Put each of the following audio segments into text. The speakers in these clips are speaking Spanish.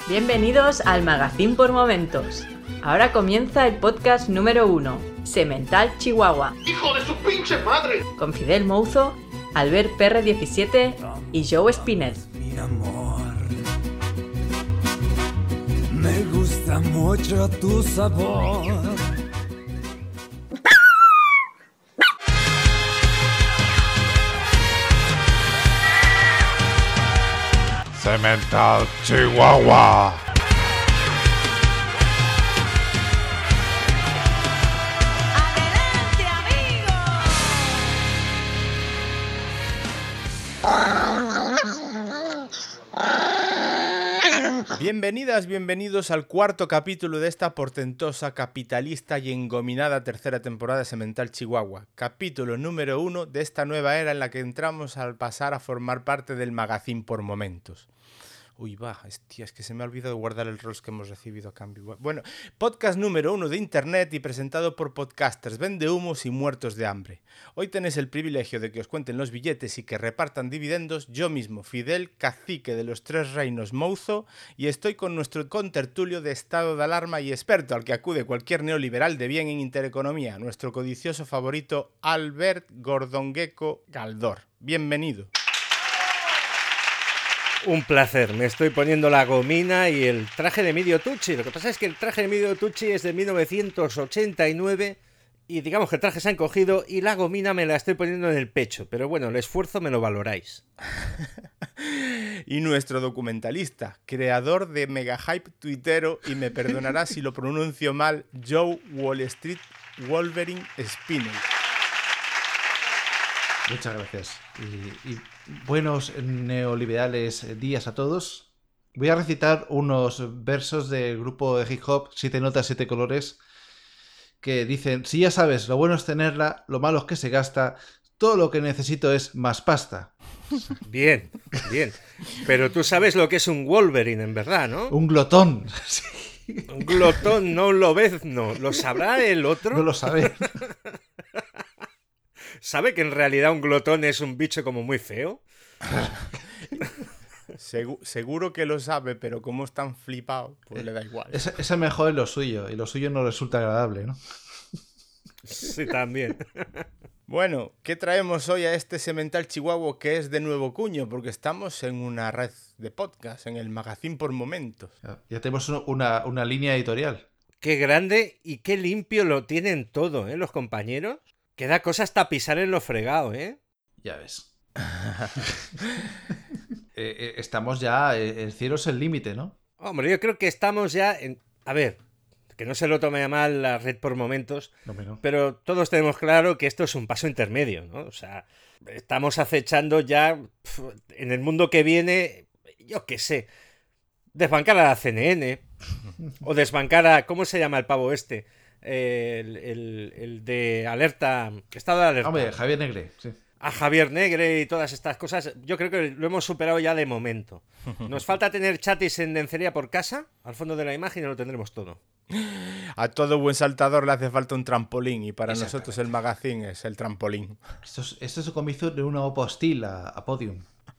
Bienvenidos al Magazín por Momentos. Ahora comienza el podcast número 1, Semental Chihuahua. ¡Hijo de su pinche madre! Con Fidel Mouzo, Albert PR17 y Joe Spinell. Mi amor, me gusta mucho tu sabor. Semental Chihuahua. ¡Adelante, amigos! Bienvenidas, bienvenidos al cuarto capítulo de esta portentosa, capitalista y engominada tercera temporada de Semental Chihuahua. Capítulo número 1 de esta nueva era en la que entramos al pasar a formar parte del Magazín por Momentos. Uy, hostia, es que se me ha olvidado guardar el rol que hemos recibido a cambio. Bueno, podcast número 1 de internet y presentado por podcasters vendehumos y muertos de hambre. Hoy tenéis el privilegio de que os cuenten los billetes y que repartan dividendos yo mismo, Fidel, cacique de los Tres Reinos Mouzo, y estoy con nuestro contertulio de estado de alarma y experto al que acude cualquier neoliberal de bien en intereconomía, nuestro codicioso favorito Albert Gordongueco Galdor. Bienvenido. Un placer, me estoy poniendo la gomina y el traje de Emilio Tucci. Lo que pasa es que el traje de Emilio Tucci es de 1989 y digamos que el traje se ha encogido y la gomina me la estoy poniendo en el pecho. Pero bueno, el esfuerzo me lo valoráis. Y nuestro documentalista, creador de Mega Hype tuitero, y me perdonará si lo pronuncio mal, Joe Wall Street Wolverine Spinell. Muchas gracias. Y buenos neoliberales días a todos. Voy a recitar unos versos del grupo de hip hop 7 notas, 7 colores que dicen: si ya sabes, lo bueno es tenerla, lo malo es que se gasta, todo lo que necesito es más pasta. Bien, bien. Pero tú sabes lo que es un Wolverine, en verdad, ¿no? Un glotón. Sí. Un glotón, no un lobezno. ¿Lo sabrá el otro? No lo sabe. ¿Sabe que en realidad un glotón es un bicho como muy feo? Seguro que lo sabe, pero como es tan flipado, pues le da igual. Ese mejor es lo suyo, y lo suyo no resulta agradable, ¿no? Sí, también. Bueno, ¿qué traemos hoy a este Semental Chihuahua que es de nuevo cuño? Porque estamos en una red de podcast, en el Magazín por Momentos. Ya tenemos una línea editorial. Qué grande y qué limpio lo tienen todo, ¿eh? Los compañeros. Queda cosa hasta pisar en lo fregado, ¿eh? Ya ves. Estamos ya... El cielo es el límite, ¿no? Hombre, yo creo que estamos ya en... A ver, que no se lo tome a mal la red por momentos, No. pero todos tenemos claro que esto es un paso intermedio, ¿no? O sea, estamos acechando ya en el mundo que viene, yo qué sé, desbancar a la CNN o desbancar a... ¿Cómo se llama el pavo este? El de alerta, estado de alerta. Hombre, Javier Negre, sí. A Javier Negre y todas estas cosas, yo creo que lo hemos superado ya de momento. Nos falta tener chatis en lencería por casa, al fondo de la imagen, y lo tendremos todo. A todo buen saltador le hace falta un trampolín, y para nosotros el magazine es el trampolín. Esto es el comienzo de una opa hostil a Podium.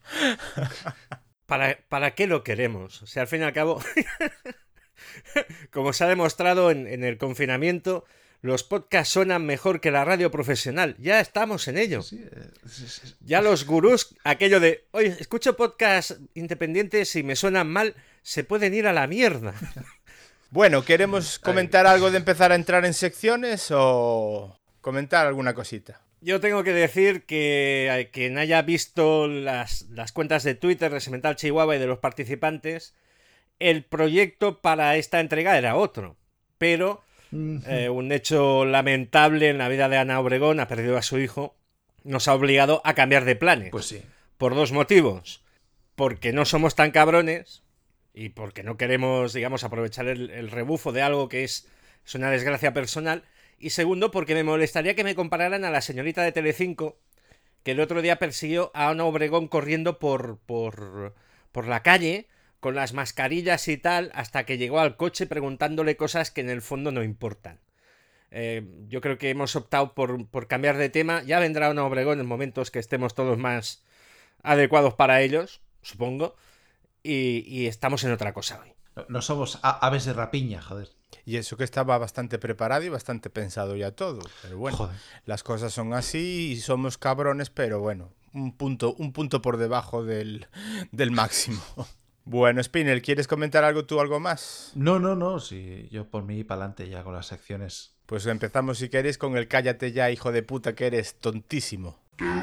¿Para qué lo queremos? O sea, al fin y al cabo... Como se ha demostrado en el confinamiento, los podcasts suenan mejor que la radio profesional. Ya estamos en ello. Sí. Ya los gurús, aquello de, oye, escucho podcasts independientes y me suenan mal, se pueden ir a la mierda. Bueno, ¿queremos comentar algo de empezar a entrar en secciones o comentar alguna cosita? Yo tengo que decir que quien haya visto las cuentas de Twitter de Semental Chihuahua y de los participantes, el proyecto para esta entrega era otro, pero un hecho lamentable en la vida de Ana Obregón, ha perdido a su hijo, nos ha obligado a cambiar de planes. Pues sí. Por dos motivos. Porque no somos tan cabrones y porque no queremos, digamos, aprovechar el rebufo de algo que es una desgracia personal. Y segundo, porque me molestaría que me compararan a la señorita de Telecinco, que el otro día persiguió a Ana Obregón corriendo por la calle con las mascarillas y tal, hasta que llegó al coche preguntándole cosas que en el fondo no importan. Yo creo que hemos optado por cambiar de tema. Ya vendrá Ana Obregón en momentos que estemos todos más adecuados para ellos, supongo, y estamos en otra cosa hoy. No somos aves de rapiña, joder. Y eso que estaba bastante preparado y bastante pensado ya todo. Pero bueno, Joder. las cosas son así y somos cabrones, pero bueno, un punto por debajo del máximo. Bueno, Spinel, ¿quieres comentar algo más? No, sí, yo por mí para adelante ya con las secciones. Pues empezamos, si queréis, con el cállate ya, hijo de puta, que eres tontísimo.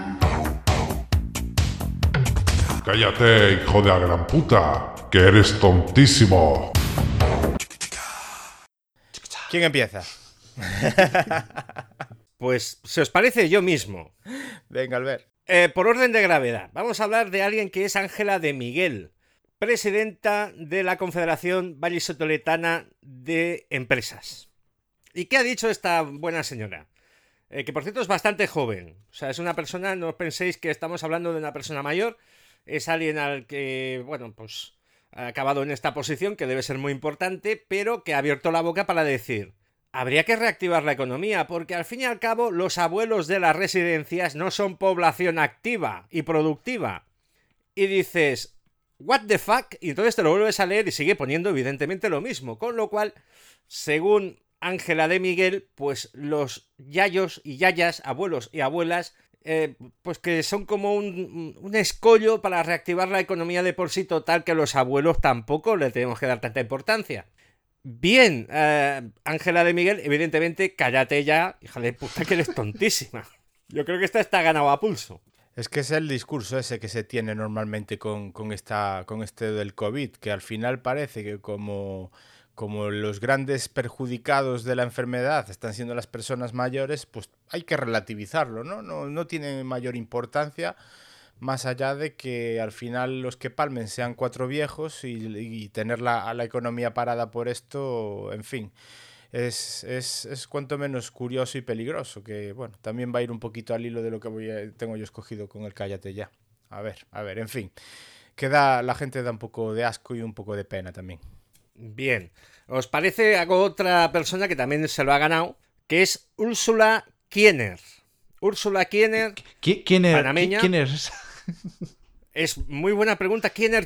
Cállate, hijo de la gran puta, que eres tontísimo. ¿Quién empieza? Pues, si os parece, yo mismo. Venga, Albert. Por orden de gravedad, vamos a hablar de alguien que es Ángela de Miguel, presidenta de la Confederación Vallisoletana de Empresas. ¿Y qué ha dicho esta buena señora? Que por cierto es bastante joven. O sea, es una persona, no penséis que estamos hablando de una persona mayor. Es alguien al que, bueno, pues ha acabado en esta posición, que debe ser muy importante, pero que ha abierto la boca para decir: habría que reactivar la economía, porque al fin y al cabo los abuelos de las residencias no son población activa y productiva. Y dices, what the fuck, y entonces te lo vuelves a leer y sigue poniendo evidentemente lo mismo, con lo cual, según Ángela de Miguel, pues los yayos y yayas, abuelos y abuelas, pues que son como un escollo para reactivar la economía de por sí, total, que a los abuelos tampoco le tenemos que dar tanta importancia. Bien, Ángela de Miguel, evidentemente, cállate ya, hija de puta, que eres tontísima. Yo creo que esta está ganado a pulso. Es que es el discurso ese que se tiene normalmente con este del COVID, que al final parece que como los grandes perjudicados de la enfermedad están siendo las personas mayores, pues hay que relativizarlo, ¿no? No tiene mayor importancia, más allá de que al final los que palmen sean 4 viejos y tener a la economía parada por esto, en fin, es cuanto menos curioso y peligroso, que bueno, también va a ir un poquito al hilo de lo que tengo yo escogido con el cállate ya. A ver, en fin, la gente da un poco de asco y un poco de pena también. Bien, ¿os parece? Hago otra persona que también se lo ha ganado, que es Úrsula Kiener. Úrsula Kiener, panameña. ¿Quién es? Es muy buena pregunta. ¿Kiener?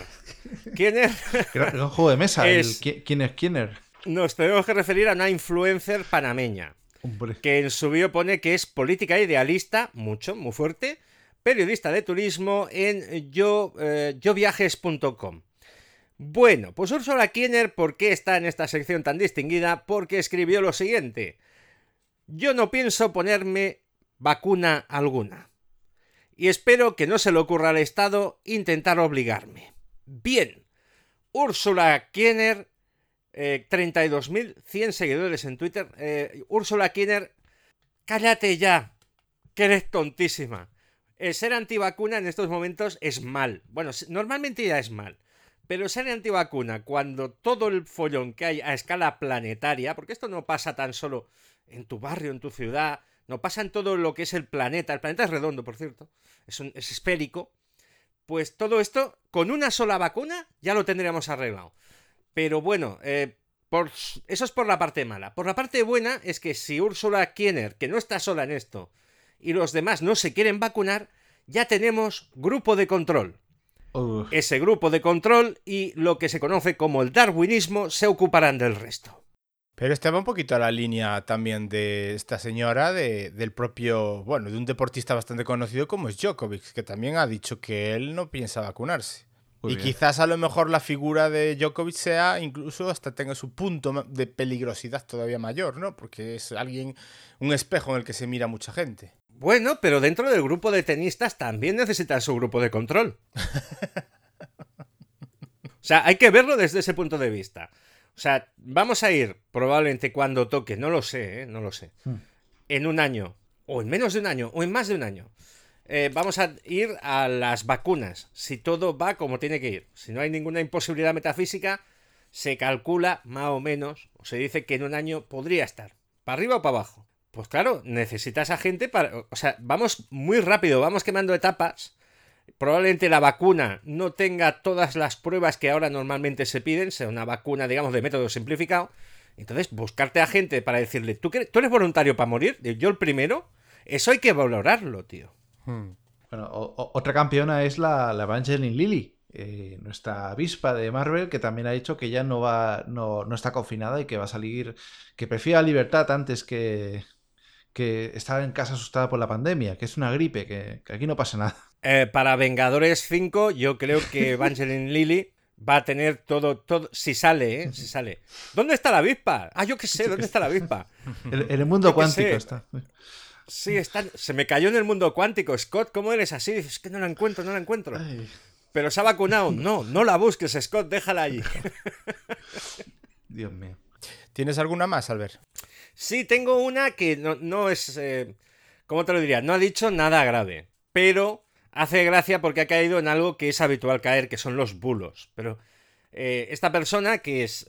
Gran juego de mesa. ¿Quién es? Nos tenemos que referir a una influencer panameña. Hombre. Que en su bio pone que es política idealista, muy fuerte, periodista de turismo en yoviajes.com. Bueno, pues Úrsula Kiener, ¿por qué está en esta sección tan distinguida? Porque escribió lo siguiente: yo no pienso ponerme vacuna alguna y espero que no se le ocurra al Estado intentar obligarme. Bien, Úrsula Kiener, 32.100 seguidores en Twitter. Úrsula Kiener, cállate ya, que eres tontísima. Ser antivacuna en estos momentos es mal. Bueno, normalmente ya es mal. Pero ser antivacuna cuando todo el follón que hay a escala planetaria, porque esto no pasa tan solo en tu barrio, en tu ciudad, no pasa en todo lo que es el planeta es redondo, por cierto, es esférico, pues todo esto, con una sola vacuna, ya lo tendríamos arreglado. Pero bueno, eso es por la parte mala. Por la parte buena es que si Úrsula Kiener, que no está sola en esto, y los demás no se quieren vacunar, ya tenemos grupo de control. Ese grupo de control y lo que se conoce como el darwinismo se ocuparán del resto. Pero este va un poquito a la línea también de esta señora, del propio, bueno, de un deportista bastante conocido como es Djokovic, que también ha dicho que él no piensa vacunarse. Muy y bien. quizás a lo mejor la figura de Djokovic sea, incluso hasta tenga su punto de peligrosidad todavía mayor, ¿no? Porque es un espejo en el que se mira mucha gente. Bueno, pero dentro del grupo de tenistas también necesitan su grupo de control. O sea, hay que verlo desde ese punto de vista. O sea, vamos a ir probablemente cuando toque, no lo sé, en un año, o en menos de un año, o en más de un año. Vamos a ir a las vacunas, si todo va como tiene que ir. Si no hay ninguna imposibilidad metafísica, se calcula más o menos, o se dice que en un año podría estar, para arriba o para abajo. Pues claro, necesitas a gente para... O sea, vamos muy rápido, vamos quemando etapas. Probablemente la vacuna no tenga todas las pruebas que ahora normalmente se piden, sea una vacuna, digamos, de método simplificado. Entonces, buscarte a gente para decirle, ¿tú eres voluntario para morir? Yo el primero. Eso hay que valorarlo, tío. Bueno, otra campeona es la Evangeline Lilly. nuestra avispa de Marvel, que también ha dicho que ya no está confinada y que va a salir, que prefiere la libertad antes que estar en casa asustada por la pandemia, que es una gripe, que aquí no pasa nada. Para Vengadores 5, yo creo que Evangeline Lilly va a tener todo, si sale, si sale. ¿Dónde está la avispa? Ah, yo qué sé, ¿dónde está la avispa? En el mundo cuántico está. Sí, se me cayó en el mundo cuántico. Scott, ¿cómo eres así? Dices, es que no la encuentro. Ay. Pero se ha vacunado. No la busques, Scott, déjala allí. Dios mío. ¿Tienes alguna más, Albert? Sí, tengo una que no es... ¿cómo te lo diría? No ha dicho nada grave, pero hace gracia porque ha caído en algo que es habitual caer, que son los bulos. Pero esta persona, que es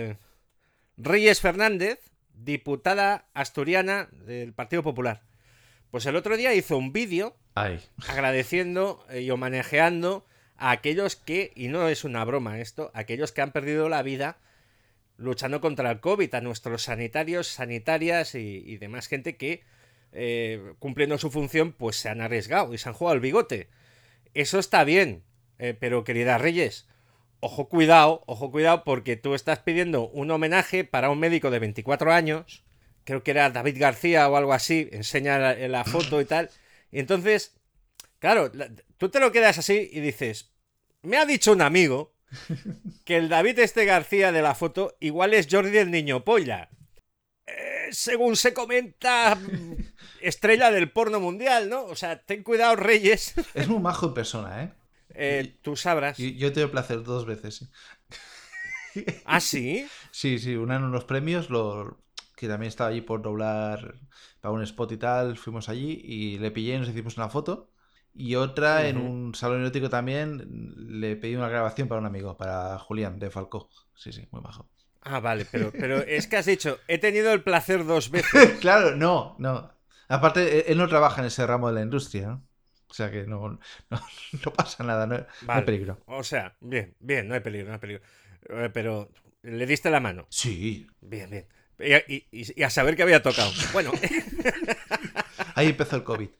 Reyes Fernández, diputada asturiana del Partido Popular, pues el otro día hizo un vídeo agradeciendo y homenajeando a aquellos que, y no es una broma esto, aquellos que han perdido la vida luchando contra el COVID, a nuestros sanitarios, sanitarias y demás gente que, cumpliendo su función, pues se han arriesgado y se han jugado el bigote. Eso está bien, pero querida Reyes, ojo cuidado, porque tú estás pidiendo un homenaje para un médico de 24 años, creo que era David García o algo así, enseña la foto y tal, y entonces, claro, tú te lo quedas así y dices, me ha dicho un amigo que el David García de la foto igual es Jordi el Niño Polla. Según se comenta, estrella del porno mundial, ¿no? O sea, ten cuidado, Reyes. Es muy majo en persona, Tú sabrás. Yo he tenido el placer 2 veces. ¿Ah, sí? Sí, una en unos premios, que también estaba allí por doblar para un spot y tal, fuimos allí y le pillé y nos hicimos una foto. Y otra en un salón erótico también, le pedí una grabación para un amigo, para Julián de Falcó. Sí, muy majo. Ah, vale, pero es que has dicho, he tenido el placer 2 veces. Claro, no. Aparte, él no trabaja en ese ramo de la industria, ¿no? O sea que no pasa nada, no hay peligro. O sea, bien, no hay peligro. Pero, ¿le diste la mano? Sí. Bien. Y a saber que había tocado. Bueno. Ahí empezó el COVID.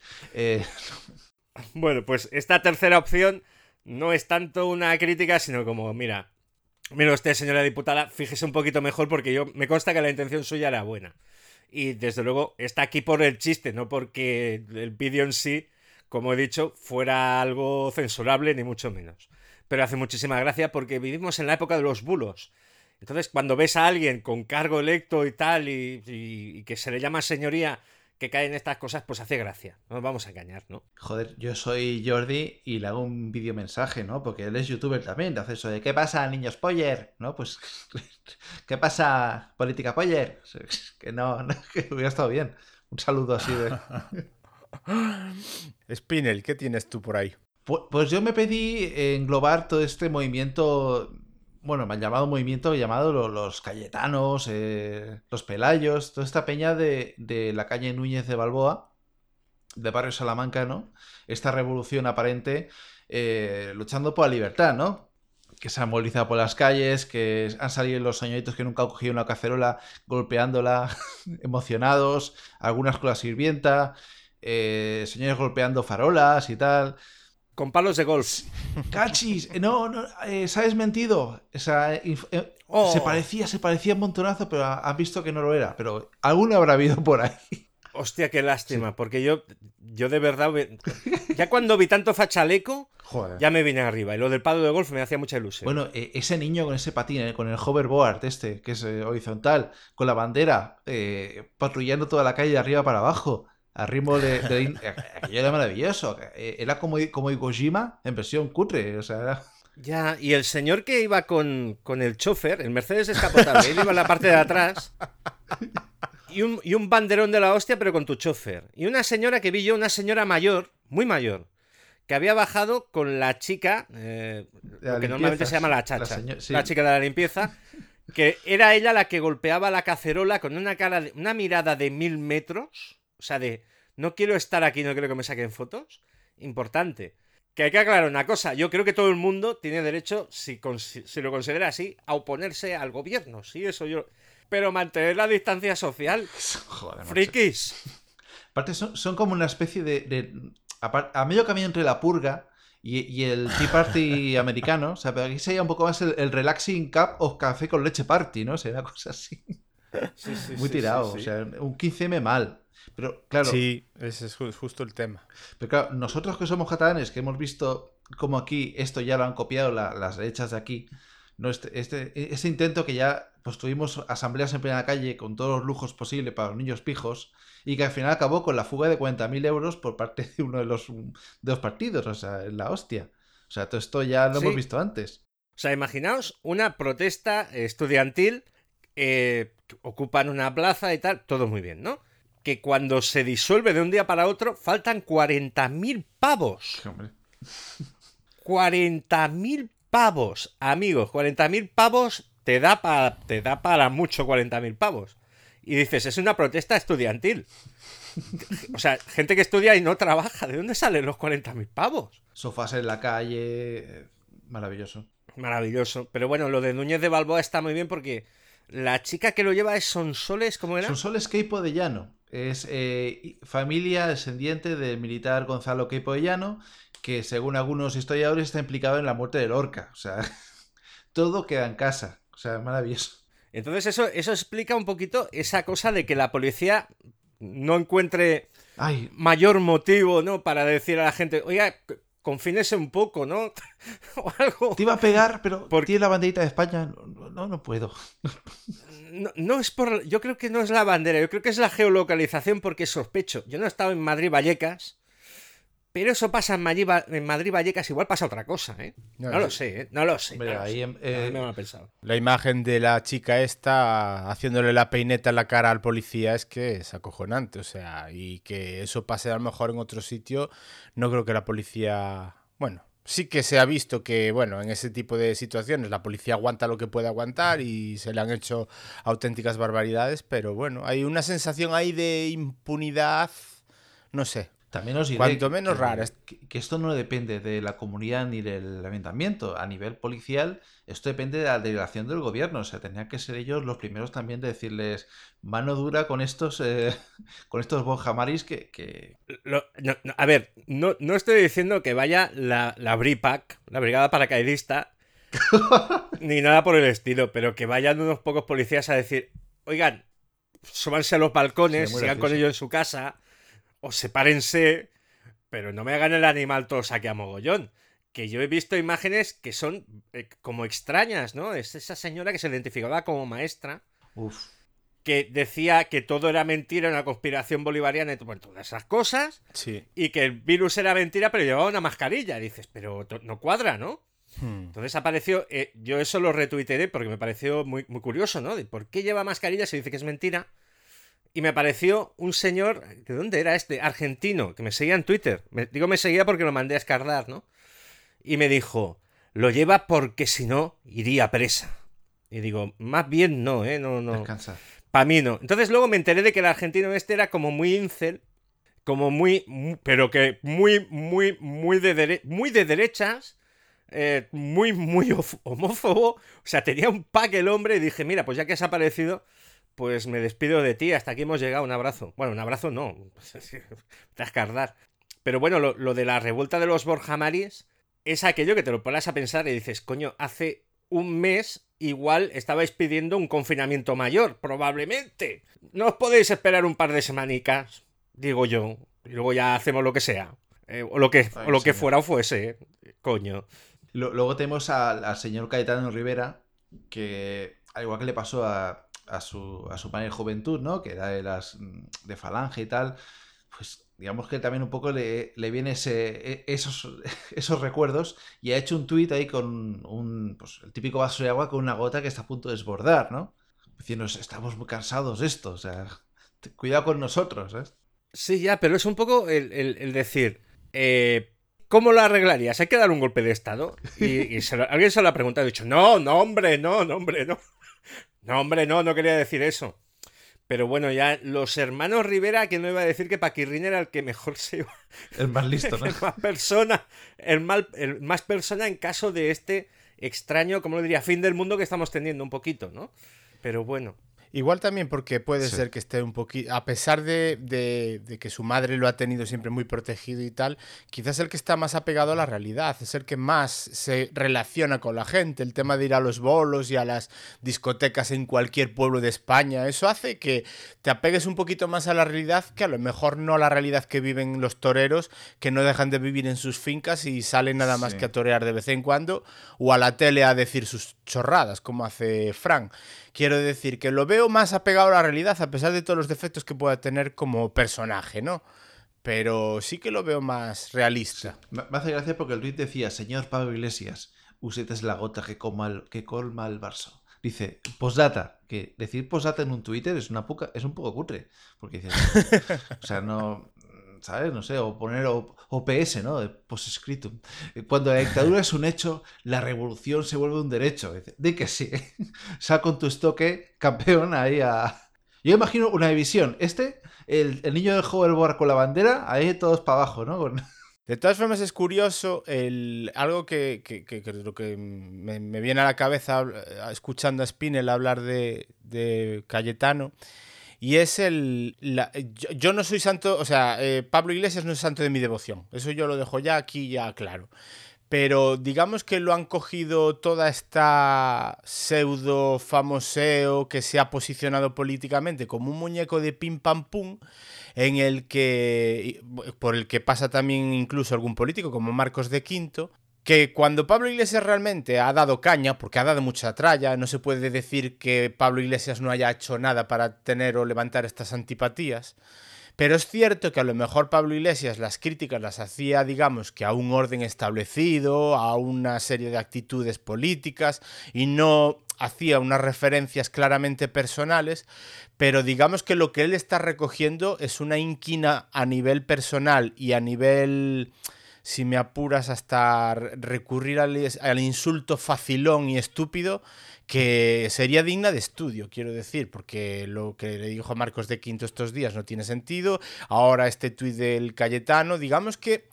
Bueno, pues esta tercera opción no es tanto una crítica, sino como, mira usted, señora diputada, fíjese un poquito mejor porque me consta que la intención suya era buena. Y desde luego está aquí por el chiste, no porque el vídeo en sí, como he dicho, fuera algo censurable, ni mucho menos. Pero hace muchísima gracia porque vivimos en la época de los bulos. Entonces, cuando ves a alguien con cargo electo y tal, y que se le llama señoría, que cae en estas cosas, pues hace gracia. No nos vamos a engañar, ¿no? Joder, yo soy Jordi y le hago un vídeo mensaje, ¿no? Porque él es youtuber también, hace eso de ¿qué pasa, niños Poller? ¿No? Pues ¿qué pasa, política Poller? Que que hubiera estado bien. Un saludo así de... Spinel, ¿qué tienes tú por ahí? Pues yo me pedí englobar todo este movimiento... Bueno, me han llamado movimiento llamado los Cayetanos, los Pelayos, toda esta peña de la calle Núñez de Balboa, de barrio Salamanca, ¿no? Esta revolución aparente luchando por la libertad, ¿no? Que se han movilizado por las calles, que han salido los señoritos que nunca han cogido una cacerola golpeándola, emocionados, algunas con la sirvienta, señores golpeando farolas y tal... Con palos de golf. ¡Cachis! No, ¿sabes mentido? O sea, se parecía un montonazo, pero han visto que no lo era. Pero alguno habrá habido por ahí. Hostia, qué lástima, porque yo de verdad... Ya cuando vi tanto fachaleco, joder, ya me vine arriba. Y lo del palo de golf me hacía mucha ilusión. Bueno, ese niño con ese patín, con el hoverboard que es horizontal, con la bandera, patrullando toda la calle de arriba para abajo... A ritmo aquello era maravilloso. Era como Iwo Jima en versión cutre. O sea, era... Ya, y el señor que iba con el chofer, el Mercedes descapotable, él iba en la parte de atrás. Y un banderón de la hostia, pero con tu chofer. Y una señora que vi yo, una señora mayor, muy mayor, que había bajado con la chica, lo que normalmente se llama la chacha, la chica de la limpieza, que era ella la que golpeaba la cacerola con una mirada de 1000 metros. O sea, de no quiero estar aquí, no quiero que me saquen fotos. Importante. Que hay que aclarar una cosa. Yo creo que todo el mundo tiene derecho, si lo considera así, a oponerse al gobierno. Sí, eso yo... Pero mantener la distancia social. Joder, frikis. Aparte, son como una especie de... A medio camino entre la purga y el Tea Party americano. O sea, pero aquí sería un poco más el Relaxing Cup o Café con Leche Party, ¿no? Sería una cosa así. Muy tirado. sí. O sea, un 15M mal. Pero claro. Sí, ese es justo el tema. Pero claro, nosotros que somos catalanes, que hemos visto cómo aquí esto ya lo han copiado las derechas de aquí, no este intento que ya pues tuvimos asambleas en plena calle con todos los lujos posibles para los niños pijos y que al final acabó con la fuga de 40.000 euros por parte de uno de los partidos, o sea, la hostia. O sea, todo esto ya lo hemos visto antes. O sea, imaginaos una protesta estudiantil, ocupan una plaza y tal, todo muy bien, ¿no? Que cuando se disuelve de un día para otro, faltan 40.000 pavos. Hombre. 40.000 pavos, amigos, 40.000 pavos te da para mucho 40.000 pavos. Y dices, es una protesta estudiantil. O sea, gente que estudia y no trabaja, ¿de dónde salen los 40.000 pavos? Sofás en la calle, maravilloso. Maravilloso. Pero bueno, lo de Núñez de Balboa está muy bien porque la chica que lo lleva es Sonsoles, ¿cómo era? Sonsoles Queipo de Llano. Es familia descendiente del militar Gonzalo Queipo de Llano, que según algunos historiadores está implicado en la muerte de Lorca. O sea, todo queda en casa. O sea, maravilloso. Entonces eso explica un poquito esa cosa de que la policía no encuentre mayor motivo, ¿no? Para decir a la gente, oiga, confínese un poco, ¿no? O algo. Te iba a pegar, pero tiene la banderita de España. No puedo. No es por... Yo creo que no es la bandera, yo creo que es la geolocalización porque sospecho. Yo no he estado en Madrid-Vallecas, pero eso pasa en Madrid-Vallecas, igual pasa otra cosa, ¿eh? No lo sé, ¿eh? No lo sé. Hombre, ahí, me lo he pensado. La imagen de la chica esta haciéndole la peineta en la cara al policía es que es acojonante, o sea, y que eso pase a lo mejor en otro sitio, no creo que la policía... Bueno, sí que se ha visto que, bueno, en ese tipo de situaciones la policía aguanta lo que puede aguantar y se le han hecho auténticas barbaridades, pero bueno, hay una sensación ahí de impunidad, no sé. También os diré cuanto menos rara. Que esto no depende de la comunidad ni del ayuntamiento. A nivel policial, esto depende de la delegación del gobierno. O sea, tendrían que ser ellos los primeros también de decirles mano dura con estos Borja Maris que... A ver, no estoy diciendo que vaya la BRIPAC, la Brigada Paracaidista, ni nada por el estilo, pero que vayan unos pocos policías a decir, oigan, súbanse a los balcones, sigan con ellos en su casa... o sepárense, pero no me hagan el animal todos aquí a mogollón. Que yo he visto imágenes que son como extrañas, ¿no? Es esa señora que se identificaba como maestra, que decía que todo era mentira, una conspiración bolivariana y todas esas cosas, sí. Y que el virus era mentira, pero llevaba una mascarilla. Y dices, pero no cuadra, ¿no? Entonces apareció, yo eso lo retuiteé porque me pareció muy, muy curioso, ¿no? De por qué lleva mascarilla si dice que es mentira. Y me apareció un señor, ¿de dónde era este? Argentino, que me seguía en Twitter. Me seguía porque lo mandé a escardar, ¿no? Y me dijo, lo lleva porque si no, iría presa. Y digo, más bien no, No. Descansa. Para mí no. Entonces luego me enteré de que el argentino este era como muy incel, como pero que muy de derechas, muy homófobo. O sea, tenía un pack el hombre y dije, mira, pues ya que has aparecido... pues me despido de ti, hasta aquí hemos llegado, un abrazo. Bueno, un abrazo no, te escardar. Pero bueno, lo de la revuelta de los Borja Maris es aquello que te lo pones a pensar y dices, coño, hace un mes igual estabais pidiendo un confinamiento mayor, probablemente. No os podéis esperar un par de semanicas, digo yo, y luego ya hacemos lo que sea. O lo que fuera o fuese, coño. Luego tenemos al señor Cayetano Rivera, que al igual que le pasó a su panel Juventud, ¿no? Que era de Falange y tal, pues digamos que también un poco le viene esos recuerdos y ha hecho un tuit ahí con pues, el típico vaso de agua con una gota que está a punto de desbordar, ¿no? Diciendo, estamos muy cansados de esto, o sea, cuidado con nosotros, ¿eh? Sí, ya, pero es un poco el decir, ¿cómo lo arreglarías? ¿Hay que dar un golpe de estado? Y alguien se lo ha preguntado y ha dicho, no, hombre, no. No, hombre, no quería decir eso. Pero bueno, ya los hermanos Rivera, que no iba a decir que Paquirrín era el que mejor se iba. El más listo, ¿no? el más persona en caso de este extraño, como lo diría, fin del mundo que estamos teniendo un poquito, ¿no? Pero bueno. Igual también porque puede Sí. ser que esté un poquito, a pesar de que su madre lo ha tenido siempre muy protegido y tal, quizás el que está más apegado a la realidad, es el que más se relaciona con la gente, el tema de ir a los bolos y a las discotecas en cualquier pueblo de España, eso hace que te apegues un poquito más a la realidad que a lo mejor no a la realidad que viven los toreros, que no dejan de vivir en sus fincas y salen nada más Sí. que a torear de vez en cuando o a la tele a decir sus chorradas, como hace Fran. Quiero decir que lo veo más apegado a la realidad, a pesar de todos los defectos que pueda tener como personaje, ¿no? Pero sí que lo veo más realista. Me hace gracia porque el tweet decía: señor Pablo Iglesias, usted es la gota que colma el vaso. Dice, postdata, que decir postdata en un Twitter es un poco cutre. Porque dices, o sea, no, ¿sabes? No sé, o poner OPS, ¿no? De postscriptum. Cuando la dictadura es un hecho, la revolución se vuelve un derecho. Dice, di que sí. Sal con tu estoque, campeón, ahí a... Yo imagino una división. El niño del hoverboard con la bandera, ahí todos para abajo, ¿no? De todas formas es curioso algo que lo que me viene a la cabeza escuchando a Spinell hablar de Cayetano, y es yo no soy santo, o sea, Pablo Iglesias no es santo de mi devoción, eso yo lo dejo ya aquí ya claro. Pero digamos que lo han cogido toda esta pseudo famoseo que se ha posicionado políticamente como un muñeco de pim pam pum, por el que pasa también incluso algún político como Marcos de Quinto, que cuando Pablo Iglesias realmente ha dado caña, porque ha dado mucha tralla, no se puede decir que Pablo Iglesias no haya hecho nada para tener o levantar estas antipatías. Pero es cierto que a lo mejor Pablo Iglesias las críticas las hacía, digamos, que a un orden establecido, a una serie de actitudes políticas, y no hacía unas referencias claramente personales, pero digamos que lo que él está recogiendo es una inquina a nivel personal y a nivel, si me apuras, hasta recurrir al insulto facilón y estúpido, que sería digna de estudio, quiero decir, porque lo que le dijo a Marcos de Quinto estos días no tiene sentido. Ahora este tuit del Cayetano, digamos que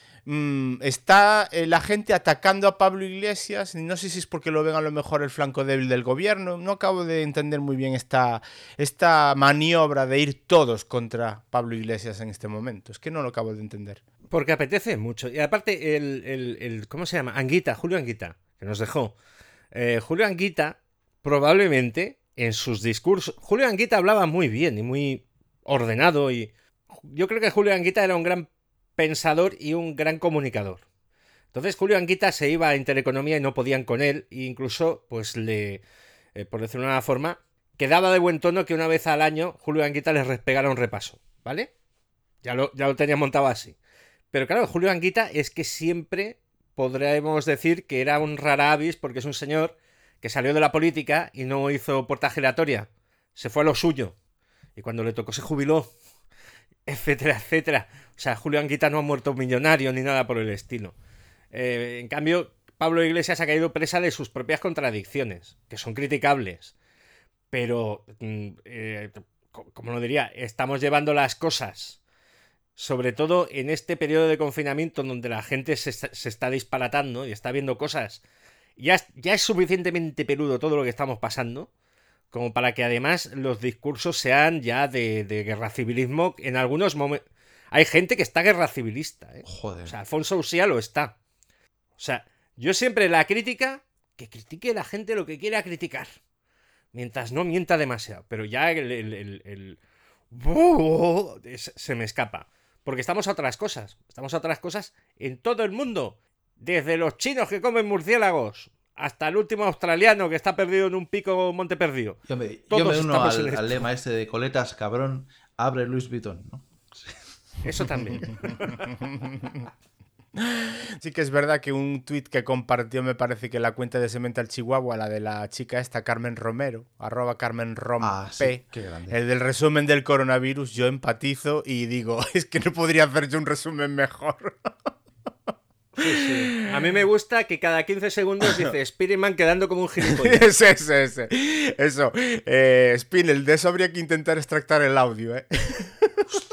está la gente atacando a Pablo Iglesias, no sé si es porque lo ven a lo mejor el flanco débil del gobierno, no acabo de entender muy bien esta maniobra de ir todos contra Pablo Iglesias en este momento, es que no lo acabo de entender. Porque apetece mucho. Y aparte, ¿cómo se llama? Julio Anguita, que nos dejó. Julio Anguita, probablemente, en sus discursos... Julio Anguita hablaba muy bien y muy ordenado, y yo creo que Julio Anguita era un gran pensador y un gran comunicador. Entonces Julio Anguita se iba a Intereconomía y no podían con él, e incluso, pues por decirlo de una forma, quedaba de buen tono que una vez al año Julio Anguita les pegara un repaso, ¿vale? Ya lo tenía montado así. Pero claro, Julio Anguita es que siempre podremos decir que era un rara avis, porque es un señor que salió de la política y no hizo puerta giratoria, se fue a lo suyo, y cuando le tocó se jubiló, etcétera, etcétera. O sea, Julio Anguita no ha muerto millonario ni nada por el estilo. En cambio, Pablo Iglesias ha caído presa de sus propias contradicciones, que son criticables, pero, como lo diría, estamos llevando las cosas, sobre todo en este periodo de confinamiento donde la gente se está disparatando y está viendo cosas. Ya es suficientemente peludo todo lo que estamos pasando como para que además los discursos sean ya de guerra civilismo. En algunos momentos hay gente que está guerra civilista, ¿eh? Joder. O sea, Alfonso Uxía lo está. O sea, yo siempre la crítica, que critique la gente lo que quiera criticar, mientras no mienta demasiado. Pero ya se me escapa. Porque estamos a otras cosas. Estamos a otras cosas en todo el mundo. Desde los chinos que comen murciélagos hasta el último australiano que está perdido en un pico monte perdido. Yo me Todos uno estamos en esto. al lema este de coletas, cabrón, abre Louis Vuitton, ¿no? Eso también. Sí que es verdad que un tuit que compartió, me parece que la cuenta de Semental Chihuahua, la de la chica esta, Carmen Romero, @CarmenRomP, sí, qué grande. el del resumen del coronavirus, yo empatizo y digo, es que no podría hacer yo un resumen mejor. Sí. A mí me gusta que cada 15 segundos dice Spiderman quedando como un gilipollas. Eso. Spinell, de eso habría que intentar extractar el audio, ¿eh? Hostia,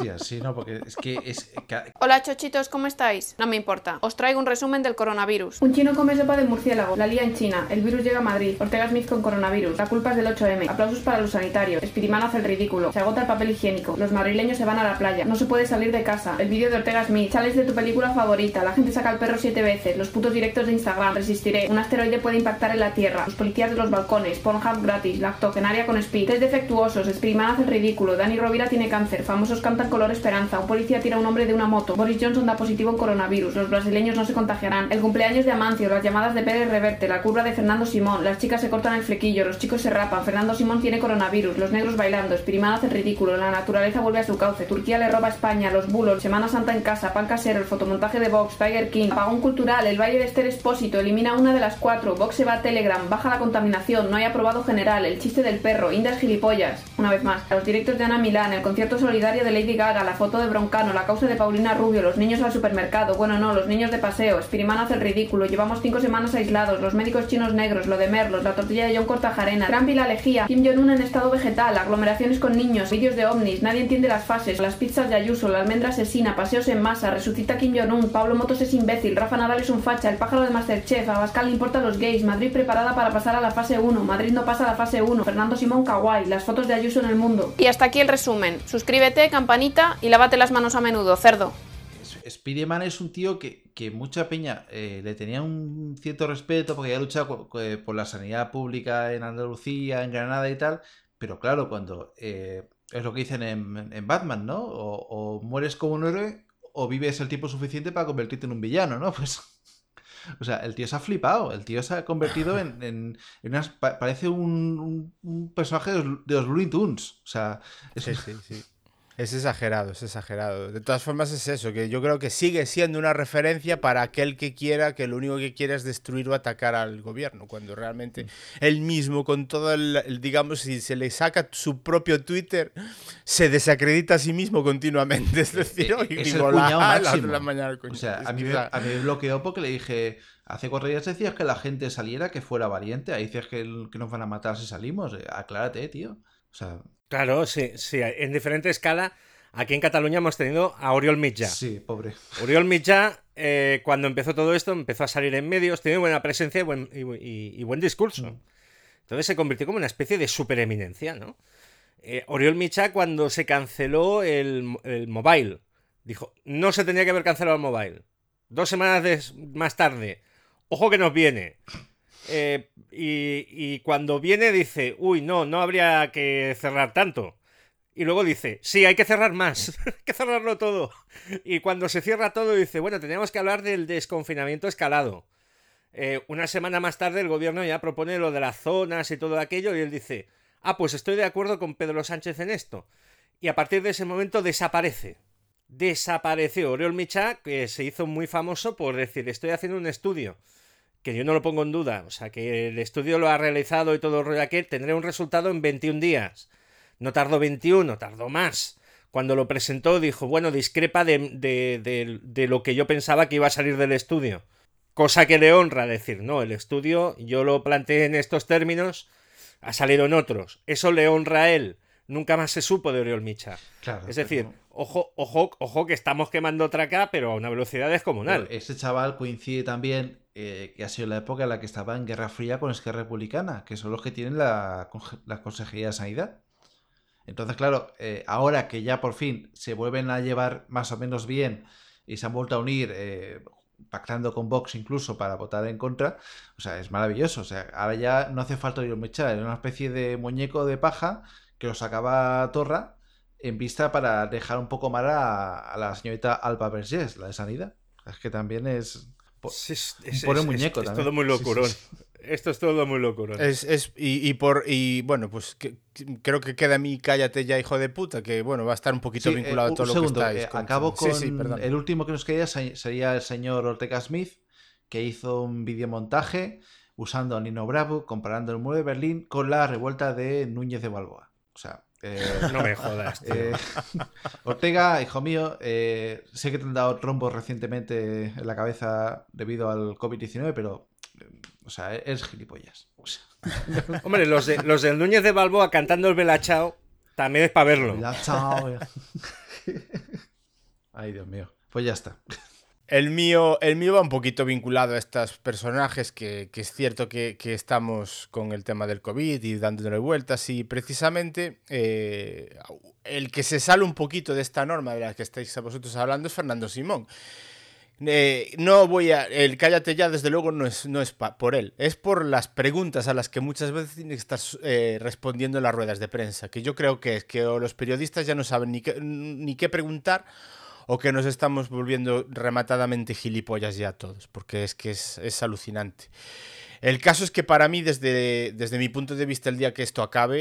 Hostia, sí, no, porque es que Hola chochitos, ¿cómo estáis? No me importa. Os traigo un resumen del coronavirus. Un chino come sopa de murciélago, la lía en China, el virus llega a Madrid, Ortega Smith con coronavirus, la culpa es del 8M, aplausos para los sanitarios, Spiderman hace el ridículo, se agota el papel higiénico, los madrileños se van a la playa, no se puede salir de casa, el vídeo de Ortega Smith, sales de tu película favorita, la gente saca al perro 7 veces, los putos directos de Instagram, resistiré, un asteroide puede impactar en la Tierra, los policías de los balcones, Pornhub gratis, la octogenaria con speed, test defectuosos, Spiderman hace el ridículo, Dani Rovira tiene cáncer, famosos cantan color esperanza, un policía tira a un hombre de una moto, Boris Johnson da positivo en coronavirus, los brasileños no se contagiarán, el cumpleaños de Amancio, las llamadas de Pérez Reverte, la curva de Fernando Simón, las chicas se cortan el flequillo, los chicos se rapan, Fernando Simón tiene coronavirus, los negros bailando, Spiderman hace el ridículo, la naturaleza vuelve a su cauce, Turquía le roba a España, los bulos, Semana Santa en casa, pan casero, el fotomontaje de Vox, Tiger King, apagón cultural, el Valle de Esther Expósito, elimina una de las 4, Vox se va a Telegram, baja la contaminación, no hay aprobado general, el chiste del perro, Indas gilipollas, una vez más, los directos de Ana Milán, el concierto solidario de Lady Gaga, la foto de Broncano, la causa de Paulina Rubio, los niños al supermercado, bueno no, los niños de paseo, Spiderman hace el ridículo, llevamos 5 semanas aislados, los médicos chinos negros, lo de Merlos, la tortilla de John Cortajarena, Trump y la lejía, Kim Jong-un en estado vegetal, aglomeraciones con niños, vídeos de ovnis, nadie entiende las fases, las pizzas de Ayuso, la almendra asesina, paseos en masa, resucita Kim Jong-un, Pablo Motos es imbécil, Rafa Nadal es un facha, el pájaro de Masterchef, a Abascal le importa a los gays, Madrid preparada para pasar a la fase 1, Madrid no pasa a la fase 1, Fernando Simón kawaii, las fotos de Ayuso en el mundo. Y hasta aquí el resumen. Suscríbete, campanita y lávate las manos a menudo, cerdo. Spiderman es un tío que mucha peña le tenía un cierto respeto porque había luchado por la sanidad pública en Andalucía, en Granada y tal, pero claro, cuando es lo que dicen en Batman, ¿no? O mueres como un héroe o vives el tiempo suficiente para convertirte en un villano, ¿no? Pues, o sea, el tío se ha flipado, el tío se ha convertido en parece un personaje de los Looney Tunes, o sea... Sí. Es exagerado, es exagerado. De todas formas es eso, que yo creo que sigue siendo una referencia para aquel que quiera, que lo único que quiera es destruir o atacar al gobierno, cuando realmente él mismo, con todo digamos, si se le saca su propio Twitter, se desacredita a sí mismo continuamente. Es decir, es el cuñado máximo. La mañana, o sea, a mí me bloqueó porque le dije, hace 4 días decías que la gente saliera, que fuera valiente, ahí dices que nos van a matar si salimos, aclárate, tío. O sea... Claro, sí, en diferente escala. Aquí en Cataluña hemos tenido a Oriol Mitjà. Sí, pobre. Oriol Mitjà, cuando empezó todo esto, empezó a salir en medios, tiene buena presencia y buen discurso. Entonces se convirtió como una especie de supereminencia, ¿no? Oriol Mitjà, cuando se canceló el mobile, dijo, no se tenía que haber cancelado el mobile. 2 semanas más tarde, ojo que nos viene. Y cuando viene dice, uy, no habría que cerrar tanto. Y luego dice, sí, hay que cerrar más, hay que cerrarlo todo. Y cuando se cierra todo dice, bueno, teníamos que hablar del desconfinamiento escalado. Una semana más tarde el gobierno ya propone lo de las zonas y todo aquello y él dice, pues estoy de acuerdo con Pedro Sánchez en esto. Y a partir de ese momento desapareció Oriol Mitjà, que se hizo muy famoso por decir, estoy haciendo un estudio, que yo no lo pongo en duda, o sea, que el estudio lo ha realizado y todo el rollo aquel, tendré un resultado en 21 días. No tardó 21, tardó más. Cuando lo presentó dijo, bueno, discrepa de lo que yo pensaba que iba a salir del estudio. Cosa que le honra decir, no, el estudio yo lo planteé en estos términos, ha salido en otros. Eso le honra a él. Nunca más se supo de Oriol Mitjà. Claro, es decir, ojo que estamos quemando traca, pero a una velocidad descomunal. Pero ese chaval coincide también que ha sido la época en la que estaba en Guerra Fría con Esquerra Republicana, que son los que tienen la Consejería de Sanidad. Entonces, claro, ahora que ya por fin se vuelven a llevar más o menos bien y se han vuelto a unir, pactando con Vox incluso para votar en contra, o sea, es maravilloso. O sea, ahora ya no hace falta Oriol Mitjà, es una especie de muñeco de paja que lo sacaba Torra en vista para dejar un poco mal a la señorita Alba Vergés, la de Sanidad. Es que también es... Por el muñeco también. Es todo muy locurón. Sí. Esto es todo muy locurón. Bueno, pues creo que queda a mí cállate ya, hijo de puta, que bueno, va a estar un poquito vinculado a todo lo que estáis. Acabo con el último que nos queda, sería el señor Ortega Smith, que hizo un videomontaje usando a Nino Bravo, comparando el muro de Berlín con la revuelta de Núñez de Balboa. O sea... no me jodas, tío. Ortega, hijo mío, sé que te han dado trombos recientemente en la cabeza debido al COVID-19, pero, o sea, eres gilipollas. O sea. Hombre, los del Núñez de Balboa cantando el Bella Ciao también es para verlo. Bella Ciao. Ay, Dios mío. Pues ya está. El mío va un poquito vinculado a estos personajes que es cierto que estamos con el tema del COVID y dándole vueltas y precisamente el que se sale un poquito de esta norma de la que estáis vosotros hablando es Fernando Simón. El cállate ya, desde luego, no es por él, es por las preguntas a las que muchas veces tiene que estar respondiendo en las ruedas de prensa, que yo creo que es que o los periodistas ya no saben ni qué preguntar o que nos estamos volviendo rematadamente gilipollas ya todos, porque es que es alucinante. El caso es que para mí, desde mi punto de vista, el día que esto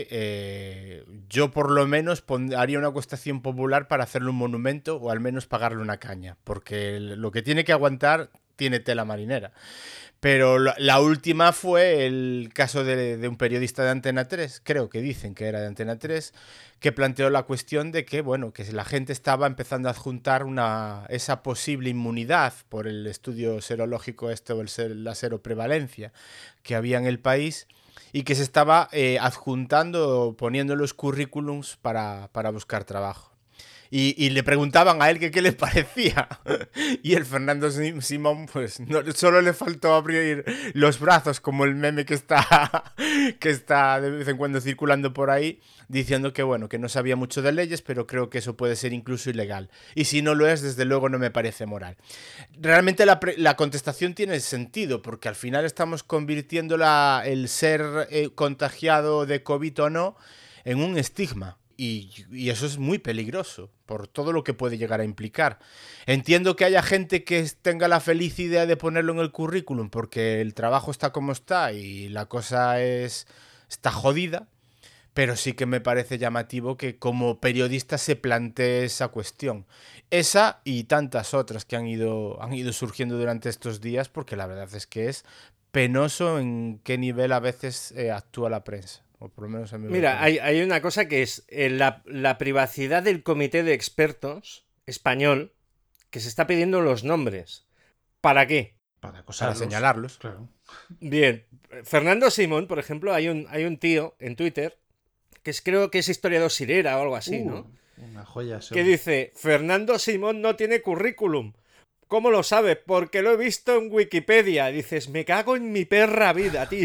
acabe, yo por lo menos haría una acuestación popular para hacerle un monumento o al menos pagarle una caña, porque lo que tiene que aguantar tiene tela marinera. Pero la última fue el caso de un periodista de Antena 3, creo que dicen que era de Antena 3, que planteó la cuestión de que, bueno, que la gente estaba empezando a adjuntar esa posible inmunidad por el estudio serológico o la seroprevalencia que había en el país y que se estaba adjuntando, poniendo los currículums para buscar trabajo. Y le preguntaban a él que qué le parecía. Y el Fernando Simón, pues solo le faltó abrir los brazos, como el meme que está de vez en cuando circulando por ahí, diciendo que bueno, que no sabía mucho de leyes, pero creo que eso puede ser incluso ilegal. Y si no lo es, desde luego no me parece moral. Realmente la contestación tiene sentido, porque al final estamos convirtiendo el ser contagiado de COVID o no en un estigma. Y eso es muy peligroso por todo lo que puede llegar a implicar. Entiendo que haya gente que tenga la feliz idea de ponerlo en el currículum porque el trabajo está como está y la cosa está jodida, pero sí que me parece llamativo que como periodista se plantee esa cuestión. Esa y tantas otras que han ido surgiendo durante estos días, porque la verdad es que es penoso en qué nivel a veces actúa la prensa. O por lo menos a mí. Mira, hay una cosa que es la privacidad del comité de expertos español, que se está pidiendo los nombres. ¿Para qué? Para señalarlos. Claro. Bien, Fernando Simón, por ejemplo, hay un tío en Twitter que creo que es historiador Sirera o algo así, ¿no? Una joya. Que dice, Fernando Simón no tiene currículum. ¿Cómo lo sabe? Porque lo he visto en Wikipedia. Dices, me cago en mi perra vida, tío.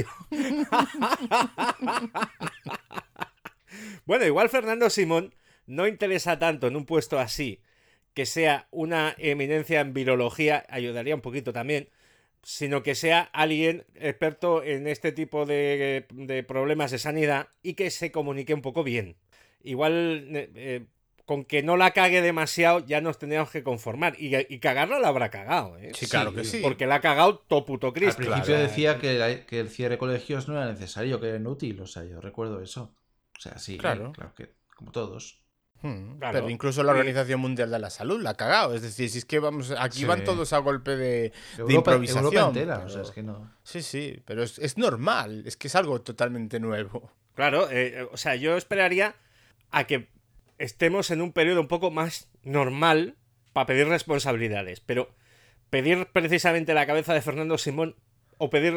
Bueno, igual Fernando Simón no interesa tanto en un puesto así, que sea una eminencia en virología, ayudaría un poquito también, sino que sea alguien experto en este tipo de problemas de sanidad y que se comunique un poco bien. Igual... con que no la cague demasiado ya nos tendríamos que conformar. Y cagarla la habrá cagado, ¿eh? Sí, claro que sí. Porque la ha cagado todo puto Cristo. Al principio decía que el cierre de colegios no era necesario, que era inútil. O sea, yo recuerdo eso. O sea, sí, claro que como todos. Claro. Pero incluso la Organización Mundial de la Salud la ha cagado. Es decir, si es que aquí van todos a golpe de improvisación. Europa entera, pero... o sea, es que no. Sí, pero es normal. Es que es algo totalmente nuevo. Claro, o sea, yo esperaría a que estemos en un periodo un poco más normal para pedir responsabilidades, pero pedir precisamente la cabeza de Fernando Simón o pedir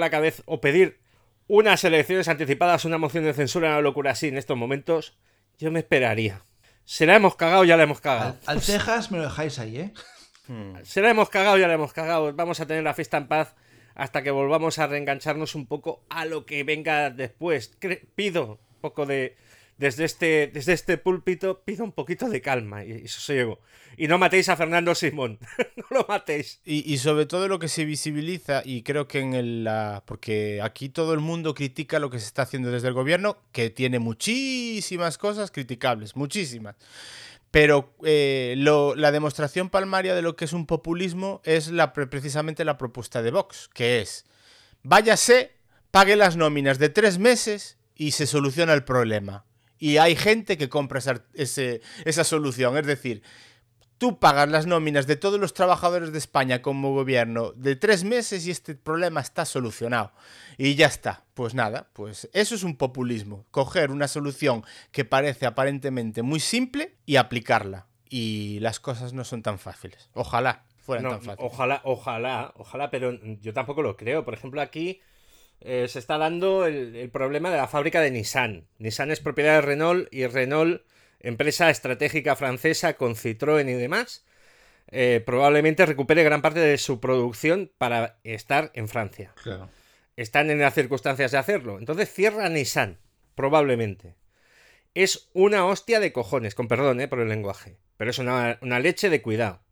unas elecciones anticipadas, una moción de censura, una locura así en estos momentos, yo me esperaría. Se la hemos cagado, ya la hemos cagado. Al cejas me lo dejáis ahí, ¿eh? Se la hemos cagado, ya la hemos cagado. Vamos a tener la fiesta en paz hasta que volvamos a reengancharnos un poco a lo que venga después. Pido un poco de... Desde este púlpito pido un poquito de calma y sosiego. Y no matéis a Fernando Simón. No lo matéis. Y sobre todo lo que se visibiliza, y creo que porque aquí todo el mundo critica lo que se está haciendo desde el gobierno, que tiene muchísimas cosas criticables, muchísimas. Pero la demostración palmaria de lo que es un populismo es precisamente la propuesta de Vox, que es, váyase, pague las nóminas de 3 meses y se soluciona el problema. Y hay gente que compra esa solución. Es decir, tú pagas las nóminas de todos los trabajadores de España como gobierno de 3 meses y este problema está solucionado. Y ya está. Pues nada, pues eso es un populismo. Coger una solución que parece aparentemente muy simple y aplicarla. Y las cosas no son tan fáciles. Ojalá fueran tan fáciles. Ojalá, pero yo tampoco lo creo. Por ejemplo, aquí... se está dando el problema de la fábrica de Nissan. Nissan es propiedad de Renault y Renault empresa estratégica francesa con Citroën y demás, probablemente recupere gran parte de su producción para estar en Francia. Claro. Están en las circunstancias de hacerlo. Entonces cierra Nissan, probablemente. Es una hostia de cojones, con perdón por el lenguaje, pero es una leche de cuidado.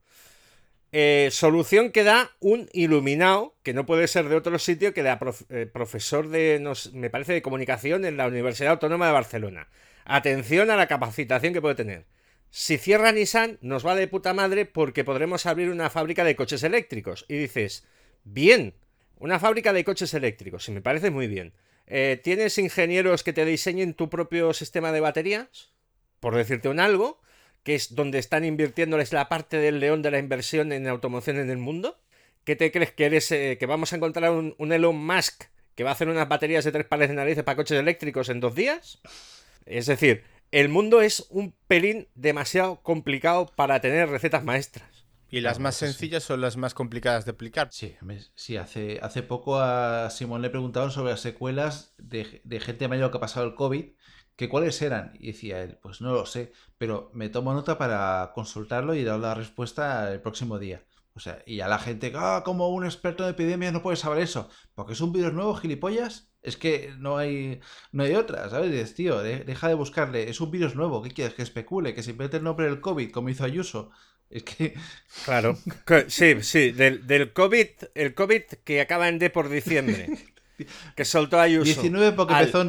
Solución que da un iluminado, que no puede ser de otro sitio que de profesor me parece, de comunicación en la Universidad Autónoma de Barcelona. Atención a la capacitación que puede tener. Si cierra Nissan, nos va de puta madre porque podremos abrir una fábrica de coches eléctricos. Y dices, bien, una fábrica de coches eléctricos, y me parece muy bien. ¿Tienes ingenieros que te diseñen tu propio sistema de baterías? Por decirte un algo, que es donde están invirtiéndoles la parte del león de la inversión en automoción en el mundo. ¿Qué te crees que eres? ¿Que vamos a encontrar un Elon Musk que va a hacer unas baterías de 3 pares de narices para coches eléctricos en 2 días? Es decir, el mundo es un pelín demasiado complicado para tener recetas maestras. Y las más sencillas son las más complicadas de aplicar. Sí, hace poco a Simón le preguntaban sobre las secuelas de gente mayor que ha pasado el COVID, que cuáles eran. Y decía él, pues no lo sé, pero me tomo nota para consultarlo y dar la respuesta el próximo día. O sea, y a la gente, como un experto en epidemias no puede saber eso, porque es un virus nuevo, gilipollas. Es que no hay otra, ¿sabes? Dices, tío, deja de buscarle, es un virus nuevo, ¿qué quieres? Que especule, que se invente el nombre del COVID, como hizo Ayuso. Es que... Claro, sí, del COVID, el COVID que acaba en D por diciembre, que soltó Ayuso. 19 porque empezó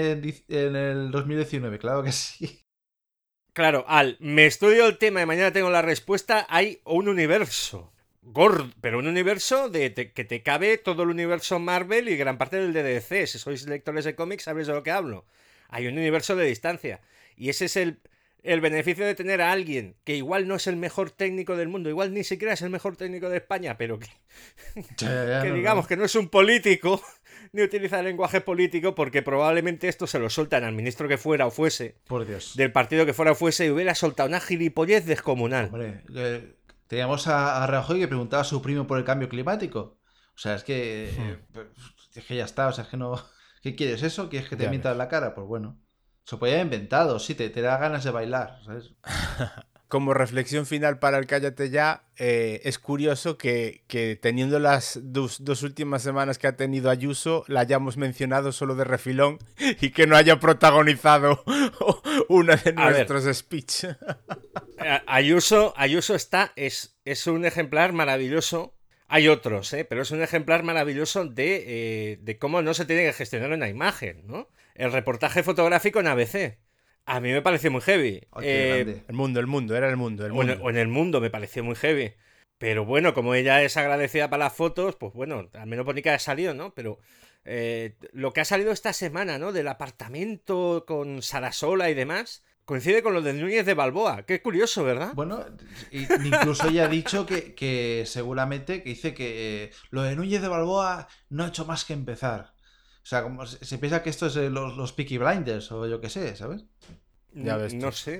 en el 2019, claro que sí. Claro, me estudio el tema y mañana tengo la respuesta, hay un universo gordo, pero un universo que te cabe todo el universo Marvel y gran parte del DDC. Si sois lectores de cómics sabréis de lo que hablo. Hay un universo de distancia, y ese es el beneficio de tener a alguien que igual no es el mejor técnico del mundo, igual ni siquiera es el mejor técnico de España, pero que digamos que no es un político, ni utiliza el lenguaje político, porque probablemente esto se lo sueltan al ministro que fuera o fuese, por Dios, del partido que fuera o fuese, y hubiera soltado una gilipollez descomunal. Hombre, teníamos a Rajoy que preguntaba a su primo por el cambio climático. O sea, es que ya está, o sea, es que no... ¿Qué quieres eso? ¿Quieres que te mientan la cara? Pues bueno. Se podía haber inventado, sí, te da ganas de bailar, ¿sabes? Como reflexión final para el Cállate Ya, es curioso que teniendo las dos últimas semanas que ha tenido Ayuso, la hayamos mencionado solo de refilón y que no haya protagonizado una de nuestros speech. Ayuso es un ejemplar maravilloso. Hay otros, pero es un ejemplar maravilloso de cómo no se tiene que gestionar una imagen, ¿no? El reportaje fotográfico en ABC. A mí me pareció muy heavy. El mundo. O en El Mundo me pareció muy heavy. Pero bueno, como ella es agradecida para las fotos, pues bueno, al menos bonita ha salido, ¿no? Pero lo que ha salido esta semana, ¿no? Del apartamento con Sarasola y demás, coincide con lo de Núñez de Balboa. Qué curioso, ¿verdad? Bueno, incluso ella ha dicho que seguramente, que dice que lo de Núñez de Balboa no ha hecho más que empezar. O sea, como se piensa que esto es los Peaky Blinders o yo qué sé, ¿sabes? Ya ves tú.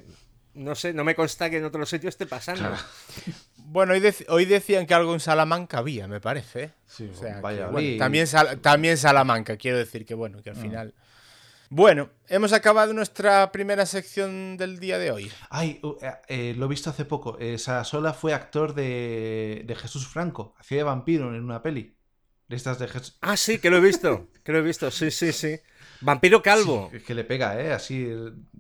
No sé, no me consta que en otro sitio esté pasando. Claro. Bueno, hoy decían que algo en Salamanca había, me parece, ¿eh? Sí, o sea, vaya, que, bueno, también Salamanca, quiero decir que bueno, que al final... Bueno, hemos acabado nuestra primera sección del día de hoy. Ay, lo he visto hace poco. Sarasola fue actor de Jesús Franco. Hacía de vampiro en una peli. De estas de Jesús... Ah, sí, que lo he visto. Sí. Vampiro calvo. Sí, que le pega, así...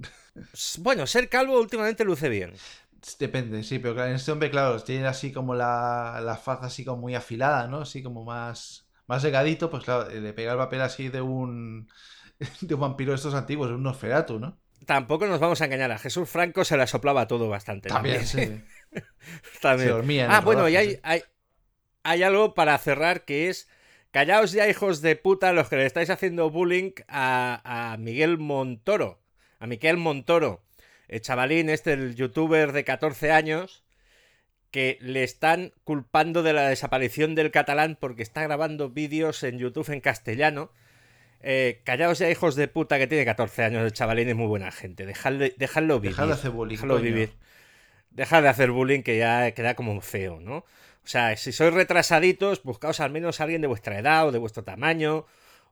Bueno, ser calvo últimamente luce bien. Depende, sí, pero claro, en este hombre, claro, tiene así como la faz así como muy afilada, ¿no? Así como más delgadito, pues claro, le pega el papel así de un vampiro de estos antiguos, de un Nosferatu, ¿no? Tampoco nos vamos a engañar, a Jesús Franco se la soplaba todo bastante. También, sí. También. Se dormía en bueno, rodaje, y hay algo para cerrar que es: callaos ya, hijos de puta, los que le estáis haciendo bullying a Miguel Montoro. A Miquel Montoro, el chavalín el youtuber de 14 años, que le están culpando de la desaparición del catalán porque está grabando vídeos en YouTube en castellano. Callaos ya, hijos de puta, que tiene 14 años el chavalín, es muy buena gente. Dejadlo vivir. Dejad de hacer bullying. Dejadlo vivir. Dejad de hacer bullying, que ya queda como feo, ¿no? O sea, si sois retrasaditos, buscaos al menos a alguien de vuestra edad o de vuestro tamaño,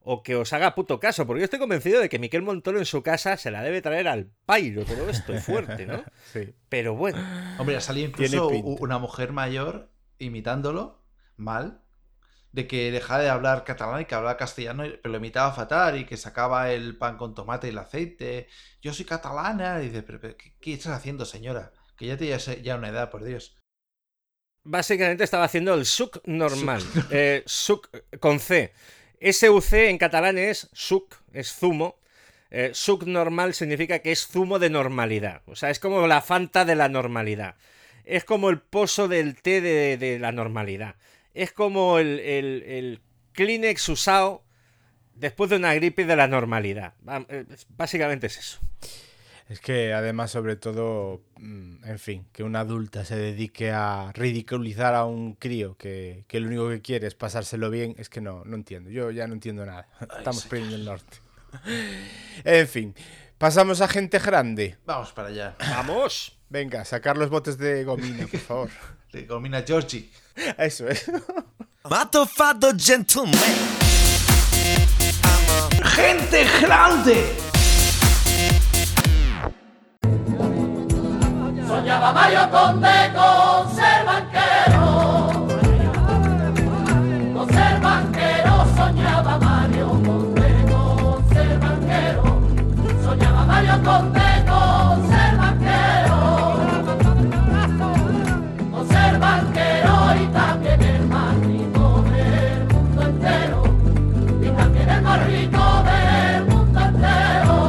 o que os haga puto caso, porque yo estoy convencido de que Miquel Montoro en su casa se la debe traer al pairo, todo esto es fuerte, ¿no? Sí. Pero bueno. Hombre, ha salido incluso Tiene pinta. una mujer mayor imitándolo mal, de que dejaba de hablar catalán y que hablaba castellano, pero lo imitaba fatal y que sacaba el pan con tomate y el aceite. Yo soy catalana. Y dice, pero ¿qué estás haciendo, señora? Que ya te ya una edad, por Dios. Básicamente estaba haciendo el suc normal. Suc con C. SUC en catalán es suc, es zumo. Suc normal significa que es zumo de normalidad. O sea, es como la Fanta de la normalidad. Es como el pozo del té de la normalidad. Es como el Kleenex usado después de una gripe de la normalidad. Básicamente es eso. Es que además, sobre todo, en fin, que una adulta se dedique a ridiculizar a un crío que lo único que quiere es pasárselo bien, es que no entiendo. Yo ya no entiendo nada. Estamos perdiendo el norte. En fin, pasamos a gente grande. Vamos para allá. ¡Vamos! Venga, sacar los botes de gomina, por favor. De gomina Georgie. Eso es. Matofado gentleman. ¡Gente grande! Soñaba Mario Conde con ser banquero. Con ser banquero soñaba Mario Conde con ser banquero. Soñaba Mario Conde con ser banquero. Con ser banquero y también el más rico del mundo entero. Y también el más rico del mundo entero.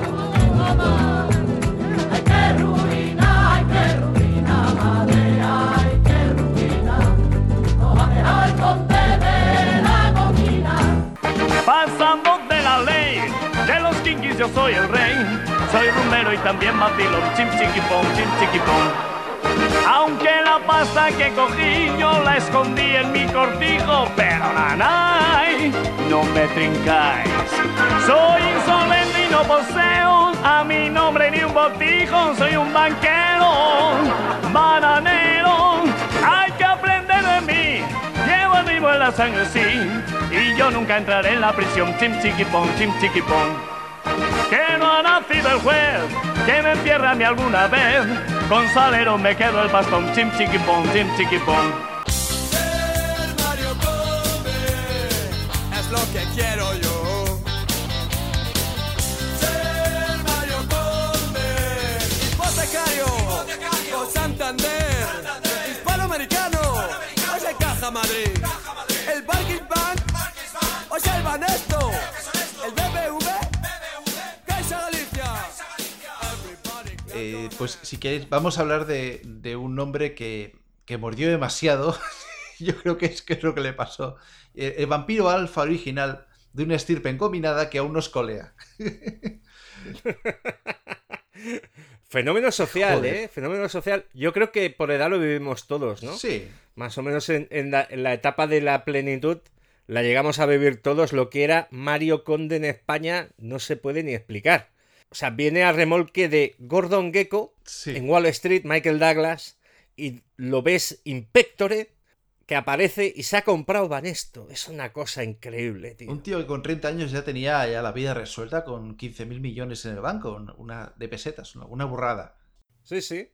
Hay que ruina, madre, ay, qué ruina. No ha dejado el conde de la gomina. Pasamos de la ley, de los kinkis yo soy el rey. Soy rumbero y también vacilón, chim chiquipón, chim chiquipón. Aunque la pasta que cogí yo la escondí en mi cortijo, pero nanay, no me trincáis. Soy insolente y no poseo a mi nombre ni un botijo. Soy un banquero, bananero, hay que aprender de mí. Llevo el vivo en la sangre, sí, y yo nunca entraré en la prisión. Chim chiquipón, chim chiquipón. Que no ha nacido el juez que me entierre a mí alguna vez. Con salero me quedo el bastón. Chim chiquipón, chim chiquipón. Ser Mario Conde es lo que quiero yo. Ser Mario Conde, hipotecario, o Santander, hispanoamericano, o sea Caja Madrid, el Barking Bank, o sea el Banesto, el BBV, Caixa Galicia. Pues si queréis, vamos a hablar de un hombre que mordió demasiado. Yo creo que es lo que le pasó. El vampiro alfa original de una estirpe encominada que aún nos colea. Fenómeno social, Joder. Fenómeno social. Yo creo que por edad lo vivimos todos, ¿no? Sí. Más o menos en la etapa de la plenitud la llegamos a vivir todos. Lo que era Mario Conde en España no se puede ni explicar. O sea, viene a remolque de Gordon Gekko Sí. en Wall Street, Michael Douglas, y lo ves Inspectore, que aparece y se ha comprado Banesto. Es una cosa increíble, tío. Un tío que con 30 años ya tenía la vida resuelta con 15.000 millones en el banco, de pesetas, una burrada. Sí, sí.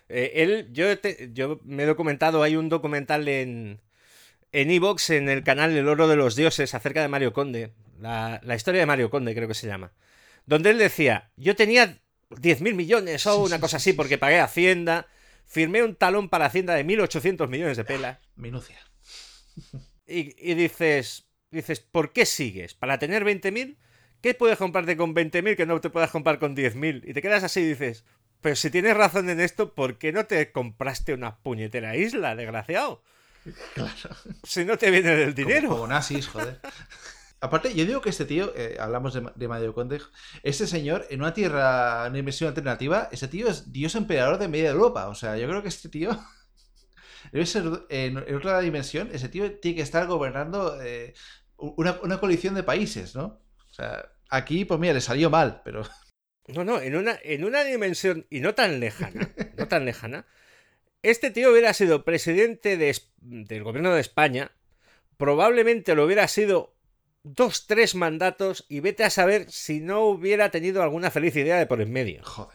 Yo me he documentado, hay un documental en iVoox, en el canal El Oro de los Dioses, acerca de Mario Conde. La historia de Mario Conde, creo que se llama. Donde él decía, yo tenía 10.000 millones o una cosa así porque pagué Hacienda, firmé un talón para Hacienda de 1.800 millones de pelas. Minucia. Y dices, ¿por qué sigues? ¿Para tener 20.000? ¿Qué puedes comprarte con 20.000 que no te puedas comprar con 10.000? Y te quedas así y dices, pero si tienes razón en esto, ¿por qué no te compraste una puñetera isla, desgraciado? Claro. Si no te viene del dinero. Como nazis, joder. Aparte, yo digo que este tío, hablamos de Mario Conde, este señor, en una dimensión alternativa, ese tío es Dios emperador de media Europa. O sea, yo creo que este tío debe ser, en otra dimensión, ese tío tiene que estar gobernando una coalición de países, ¿no? O sea, aquí, pues mira, le salió mal, pero... No, en una dimensión, y no tan lejana, este tío hubiera sido presidente del gobierno de España, probablemente lo hubiera sido 2-3 mandatos y vete a saber si no hubiera tenido alguna feliz idea de por en medio. Joder.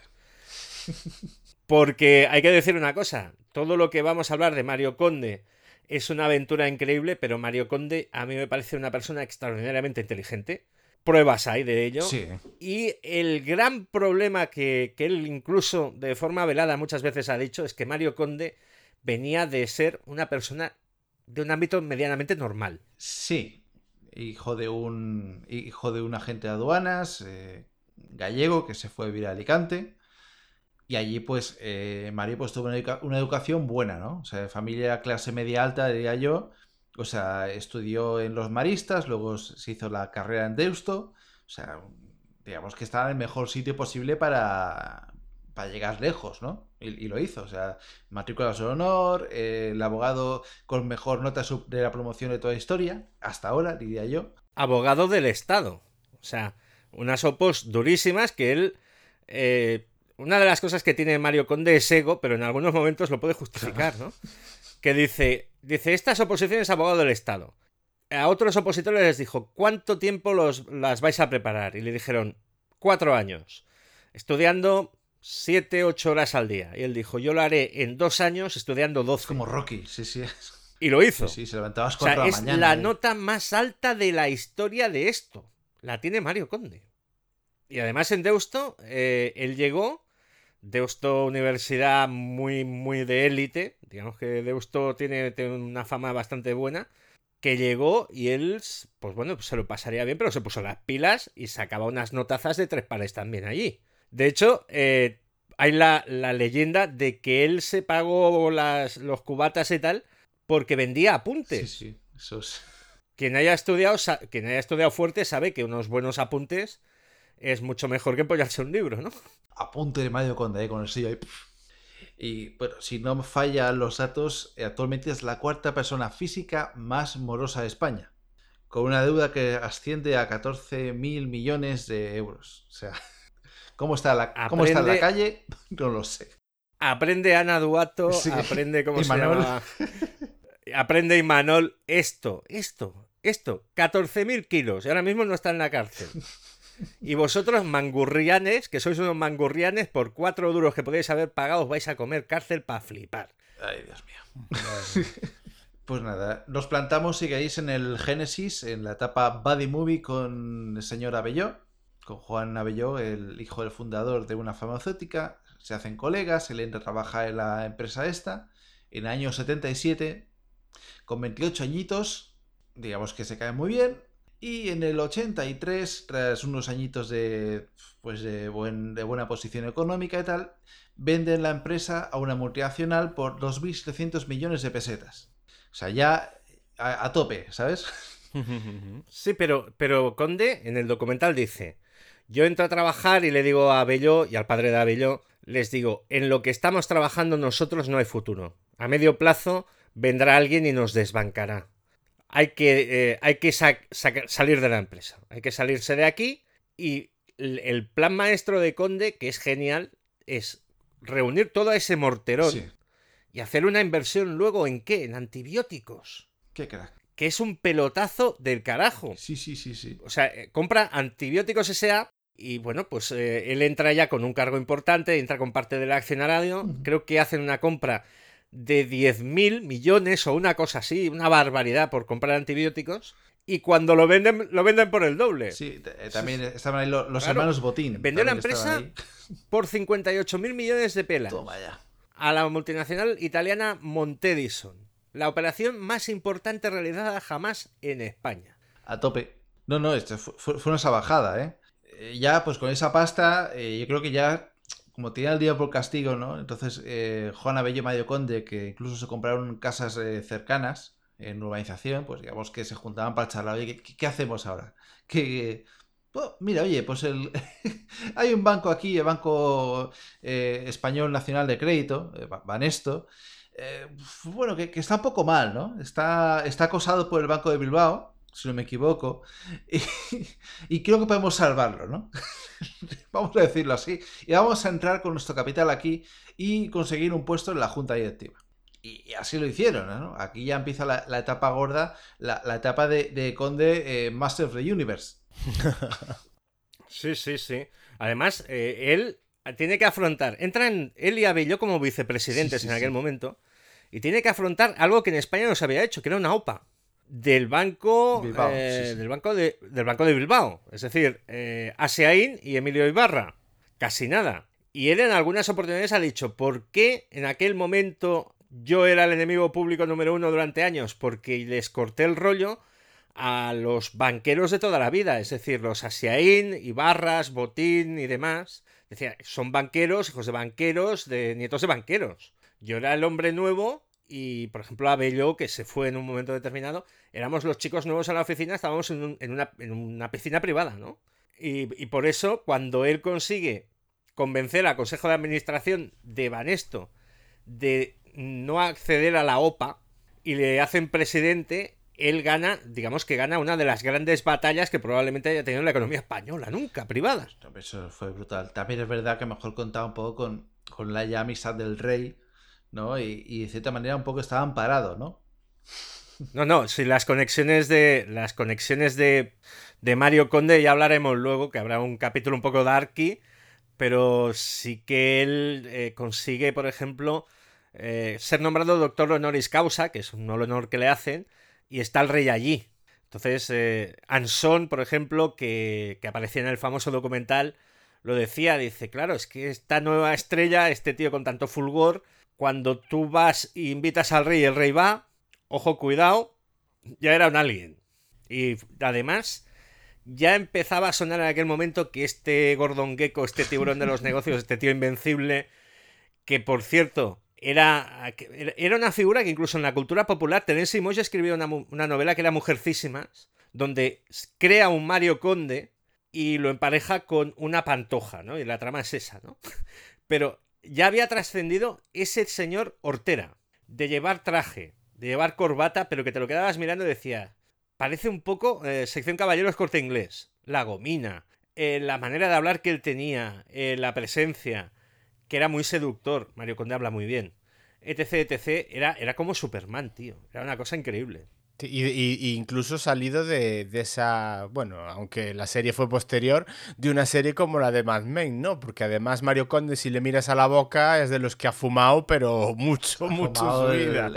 Porque hay que decir una cosa, todo lo que vamos a hablar de Mario Conde es una aventura increíble, pero Mario Conde a mí me parece una persona extraordinariamente inteligente. Pruebas hay de ello. Sí. Y el gran problema que él incluso de forma velada muchas veces ha dicho es que Mario Conde venía de ser una persona de un ámbito medianamente normal. Sí. Hijo de un agente de aduanas gallego que se fue a vivir a Alicante. Y allí, pues, Mario pues, tuvo una educación buena, ¿no? O sea, de familia clase media alta, diría yo. O sea, estudió en los maristas, luego se hizo la carrera en Deusto. O sea, digamos que estaba en el mejor sitio posible para llegar lejos, ¿no? Y lo hizo. O sea, matrículas de honor, el abogado con mejor nota de la promoción de toda la historia, hasta ahora, diría yo. Abogado del Estado. O sea, unas opos durísimas que él... una de las cosas que tiene Mario Conde es ego, pero en algunos momentos lo puede justificar, ¿no? Que dice, estas oposiciones abogado del Estado. A otros opositores les dijo, ¿cuánto tiempo las vais a preparar? Y le dijeron, 4 años, estudiando 7-8 horas al día. Y él dijo, yo lo haré en 2 años estudiando 12. Es como Rocky, sí. Y lo hizo. Sí, se levantaba a las 4 4 de la la mañana. Es la nota más alta de la historia de esto. La tiene Mario Conde. Y además en Deusto, él llegó... Deusto, universidad muy, muy de élite. Digamos que Deusto tiene una fama bastante buena. Que llegó y él, pues bueno, pues se lo pasaría bien, pero se puso las pilas y sacaba unas notazas de 3 pares también allí. De hecho, hay la leyenda de que él se pagó los cubatas y tal porque vendía apuntes. Sí, eso es. Quien haya estudiado fuerte sabe que unos buenos apuntes es mucho mejor que empollarse un libro, ¿no? Apunte de Mario Conde, con el sello ahí. Y bueno, si no me fallan los datos, actualmente es la 4ª persona física más morosa de España, con una deuda que asciende a 14.000 millones de euros. O sea, ¿cómo está la calle? No lo sé. Aprende Ana Duato, sí. Aprende cómo se llama. Aprende Imanol. Esto. 14.000 kilos. Y ahora mismo no está en la cárcel. Y vosotros, mangurrianes, que sois unos mangurrianes, por 4 duros que podéis haber pagado, os vais a comer cárcel para flipar. Ay, Dios mío. Pues nada, nos plantamos, seguís en el Génesis, en la etapa Buddy Movie con el señor Abelló, con Juan Abelló, el hijo del fundador de una farmacéutica. Se hacen colegas, él entra a trabajar en la empresa esta, en el año 77, con 28 añitos, digamos que se cae muy bien. Y en el 83, tras unos añitos de buena posición económica y tal, venden la empresa a una multinacional por 2.700 millones de pesetas. O sea, ya a tope, ¿sabes? Sí, pero Conde en el documental dice, yo entro a trabajar y le digo a Abelló y al padre de Abelló, les digo, en lo que estamos trabajando nosotros no hay futuro. A medio plazo vendrá alguien y nos desbancará. Hay que salir de la empresa, hay que salirse de aquí y el plan maestro de Conde, que es genial, es reunir todo ese morterón y hacer una inversión luego ¿en qué? En antibióticos. ¡Qué crack! Que es un pelotazo del carajo. Sí. O sea, compra Antibióticos S.A. y bueno, pues él entra ya con un cargo importante, entra con parte del accionariado, creo que hacen una compra de 10.000 millones o una cosa así, una barbaridad por comprar antibióticos, y cuando lo venden por el doble. Sí, también estaban ahí los hermanos Botín. Vendió la empresa por 58.000 millones de pelas. Toma ya. A la multinacional italiana Montedison. La operación más importante realizada jamás en España. A tope. No, esto fue una salvajada, ¿eh? Ya, pues con esa pasta, yo creo que ya... Como tenía el día por castigo, ¿no? Entonces, Juan Abelló y Mario Conde, que incluso se compraron casas cercanas en urbanización, pues digamos que se juntaban para charlar. Oye, ¿qué hacemos ahora? Mira, oye, pues hay un banco aquí, el Banco Español Nacional de Crédito, Banesto, bueno, que está un poco mal, ¿no? Está acosado por el Banco de Bilbao, si no me equivoco, y creo que podemos salvarlo, ¿no? Vamos a decirlo así. Y vamos a entrar con nuestro capital aquí y conseguir un puesto en la junta directiva. Y así lo hicieron, ¿no? Aquí ya empieza la etapa gorda, la etapa de Conde Master of the Universe. Sí, sí, sí. Además, él tiene que afrontar, entran él y Abelló como vicepresidentes en aquel momento, y tiene que afrontar algo que en España no se había hecho, que era una OPA del banco Bilbao, del banco de Bilbao, es decir, Asiaín y Emilio Ibarra, casi nada. Y él en algunas oportunidades ha dicho, ¿por qué en aquel momento yo era el enemigo público número 1 durante años? Porque les corté el rollo a los banqueros de toda la vida, es decir, los Asiaín, Ibarras, Botín y demás. Decía, son banqueros, hijos de banqueros, de nietos de banqueros. Yo era el hombre nuevo y, por ejemplo, Abelló, que se fue en un momento determinado, éramos los chicos nuevos a la oficina, estábamos en una piscina privada, ¿no? Y por eso, cuando él consigue convencer al Consejo de Administración de Banesto de no acceder a la OPA y le hacen presidente, él gana, digamos que gana una de las grandes batallas que probablemente haya tenido en la economía española, nunca, privada. Eso fue brutal. También es verdad que mejor contaba un poco con la ya amistad del rey, ¿no? Y de cierta manera un poco estaba amparado, ¿no? No, si las conexiones de Mario Conde ya hablaremos luego, que habrá un capítulo un poco darky, pero sí que él consigue, por ejemplo, ser nombrado doctor honoris causa, que es un honor que le hacen, y está el rey allí. Entonces, Anson, por ejemplo, que aparecía en el famoso documental, lo decía, dice, claro, es que esta nueva estrella, este tío con tanto fulgor, cuando tú vas e invitas al rey y el rey va, ojo, cuidado, ya era un alien. Y además, ya empezaba a sonar en aquel momento que este Gordon Gekko, este tiburón de los negocios, este tío invencible, que por cierto era una figura que incluso en la cultura popular, Terence Moix escribió una novela que era Mujercísimas, donde crea un Mario Conde y lo empareja con una Pantoja, ¿no? Y la trama es esa, ¿no? Pero ya había trascendido ese señor hortera, de llevar traje, de llevar corbata, pero que te lo quedabas mirando y decías, parece un poco sección Caballeros Corte Inglés, la gomina, la manera de hablar que él tenía, la presencia, que era muy seductor. Mario Conde habla muy bien, etc. Era como Superman, tío, era una cosa increíble. Y incluso salido de esa, bueno, aunque la serie fue posterior, de una serie como la de Mad Men, ¿no? Porque además Mario Conde, si le miras a la boca, es de los que ha fumado, pero mucho en su vida.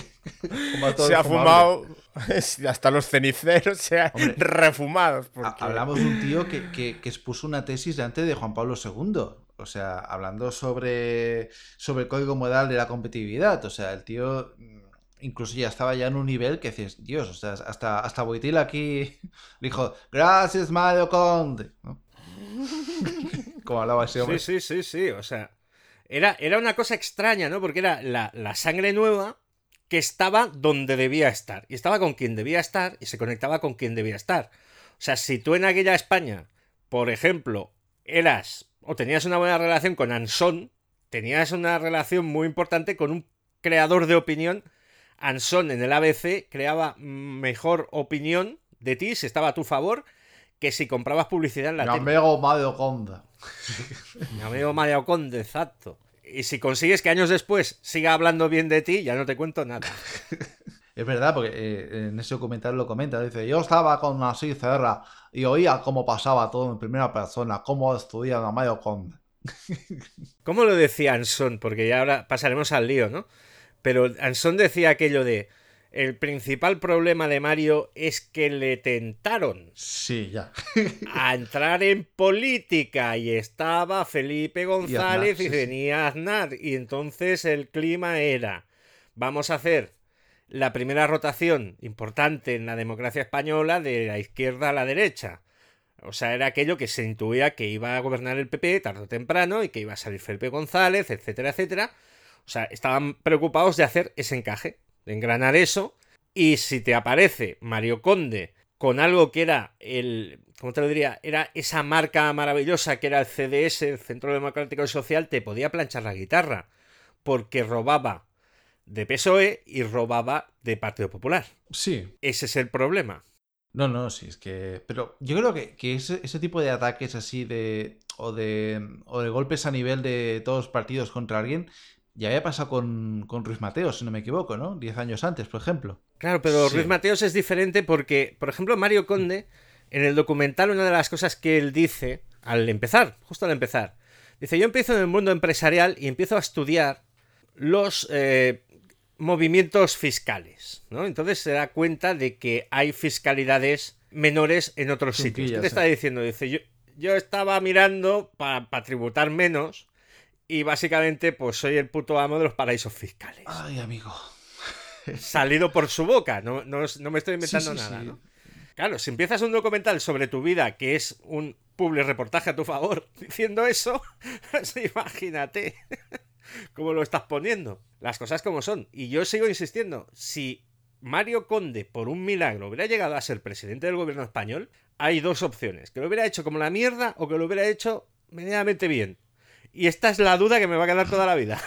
Se ha fumado hasta los ceniceros, se han refumado. Porque... Hablamos de un tío que expuso una tesis delante de Juan Pablo II. O sea, hablando sobre el código moral de la competitividad. O sea, el tío... Incluso ya estaba en un nivel que dices, Dios, o sea, hasta Boitil aquí dijo, gracias Mario Conde, ¿no? Como hablaba ese hombre. Sí, o sea, era una cosa extraña, ¿no? Porque era la sangre nueva que estaba donde debía estar, y estaba con quien debía estar, y se conectaba con quien debía estar. O sea, si tú en aquella España, por ejemplo, eras, o tenías una buena relación con Anson, tenías una relación muy importante con un creador de opinión. Anson en el ABC creaba mejor opinión de ti, si estaba a tu favor, que si comprabas publicidad en la tele. Mi amigo Mario Conde. Mi amigo Mario Conde, exacto. Y si consigues que años después siga hablando bien de ti, ya no te cuento nada. Es verdad, porque en ese documental lo comenta, dice, yo estaba con Asís Serra y oía cómo pasaba todo en primera persona, cómo estudian a Mario Conde. ¿Cómo lo decía Anson? Porque ya ahora pasaremos al lío, ¿no? Pero Anson decía aquello de, el principal problema de Mario es que le tentaron a entrar en política y estaba Felipe González y venía Aznar, y entonces el clima era, vamos a hacer la primera rotación importante en la democracia española de la izquierda a la derecha. O sea, era aquello que se intuía que iba a gobernar el PP tarde o temprano y que iba a salir Felipe González, etcétera. O sea, estaban preocupados de hacer ese encaje, de engranar eso, y si te aparece Mario Conde con algo que era ¿cómo te lo diría? Era esa marca maravillosa que era el CDS, el Centro Democrático y Social, te podía planchar la guitarra, porque robaba de PSOE y robaba de Partido Popular. Sí. Ese es el problema. No, sí, es que... Pero yo creo que ese tipo de ataques así o de golpes a nivel de todos los partidos contra alguien Ya había pasado con Ruiz Mateos, si no me equivoco, ¿no? 10 años antes, por ejemplo. Claro, pero Sí. Ruiz Mateos es diferente porque, por ejemplo, Mario Conde, en el documental, una de las cosas que él dice, justo al empezar, dice, yo empiezo en el mundo empresarial y empiezo a estudiar los movimientos fiscales, ¿no? Entonces se da cuenta de que hay fiscalidades menores en otros sitios. ¿Qué te está diciendo? Dice, yo estaba mirando para tributar menos y básicamente pues soy el puto amo de los paraísos fiscales. Ay, amigo. Salido por su boca, no me estoy inventando nada, ¿no? Claro, si empiezas un documental sobre tu vida que es un public reportaje a tu favor diciendo eso, pues imagínate cómo lo estás poniendo. Las cosas como son. Y yo sigo insistiendo, si Mario Conde, por un milagro, hubiera llegado a ser presidente del gobierno español, hay dos opciones. Que lo hubiera hecho como la mierda o que lo hubiera hecho medianamente bien. Y esta es la duda que me va a quedar toda la vida.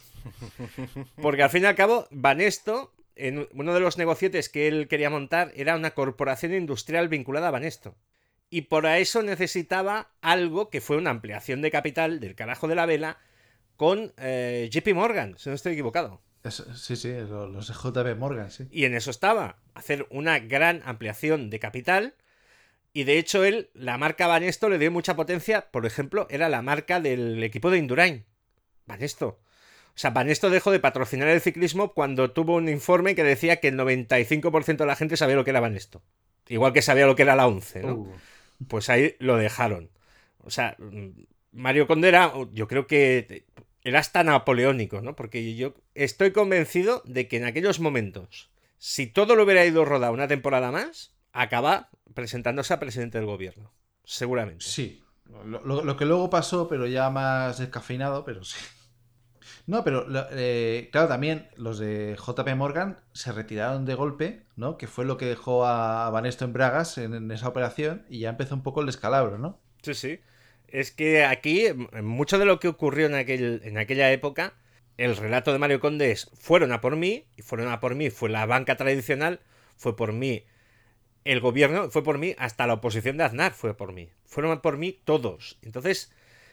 Porque al fin y al cabo, Banesto, en uno de los negocietes que él quería montar, era una corporación industrial vinculada a Banesto. Y por eso necesitaba algo que fue una ampliación de capital del carajo de la vela con JP Morgan, si no estoy equivocado. Sí, los de JP Morgan, sí. Y en eso estaba, hacer una gran ampliación de capital. Y de hecho él, la marca Banesto le dio mucha potencia. Por ejemplo, era la marca del equipo de Indurain. Banesto. O sea, Banesto dejó de patrocinar el ciclismo cuando tuvo un informe que decía que el 95% de la gente sabía lo que era Banesto. Igual que sabía lo que era la ONCE, ¿no? Pues ahí lo dejaron. O sea, Mario Conde era, yo creo que era hasta napoleónico, ¿no? Porque yo estoy convencido de que en aquellos momentos, si todo lo hubiera ido rodado una temporada más, acaba presentándose a presidente del gobierno. Seguramente. Sí. Lo que luego pasó, pero ya más descafeinado, pero sí. No, pero claro, también los de JP Morgan se retiraron de golpe, ¿no? Que fue lo que dejó a Banesto en bragas en esa operación y ya empezó un poco el descalabro, ¿no? Sí, sí. Es que aquí, mucho de lo que ocurrió en aquella época, el relato de Mario Conde es, fueron a por mí, fue la banca tradicional, fue por mí el gobierno, fue por mí hasta la oposición de Aznar, fue por mí. Fueron por mí todos. Entonces,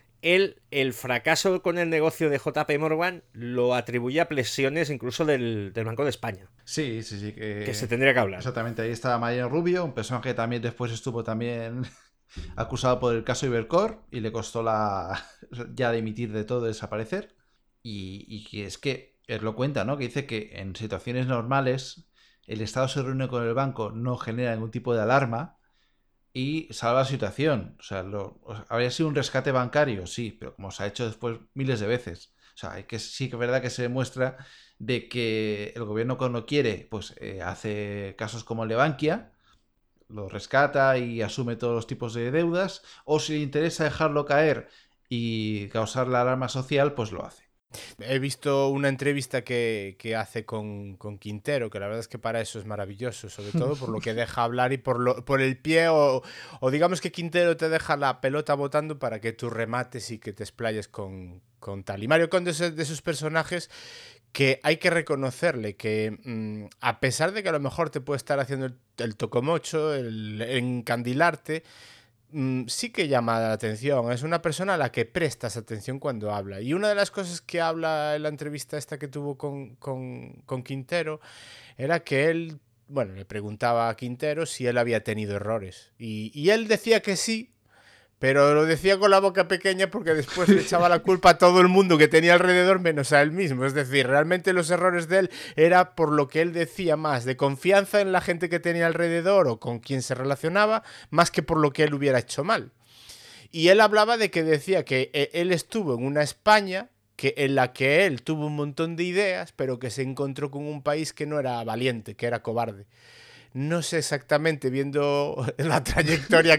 el fracaso con el negocio de JP Morgan lo atribuye a presiones incluso del Banco de España. Sí. Que se tendría que hablar. Exactamente, ahí estaba Mariano Rubio, un personaje que también después estuvo también acusado por el caso Ibercor y le costó ya dimitir de todo, desaparecer. Y que es que él lo cuenta, ¿no? Que dice que en situaciones normales el Estado se reúne con el banco, no genera ningún tipo de alarma y salva la situación. O sea, habría sido un rescate bancario, sí, pero como se ha hecho después miles de veces. O sea, sí que es verdad que se demuestra de que el gobierno cuando quiere, pues hace casos como el de Bankia, lo rescata y asume todos los tipos de deudas, o si le interesa dejarlo caer y causar la alarma social, pues lo hace. He visto una entrevista que hace con Quintero, que la verdad es que para eso es maravilloso, sobre todo por lo que deja hablar y por el pie, o digamos que Quintero te deja la pelota botando para que tú remates y que te explayes con tal. Y Mario Conde es de esos personajes que hay que reconocerle que a pesar de que a lo mejor te puede estar haciendo el tocomocho, el encandilarte, sí que llama la atención. Es una persona a la que prestas atención cuando habla. Y una de las cosas que habla en la entrevista esta que tuvo con Quintero era que él, bueno, le preguntaba a Quintero si él había tenido errores. Y él decía que sí, pero lo decía con la boca pequeña porque después le echaba la culpa a todo el mundo que tenía alrededor menos a él mismo. Es decir, realmente los errores de él era por lo que él decía más, de confianza en la gente que tenía alrededor o con quien se relacionaba, más que por lo que él hubiera hecho mal. Y él hablaba de que decía que él estuvo en una España en la que él tuvo un montón de ideas, pero que se encontró con un país que no era valiente, que era cobarde. No sé exactamente, viendo la trayectoria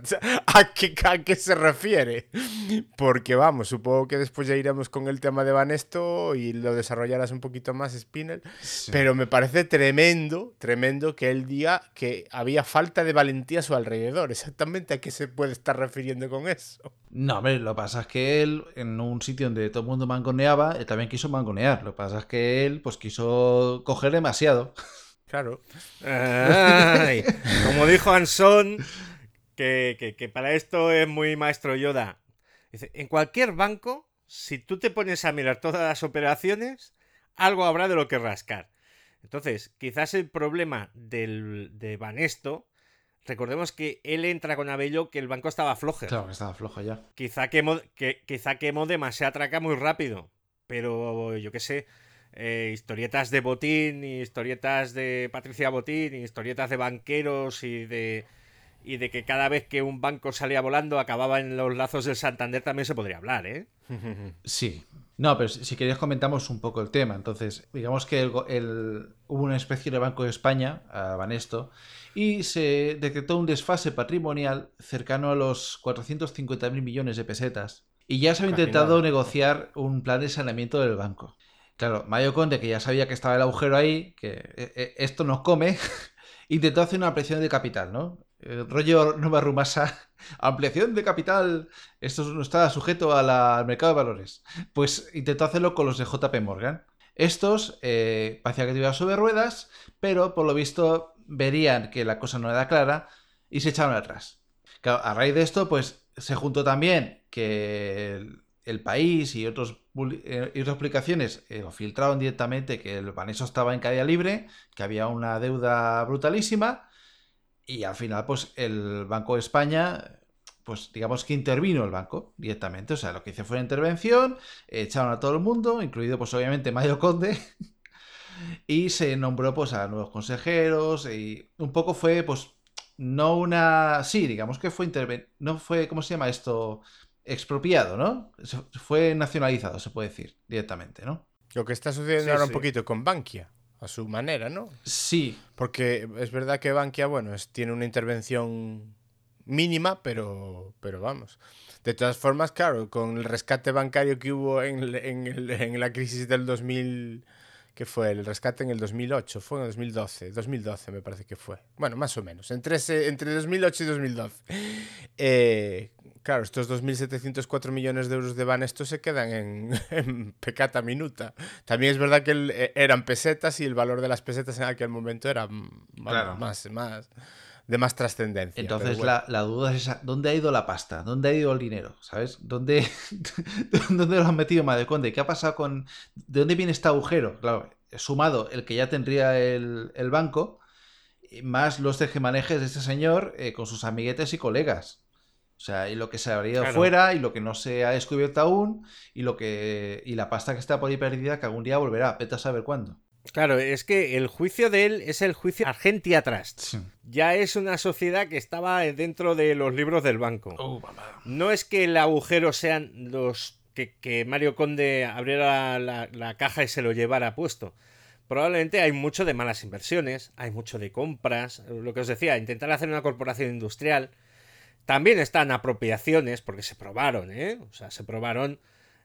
a qué se refiere. Porque vamos, supongo que después ya iremos con el tema de Banesto y lo desarrollarás un poquito más, Spinel. Sí. Pero me parece tremendo que él diga que había falta de valentía a su alrededor. Exactamente a qué se puede estar refiriendo con eso. No, hombre, lo que pasa es que él, en un sitio donde todo el mundo mangoneaba, él también quiso mangonear. Lo que pasa es que él, pues, quiso coger demasiado. Claro. Ay, como dijo Anson, que para esto es muy maestro Yoda. Dice, en cualquier banco si tú te pones a mirar todas las operaciones, algo habrá de lo que rascar. Entonces, quizás el problema de Banesto, recordemos que él entra con Abello que el banco estaba flojo. Claro, que estaba flojo ya. Quizá quemó demasiada traca muy rápido, pero yo qué sé, historietas de Botín, historietas de Patricia Botín, historietas de banqueros y de que cada vez que un banco salía volando acababa en los lazos del Santander también se podría hablar, ¿eh? Sí. No, pero si queréis comentamos un poco el tema. Entonces, digamos que hubo una especie de Banco de España, a Banesto, y se decretó un desfase patrimonial cercano a los 450.000 millones de pesetas. Y ya se había intentado negociar un plan de saneamiento del banco. Claro, Mario Conde, que ya sabía que estaba el agujero ahí, que esto nos come, intentó hacer una ampliación de capital, ¿no? Rollo Nova Rumasa, ampliación de capital, esto no está sujeto al mercado de valores. Pues intentó hacerlo con los de JP Morgan. Estos parecía que iban sobre ruedas, pero por lo visto verían que la cosa no era clara y se echaron atrás. Claro, a raíz de esto, pues se juntó también que el País y otras publicaciones filtraron directamente que el Banesto estaba en caída libre, que había una deuda brutalísima. Y al final, pues el Banco de España, pues digamos que intervino el banco directamente. O sea, lo que hizo fue una intervención, echaron a todo el mundo, incluido pues obviamente Mario Conde, y se nombró pues a nuevos consejeros y un poco fue pues no una... Sí, digamos que fue no fue, ¿cómo se llama esto? Expropiado, ¿no? Fue nacionalizado, se puede decir, directamente, ¿no? Lo que está sucediendo ahora un poquito con Bankia. A su manera, ¿no? Sí. Porque es verdad que Bankia, bueno, tiene una intervención mínima, pero vamos. De todas formas, claro, con el rescate bancario que hubo en la crisis del 2000, que fue el rescate en el 2008, fue en el 2012 me parece que fue. Bueno, más o menos, entre 2008 y 2012. Claro, estos 2.704 millones de euros de Banesto se quedan en pecata minuta. También es verdad que eran pesetas y el valor de las pesetas en aquel momento era de más trascendencia. Entonces bueno. la duda es esa, ¿dónde ha ido la pasta? ¿Dónde ha ido el dinero? ¿Sabes? ¿Dónde lo han metido Mario Conde? ¿Qué ha pasado con...? ¿De dónde viene este agujero? Claro, sumado el que ya tendría el banco, más los tejemanejes de este señor con sus amiguetes y colegas. O sea, y lo que se habría ido fuera y lo que no se ha descubierto aún y la pasta que está por ahí perdida que algún día volverá, vete a saber cuándo. Claro, es que el juicio de él es el juicio Argentia Trust. Sí. Ya es una sociedad que estaba dentro de los libros del banco. No es que el agujero sean los que Mario Conde abriera la caja y se lo llevara puesto. Probablemente hay mucho de malas inversiones, hay mucho de compras, lo que os decía, intentar hacer una corporación industrial. También están apropiaciones, porque se probaron, O sea, se probaron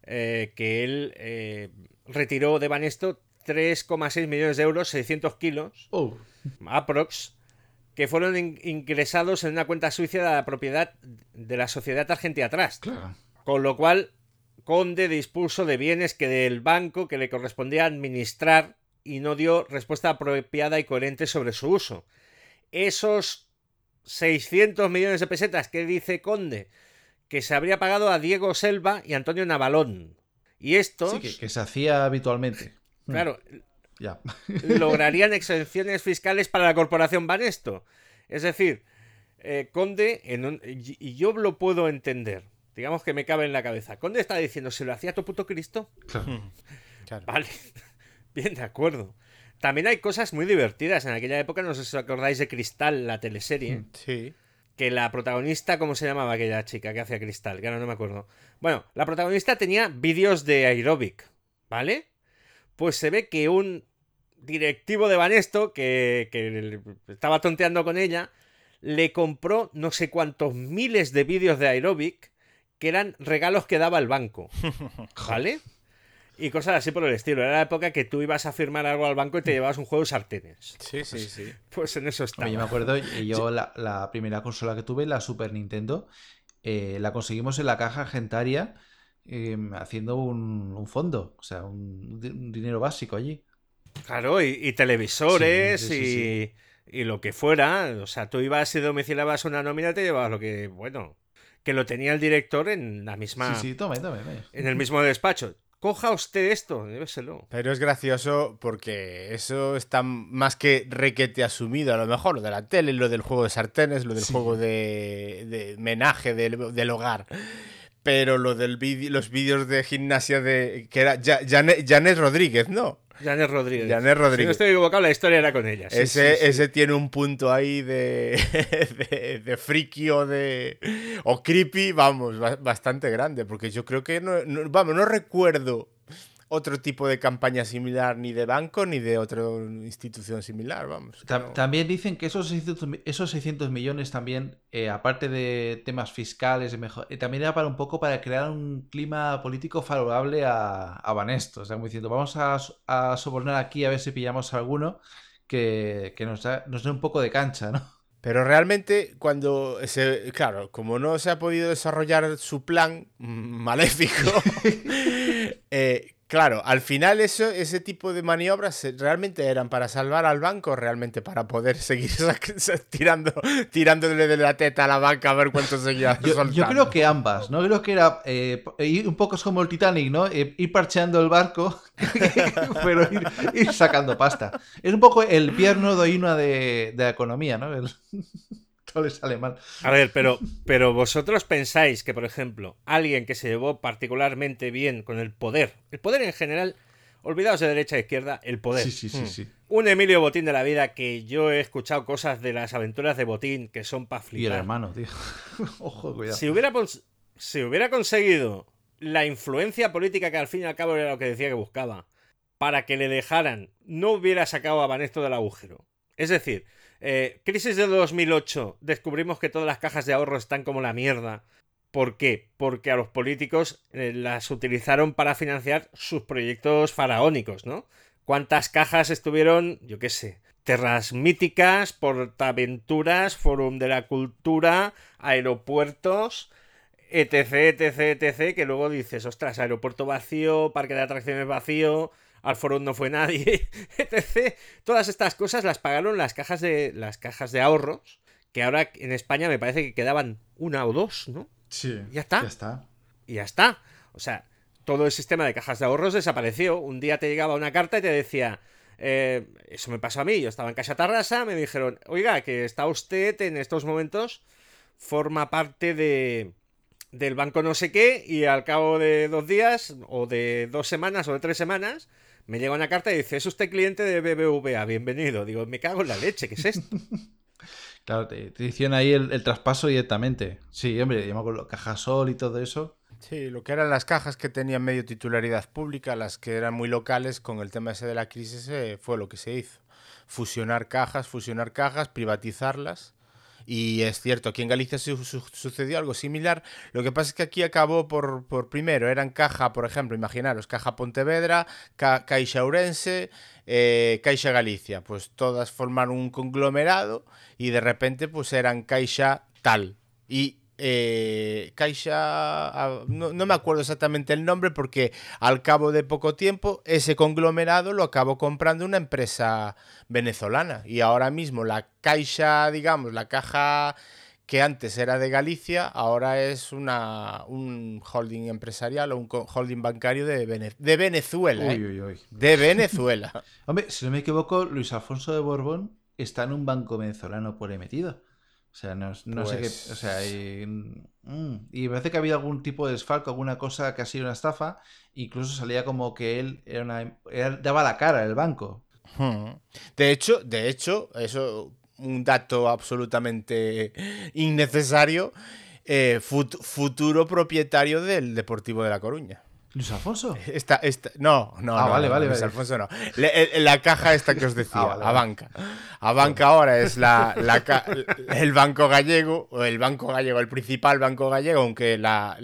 que él retiró de Banesto 3,6 millones de euros, 600 kilos, aprox, que fueron ingresados en una cuenta suiza de la propiedad de la sociedad Argentia Trust. Claro. Con lo cual, Conde dispuso de bienes que del banco que le correspondía administrar y no dio respuesta apropiada y coherente sobre su uso. Esos 600 millones de pesetas que dice Conde que se habría pagado a Diego Selva y Antonio Navalón. Y estos... Sí, que se hacía habitualmente. Claro, ya. lograrían exenciones fiscales para la corporación Banesto. Es decir, Conde, y yo lo puedo entender, digamos que me cabe en la cabeza. Conde está diciendo, ¿se lo hacía tu puto Cristo? Claro. Vale, bien, de acuerdo. También hay cosas muy divertidas. En aquella época, no sé si os acordáis de Cristal, la teleserie. Sí. Que la protagonista, ¿cómo se llamaba aquella chica que hacía Cristal? Que ahora no me acuerdo. Bueno, la protagonista tenía vídeos de aeróbic, ¿vale? Pues se ve que un directivo de Banesto, que estaba tonteando con ella, le compró no sé cuántos miles de vídeos de aeróbic que eran regalos que daba el banco, ¿vale? Y cosas así por el estilo. Era la época que tú ibas a firmar algo al banco y te llevabas un juego de sartenes. Sí. Pues en eso estaba. Yo me acuerdo, yo la primera consola que tuve, la Super Nintendo, la conseguimos en la caja argentaria haciendo un fondo. O sea, un dinero básico allí. Claro, y televisores sí. y lo que fuera. O sea, tú ibas y domiciliabas una nómina y te llevabas lo que... Bueno... que lo tenía el director en la misma... Sí, tome. En el mismo despacho. Coja usted esto, lléveselo. Pero es gracioso porque eso está más que requete asumido. A lo mejor lo de la tele, lo del juego de sartenes, lo del juego de menaje del hogar. Pero lo del los vídeos de gimnasia que era Janet Rodríguez, ¿no? Janet Rodríguez. Si no estoy equivocado, la historia era con ella. Sí, ese tiene un punto ahí de friki o creepy, vamos, bastante grande. Porque yo creo que no recuerdo otro tipo de campaña similar ni de banco ni de otra institución similar, vamos. También dicen que esos 600 millones también, aparte de temas fiscales, también era un poco para crear un clima político favorable a Banesto. O sea, como diciendo, vamos a sobornar aquí a ver si pillamos a alguno que nos dé un poco de cancha, ¿no? Pero realmente claro, como no se ha podido desarrollar su plan maléfico, claro, al final ese tipo de maniobras realmente eran para salvar al banco, realmente para poder seguir tirándole de la teta a la banca a ver cuánto seguía soltando. Yo creo que ambas, ¿no? Creo que era un poco como el Titanic, ¿no? Ir parcheando el barco, pero ir sacando pasta. Es un poco el Pierno Doina de la economía, ¿no? Todo le sale mal. A ver, pero vosotros pensáis que, por ejemplo, alguien que se llevó particularmente bien con el poder en general, olvidaos de derecha e izquierda, el poder. Sí. Un Emilio Botín de la vida, que yo he escuchado cosas de las aventuras de Botín que son para flipar. Y el hermano, tío. Ojo, cuidado. Si hubiera conseguido la influencia política que al fin y al cabo era lo que decía que buscaba, para que le dejaran, no hubiera sacado a Banesto del agujero. Es decir, crisis de 2008, descubrimos que todas las cajas de ahorro están como la mierda. ¿Por qué? Porque a los políticos las utilizaron para financiar sus proyectos faraónicos, ¿no? ¿Cuántas cajas estuvieron, yo qué sé, Terras Míticas, Portaventuras, Fórum de la Cultura, aeropuertos, etc, que luego dices, ostras, aeropuerto vacío, parque de atracciones vacío... Al foro no fue nadie, etc. Todas estas cosas las pagaron las cajas de ahorros, que ahora en España me parece que quedaban una o dos, ¿no? Sí. Ya está. O sea, todo el sistema de cajas de ahorros desapareció. Un día te llegaba una carta y te decía, eso me pasó a mí, yo estaba en Caixa Tarrasa, me dijeron, oiga, que está usted en estos momentos, forma parte del banco no sé qué, y al cabo de 2 días, o de 2 semanas, o de 3 semanas, me llega una carta y dice, es usted cliente de BBVA, bienvenido. Digo, me cago en la leche, ¿qué es esto? Claro, te hicieron ahí el traspaso directamente. Sí, hombre, yo me acuerdo, Cajasol y todo eso. Sí, lo que eran las cajas que tenían medio titularidad pública, las que eran muy locales, con el tema ese de la crisis, fue lo que se hizo. Fusionar cajas, privatizarlas. Y es cierto, aquí en Galicia sucedió algo similar. Lo que pasa es que aquí acabó por primero. Eran Caja, por ejemplo, imaginaros, Caja Pontevedra, Caixa Ourense, Caixa Galicia. Pues todas formaron un conglomerado y de repente pues eran Caixa tal. Y Caixa, no me acuerdo exactamente el nombre, porque al cabo de poco tiempo ese conglomerado lo acabó comprando una empresa venezolana, y ahora mismo la Caixa, digamos, la caja que antes era de Galicia, ahora es un holding empresarial o un holding bancario de Venezuela. Uy. De Venezuela. Hombre, si no me equivoco, Luis Alfonso de Borbón está en un banco venezolano por ahí metido. O sea, no sé qué. O sea, y me parece que había algún tipo de desfalco, alguna cosa que ha sido una estafa. Incluso salía como que él daba la cara al banco. De hecho, eso, un dato absolutamente innecesario. Futuro propietario del Deportivo de La Coruña. ¿Luis Alfonso? No, vale. Luis Alfonso no. La caja esta que os decía, vale. Abanca. Abanca ahora es el banco gallego, o el banco gallego, el principal banco gallego, aunque las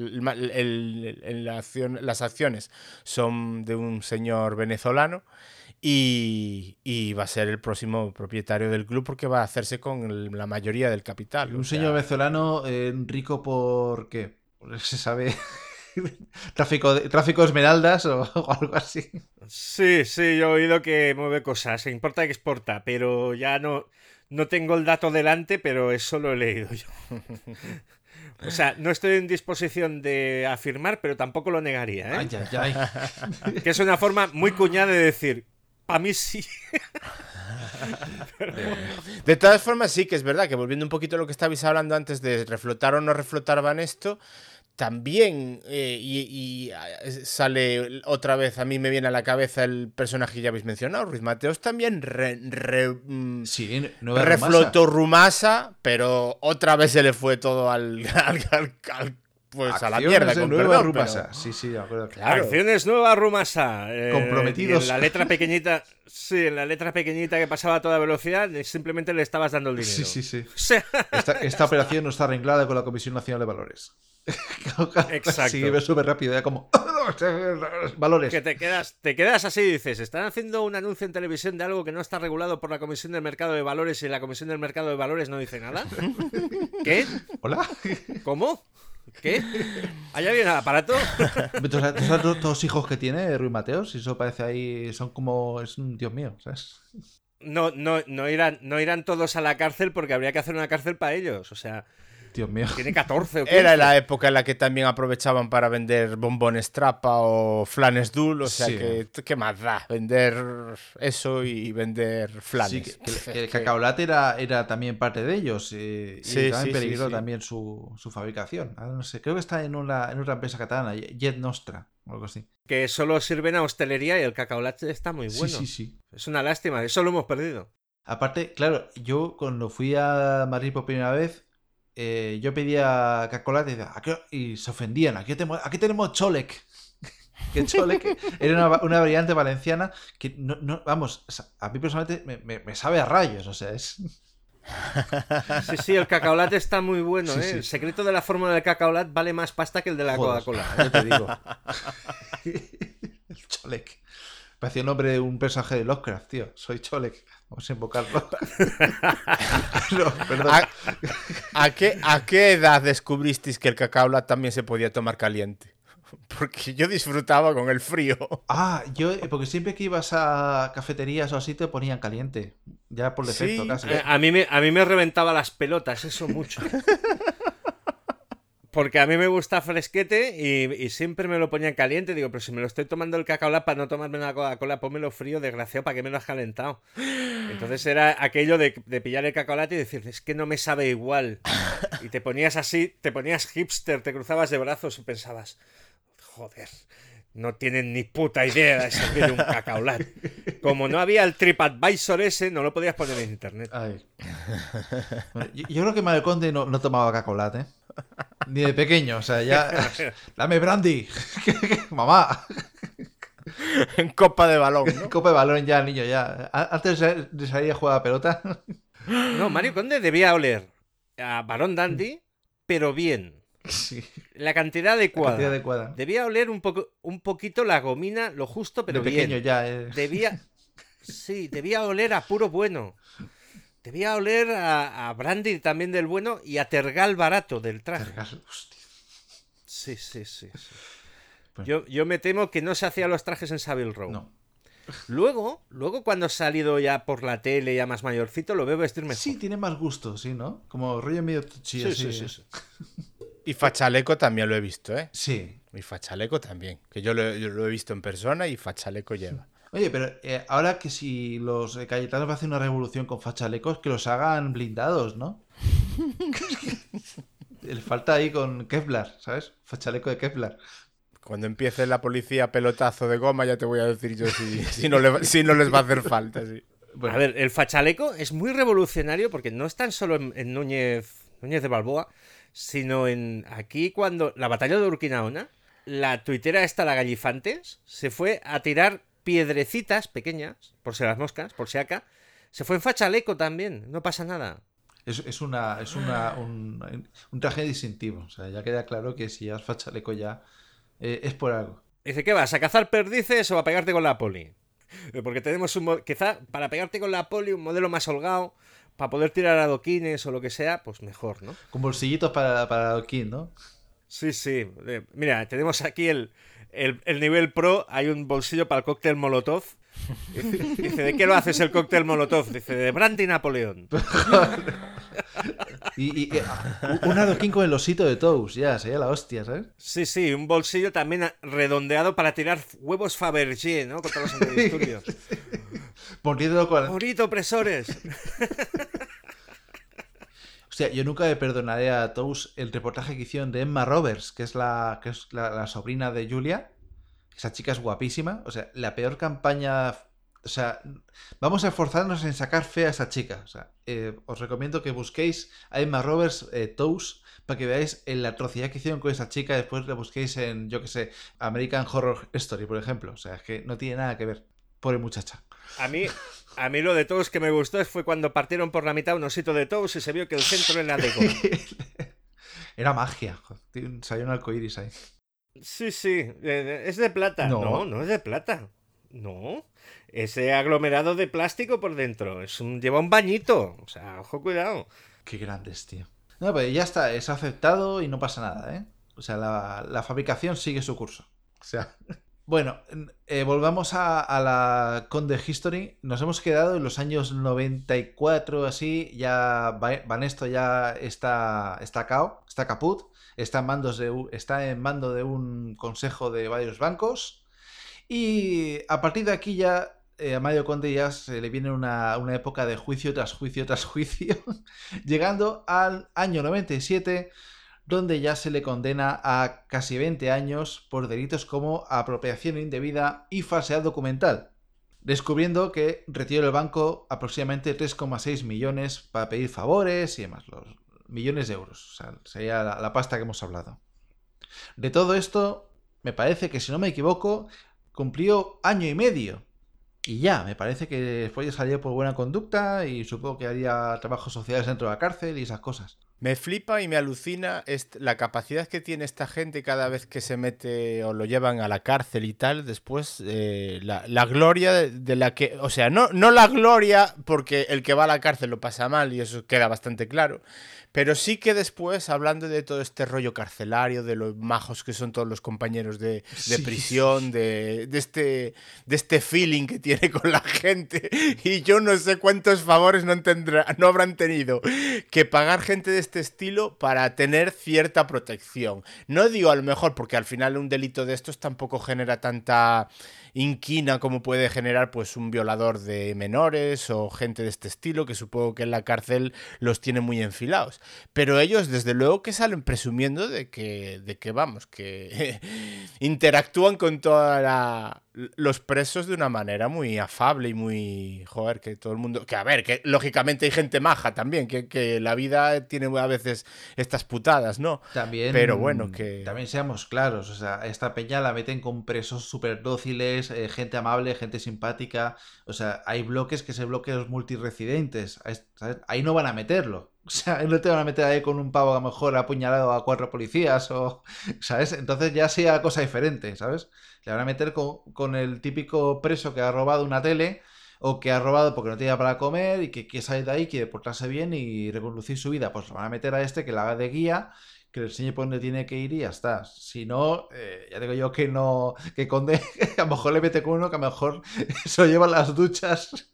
acciones son de un señor venezolano, y va a ser el próximo propietario del club porque va a hacerse con la mayoría del capital. Un señor venezolano rico por ¿qué? Se sabe... tráfico de esmeraldas o algo así. Sí, yo he oído que mueve cosas, importa que exporta, pero ya no tengo el dato delante, pero eso lo he leído yo. O sea, no estoy en disposición de afirmar, pero tampoco lo negaría, ¿eh? Ay, ay, ay. Que es una forma muy cuñada de decir, a mí sí. De todas formas, sí que es verdad que volviendo un poquito a lo que estabais hablando antes de reflotar o no reflotar Banesto, también sale otra vez, a mí me viene a la cabeza el personaje que ya habéis mencionado, Ruiz Mateos también Sí, Nueva reflotó Rumasa, pero otra vez se le fue todo pues a la mierda. Con Nueva perdón, Rumasa. pero- Sí, sí, de acuerdo. Claro. Acciones Nueva Rumasa. Comprometidos. Y en la letra pequeñita, sí, en la letra pequeñita que pasaba a toda velocidad, simplemente le estabas dando el dinero. Sí, sí, sí. O sea, Esta operación no está arreglada con la Comisión Nacional de Valores. Exacto. Sí, ve súper rápido, ya como... Valores. que te quedas así y dices, están haciendo un anuncio en televisión de algo que no está regulado por la Comisión del Mercado de Valores y la Comisión del Mercado de Valores no dice nada. ¿Qué? ¿Hola? ¿Cómo? ¿Qué? ¿Hay alguien al aparato? ¿Tú sabes los hijos que tiene Ruiz Mateos? Si eso parece ahí... Son como... Es un Dios mío, ¿sabes? No irán todos a la cárcel porque habría que hacer una cárcel para ellos. O sea, Dios mío. tiene 14 o 15. Era la época en la que también aprovechaban para vender bombones Trapa o flanes Dul, o sea Sí. que ¿qué más da? Vender eso y vender flanes. Sí, que el cacaolat era también parte de ellos. Y Sí, también sí, peligró sí. también su fabricación. Ahora no sé, creo que está en otra empresa catalana, Jet Nostra, o algo así. Que solo sirven a hostelería y el cacaolat está muy bueno. Sí, sí, sí. Es una lástima, eso lo hemos perdido. Aparte, claro, yo cuando fui a Madrid por primera vez, yo pedía cacaolat y decía, y se ofendían. Aquí tenemos Cholec. Que Cholec era una variante valenciana que vamos, a mí personalmente me sabe a rayos, o sea, es... Sí, el cacaolat está muy bueno, Sí, ¿eh? sí. El secreto de la fórmula del cacaolat vale más pasta que el de la Joder, Coca-Cola. yo te digo. El Cholec. Parecía el nombre de un personaje de Lovecraft, tío. Soy Cholec. Vamos a invocarlo. No, perdón. ¿A qué edad descubristeis que el cacaolat también se podía tomar caliente? Porque yo disfrutaba con el frío. Porque siempre que ibas a cafeterías o así te ponían caliente. Ya por defecto, Sí. casi. A mí me reventaba las pelotas, eso mucho. Porque a mí me gusta fresquete y siempre me lo ponían caliente. Digo, pero si me lo estoy tomando el cacaolat para no tomarme una Coca-Cola, pónmelo frío, desgraciado, ¿para qué me lo has calentado? Entonces era aquello de pillar el cacaolat y decir, es que no me sabe igual. Y te ponías así, te ponías hipster, te cruzabas de brazos y pensabas, joder, no tienen ni puta idea de servir un cacaolat. Como no había el TripAdvisor ese, no lo podías poner en internet. Ay. Bueno, yo creo que Mario Conde no tomaba cacaolat, ¿eh? Ni de pequeño, o sea, ya... Dame brandy. Mamá. En copa de balón, ¿no? Copa de balón ya, niño, ya. Antes de salir a jugar a pelota. No, Mario Conde debía oler a Barón Dandy, pero bien. Sí. La cantidad adecuada. Cantidad adecuada. Debía oler un poquito la gomina, lo justo, pero de bien. pequeño ya. Debía oler a puro bueno. Debía oler a brandy también del bueno y a tergal barato del traje. Hostia. Sí. Pues- Yo me temo que no se hacían los trajes en Savile Row. No. Luego cuando ha salido ya por la tele, ya más mayorcito, lo veo vestir mejor. Sí, tiene más gusto, sí, ¿no? Como rollo medio tuchi, así. Sí. Y Fachaleco también lo he visto, ¿eh? Sí. Y Fachaleco también. Que yo lo he visto en persona y Fachaleco lleva. Oye, pero ahora que si los Cayetanos van a hacer una revolución con fachalecos, que los hagan blindados, ¿no? Le falta ahí con Kevlar, ¿sabes? Fachaleco de Kevlar. Cuando empiece la policía pelotazo de goma, ya te voy a decir yo si no les va a hacer falta. Sí. A ver, el fachaleco es muy revolucionario porque no es tan solo en Núñez de Balboa, sino en aquí cuando la batalla de Urquinaona, la tuitera esta, la Gallifantes, se fue a tirar piedrecitas pequeñas, por si las moscas, por si acá, se fue en fachaleco también, no pasa nada. Es un traje distintivo. O sea, ya queda claro que si ya es fachaleco ya es por algo. Dice, ¿qué vas? ¿A cazar perdices o a pegarte con la poli? Porque tenemos quizá para pegarte con la poli un modelo más holgado, para poder tirar adoquines o lo que sea, pues mejor, ¿no? Con bolsillitos para adoquín, ¿no? Sí. Mira, tenemos aquí el nivel pro, hay un bolsillo para el cóctel Molotov. Dice, ¿de qué lo haces el cóctel Molotov? Dice, de Brandy Napoleón. Un adoquín con el osito de Toast, ya, sería la hostia, ¿sabes? Sí, sí, un bolsillo también redondeado para tirar huevos Fabergé, ¿no? Contra los antidisturbios. Poniéndolo con... ¡Bonito, opresores! Hostia, yo nunca le perdonaré a Toast el reportaje que hicieron de Emma Roberts, que es la sobrina de Julia. Esa chica es guapísima. O sea, la peor campaña... O sea, vamos a esforzarnos en sacar fea a esa chica. O sea, os recomiendo que busquéis a Emma Roberts, Toast, para que veáis la atrocidad que hicieron con esa chica. Después la busquéis en, yo que sé, American Horror Story, por ejemplo. O sea, es que no tiene nada que ver. Pobre muchacha. A mí lo de Toast que me gustó fue cuando partieron por la mitad un osito de Toast y se vio que el centro era de goma. Era magia. Salió un arcoíris ahí. Sí, sí. ¿Es de plata? No es de plata. No. Ese aglomerado de plástico por dentro. Lleva un bañito. O sea, ojo, cuidado. Qué grandes, tío. No, pues ya está. Es aceptado y no pasa nada, ¿eh? O sea, la fabricación sigue su curso. O sea... Bueno, volvamos a la Conde History. Nos hemos quedado en los años 94, así. Ya Banesto ya está cao, está caput. Está en mando de un consejo de varios bancos. Y a partir de aquí ya a Mario Conde ya se le viene una época de juicio tras juicio tras juicio. Llegando al año 97... donde ya se le condena a casi 20 años por delitos como apropiación indebida y falsedad documental, descubriendo que retiró del banco aproximadamente 3,6 millones para pedir favores y demás, los millones de euros, o sea, sería la pasta que hemos hablado. De todo esto, me parece que, si no me equivoco, cumplió año y medio. Y ya, me parece que después ya salió por buena conducta y supongo que haría trabajos sociales dentro de la cárcel y esas cosas. Me flipa y me alucina la capacidad que tiene esta gente cada vez que se mete o lo llevan a la cárcel y tal. Después, la gloria de la que... O sea, no la gloria porque el que va a la cárcel lo pasa mal y eso queda bastante claro. Pero sí que después, hablando de todo este rollo carcelario, de los majos que son todos los compañeros de prisión, de este feeling que tiene con la gente. Y yo no sé cuántos favores no habrán tenido que pagar gente de este estilo para tener cierta protección. No digo a lo mejor porque al final un delito de estos tampoco genera tanta inquina como puede generar pues un violador de menores o gente de este estilo, que supongo que en la cárcel los tiene muy enfilados. Pero ellos desde luego que salen presumiendo de que vamos, que interactúan con todos los presos de una manera muy afable y muy... Joder, que todo el mundo... Que a ver, que lógicamente hay gente maja también, que la vida tiene a veces estas putadas, ¿no? También, pero bueno, que... También seamos claros, o sea, esta peña la meten con presos súper dóciles, gente amable, gente simpática. O sea, hay bloques que se bloquean los multiresidentes, ¿sabes? Ahí no van a meterlo. O sea, no te van a meter ahí con un pavo a lo mejor apuñalado a 4 policías o... ¿Sabes? Entonces ya sea cosa diferente, ¿sabes? Le van a meter con el típico preso que ha robado una tele o que ha robado porque no tenía para comer y que quiere salir de ahí, quiere portarse bien y reconducir su vida. Pues lo van a meter a este que la haga de guía, que le enseñe por dónde tiene que ir y ya está. Si no, ya digo yo que no... Que Conde a lo mejor le mete con uno que a lo mejor se lo lleva a las duchas...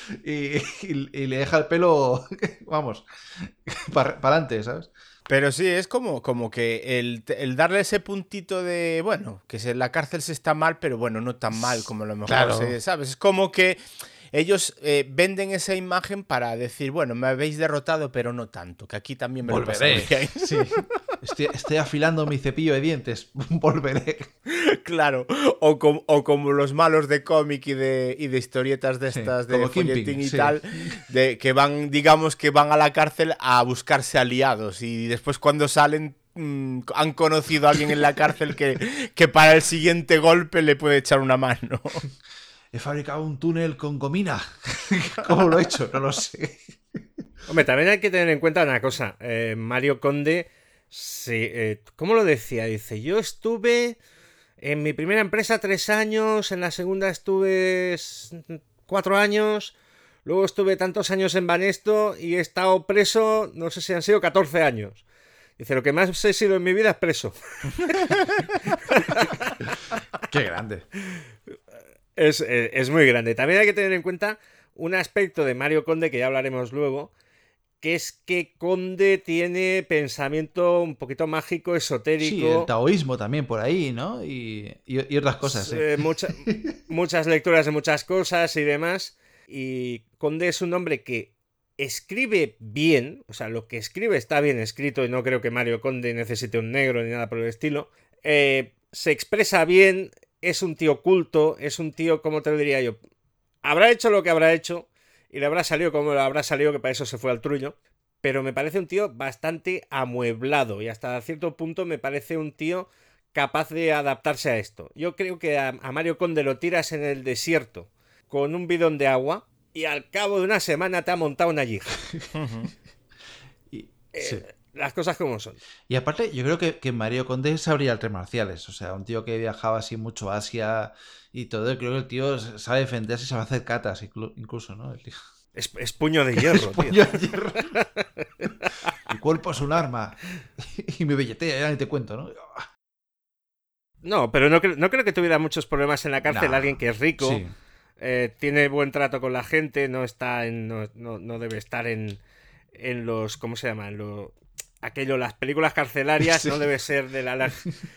Y le deja el pelo, vamos, para adelante, ¿sabes? Pero sí, es como que el darle ese puntito de, bueno, que la cárcel se está mal, pero bueno, no tan mal como a lo mejor, claro. ¿sabes? Es como que ellos venden esa imagen para decir, bueno, me habéis derrotado, pero no tanto, que aquí también me volveré. Lo pasaré. Sí. Estoy afilando mi cepillo de dientes, volveré. Claro, o como los malos de cómic y de historietas de estas, sí, de folletín y sí. Tal, que van, digamos que van a la cárcel a buscarse aliados y después cuando salen han conocido a alguien en la cárcel que para el siguiente golpe le puede echar una mano. He fabricado un túnel con gomina. ¿Cómo lo he hecho? No lo sé. Hombre, también hay que tener en cuenta una cosa. Mario Conde, sí, ¿cómo lo decía? Dice, yo estuve en mi primera empresa 3 años, en la segunda estuve 4 años, luego estuve tantos años en Banesto y he estado preso, no sé si han sido 14 años. Dice, lo que más he sido en mi vida es preso. Qué grande. Es muy grande. También hay que tener en cuenta un aspecto de Mario Conde, que ya hablaremos luego, que es que Conde tiene pensamiento un poquito mágico, esotérico. Sí, el taoísmo también por ahí, ¿no? Y otras cosas, ¿eh? Muchas lecturas de muchas cosas y demás. Y Conde es un hombre que escribe bien, o sea, lo que escribe está bien escrito y no creo que Mario Conde necesite un negro ni nada por el estilo. Se expresa bien, es un tío culto, es un tío, ¿cómo te lo diría yo? Habrá hecho lo que habrá hecho y le habrá salido como le habrá salido, que para eso se fue al trullo, pero me parece un tío bastante amueblado y hasta cierto punto me parece un tío capaz de adaptarse a esto. Yo creo que a Mario Conde lo tiras en el desierto con un bidón de agua y al cabo de una semana te ha montado una yihad. Sí. Las cosas como son. Y aparte, yo creo que Mario Conde sabría artes marciales. O sea, un tío que viajaba así mucho a Asia y todo. Creo que el tío sabe defenderse y sabe hacer katas incluso, ¿no? El tío. Es puño de hierro, tío. Puño de hierro. Mi cuerpo es un arma. Y mi billetera, ya ni te cuento, ¿no? No, pero no creo que tuviera muchos problemas en la cárcel. Alguien que es rico, sí. Tiene buen trato con la gente, no debe estar en los... ¿Cómo se llama? Las películas carcelarias, sí. No debe ser de la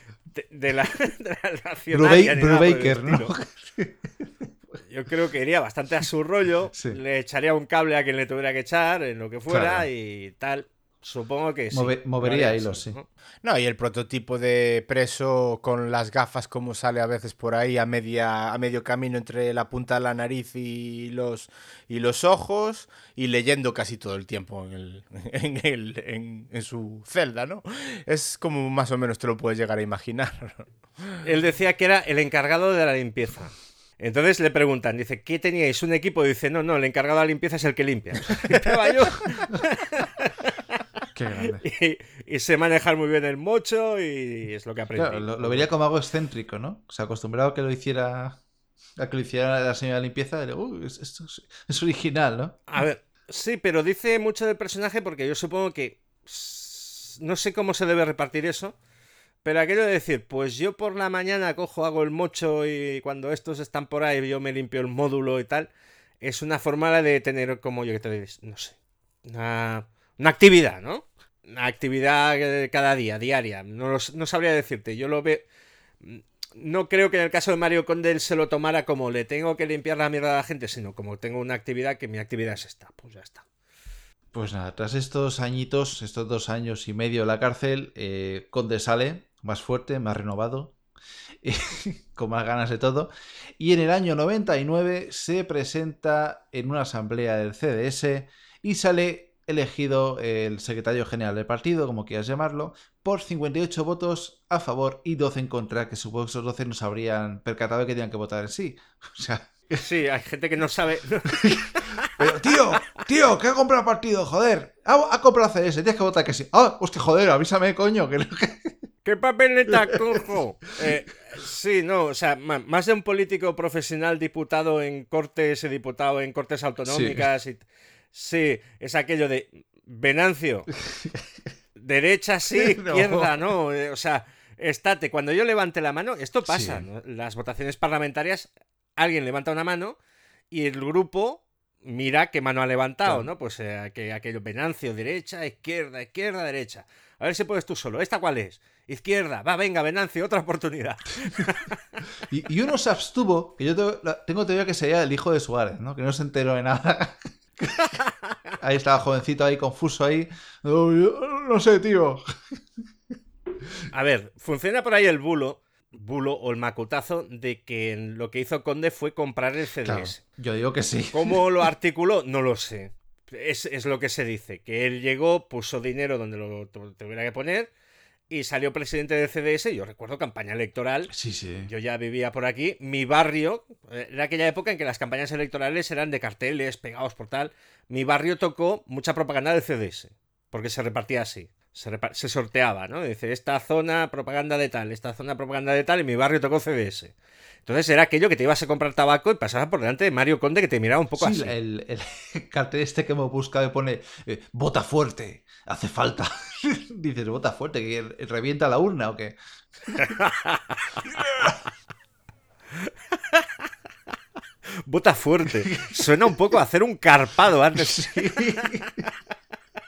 nacional. Brubaker, ¿no? Yo creo que iría bastante a su rollo, sí. Le echaría un cable a quien le tuviera que echar, en lo que fuera, claro. Y tal. Supongo que sí. Movería hilos, sí. No, y el prototipo de preso con las gafas como sale a veces por ahí a medio camino entre la punta de la nariz y los ojos, y leyendo casi todo el tiempo en su celda, ¿no? Es como más o menos te lo puedes llegar a imaginar. Él decía que era el encargado de la limpieza. Entonces le preguntan, dice, ¿qué teníais? ¿Un equipo? Y dice, no, el encargado de la limpieza es el que limpia. Estaba yo. Qué grande. Y sé manejar muy bien el mocho y es lo que aprendí. Claro, lo vería como algo excéntrico, ¿no? O sea, acostumbrado a que lo hiciera la señora de limpieza, esto es original, ¿no? A ver, sí, pero dice mucho del personaje porque yo supongo que no sé cómo se debe repartir eso, pero aquello de decir, pues yo por la mañana hago el mocho y cuando estos están por ahí yo me limpio el módulo y tal, es una forma de tener como yo que te digo, no sé, una actividad, ¿no? Una actividad cada día, diaria. No sabría decirte. Yo lo veo... No creo que en el caso de Mario Conde él se lo tomara como le tengo que limpiar la mierda a la gente, sino como tengo una actividad que mi actividad es esta. Pues ya está. Pues nada, tras estos 2 años y medio en la cárcel, Conde sale más fuerte, más renovado, con más ganas de todo. Y en el año 99 se presenta en una asamblea del CDS y sale elegido el secretario general del partido, como quieras llamarlo, por 58 votos a favor y 12 en contra, que supongo que esos 12 no se habrían percatado de que tenían que votar en sí. O sea... Sí, hay gente que no sabe... Pero tío, ¿qué ha comprado el partido? Joder, ha comprado CS, tienes que votar que sí. Hostia, joder, avísame, coño. ¿Qué papeleta cojo? Sí, no, o sea, más de un político profesional diputado en Cortes autonómicas sí. Sí, es aquello de Venancio, derecha sí, izquierda no, o sea, estate, cuando yo levante la mano, esto pasa, sí. ¿No? Las votaciones parlamentarias, alguien levanta una mano y el grupo mira qué mano ha levantado, claro. ¿No? Pues que aquello, Venancio, derecha, izquierda, derecha. A ver si puedes tú solo. ¿Esta cuál es? Izquierda. Va, venga, Venancio, otra oportunidad. y uno se abstuvo, que yo tengo teoría que sería el hijo de Suárez, ¿no? Que no se enteró de nada. Ahí estaba jovencito, ahí confuso, ahí. No sé, tío. A ver, funciona por ahí el bulo o el macutazo de que lo que hizo Conde fue comprar el CDS. Claro, yo digo que sí. ¿Cómo lo articuló? No lo sé. Es lo que se dice, que él llegó, puso dinero donde lo tuviera que poner y salió presidente del CDS. Yo recuerdo campaña electoral. Sí. Yo ya vivía por aquí. Mi barrio, era aquella época en que las campañas electorales eran de carteles pegados por tal. Mi barrio tocó mucha propaganda del CDS, porque se repartía así. Se sorteaba, ¿no? Dice, esta zona propaganda de tal, esta zona propaganda de tal, y mi barrio tocó CDS. Entonces era aquello que te ibas a comprar tabaco y pasabas por delante de Mario Conde que te miraba un poco así. El cartel este que hemos buscado y pone vota fuerte, hace falta. Dices, vota fuerte, que revienta la urna o qué. Vota fuerte. Suena un poco a hacer un carpado antes. Sí.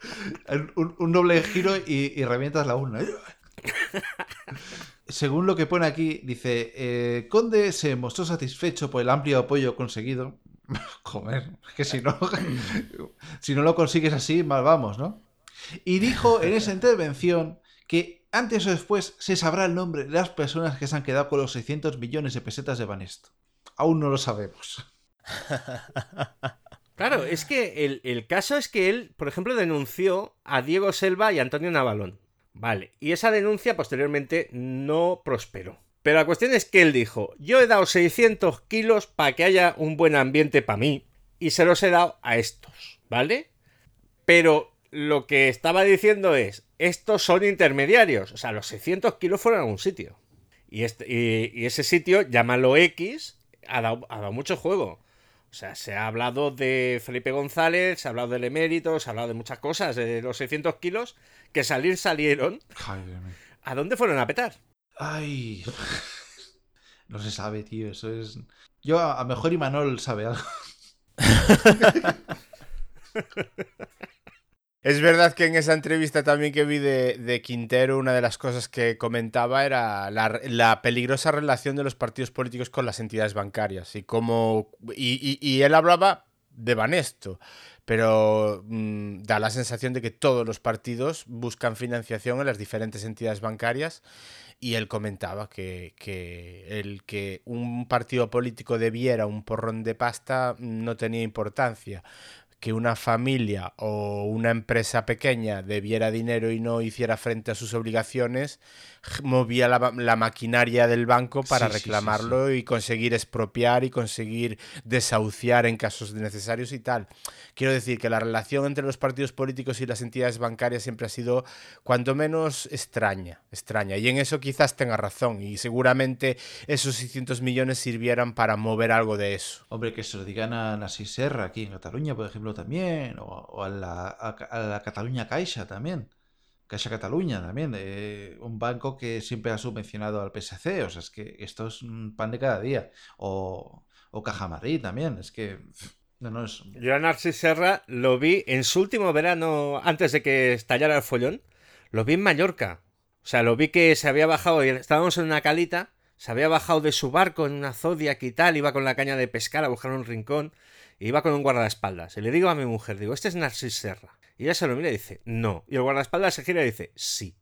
Un doble giro y revientas la urna. Según lo que pone aquí, dice, Conde se mostró satisfecho por el amplio apoyo conseguido. Joder, es que si no lo consigues así, mal vamos, ¿no? Y dijo en esa intervención que antes o después se sabrá el nombre de las personas que se han quedado con los 600 millones de pesetas de Banesto. Aún no lo sabemos. Claro, es que el caso es que él, por ejemplo, denunció a Diego Selva y a Antonio Navalón. Vale, y esa denuncia posteriormente no prosperó. Pero la cuestión es que él dijo, yo he dado 600 kilos para que haya un buen ambiente para mí y se los he dado a estos, ¿vale? Pero lo que estaba diciendo es, estos son intermediarios, o sea, los 600 kilos fueron a un sitio. Y ese sitio, llámalo X, ha dado mucho juego. O sea, se ha hablado de Felipe González, se ha hablado del emérito, se ha hablado de muchas cosas, de los 600 kilos que salieron. Ay, Dios mío. ¿A dónde fueron a petar? Ay, no se sabe, tío, eso es... Yo a mejor Imanol sabe algo. Es verdad que en esa entrevista también que vi de Quintero, una de las cosas que comentaba era la peligrosa relación de los partidos políticos con las entidades bancarias y cómo y él hablaba de Banesto, pero da la sensación de que todos los partidos buscan financiación en las diferentes entidades bancarias y él comentaba que el que un partido político debiera un porrón de pasta no tenía importancia. Que una familia o una empresa pequeña debiera dinero y no hiciera frente a sus obligaciones, movía la maquinaria del banco para reclamarlo y conseguir expropiar y conseguir desahuciar en casos necesarios y tal. Quiero decir que la relación entre los partidos políticos y las entidades bancarias siempre ha sido, cuanto menos, extraña. Y en eso quizás tenga razón y seguramente esos 600 millones sirvieran para mover algo de eso. Hombre, que se lo digan a Narcís Serra aquí en Cataluña, por ejemplo, también, o a la Cataluña Caixa también. Caixa Cataluña también, un banco que siempre ha subvencionado al PSC, o sea, es que esto es un pan de cada día. O Caja Madrid también, es que... No es... Yo a Narcís Serra lo vi en su último verano, antes de que estallara el follón, lo vi en Mallorca. O sea, lo vi que se había bajado, estábamos en una calita, se había bajado de su barco en una Zodiac y tal, iba con la caña de pescar a buscar un rincón, e iba con un guardaespaldas. Y le digo a mi mujer, digo, este es Narcís Serra. Y ella se lo mira y dice, no. Y el guardaespaldas se gira y dice, sí.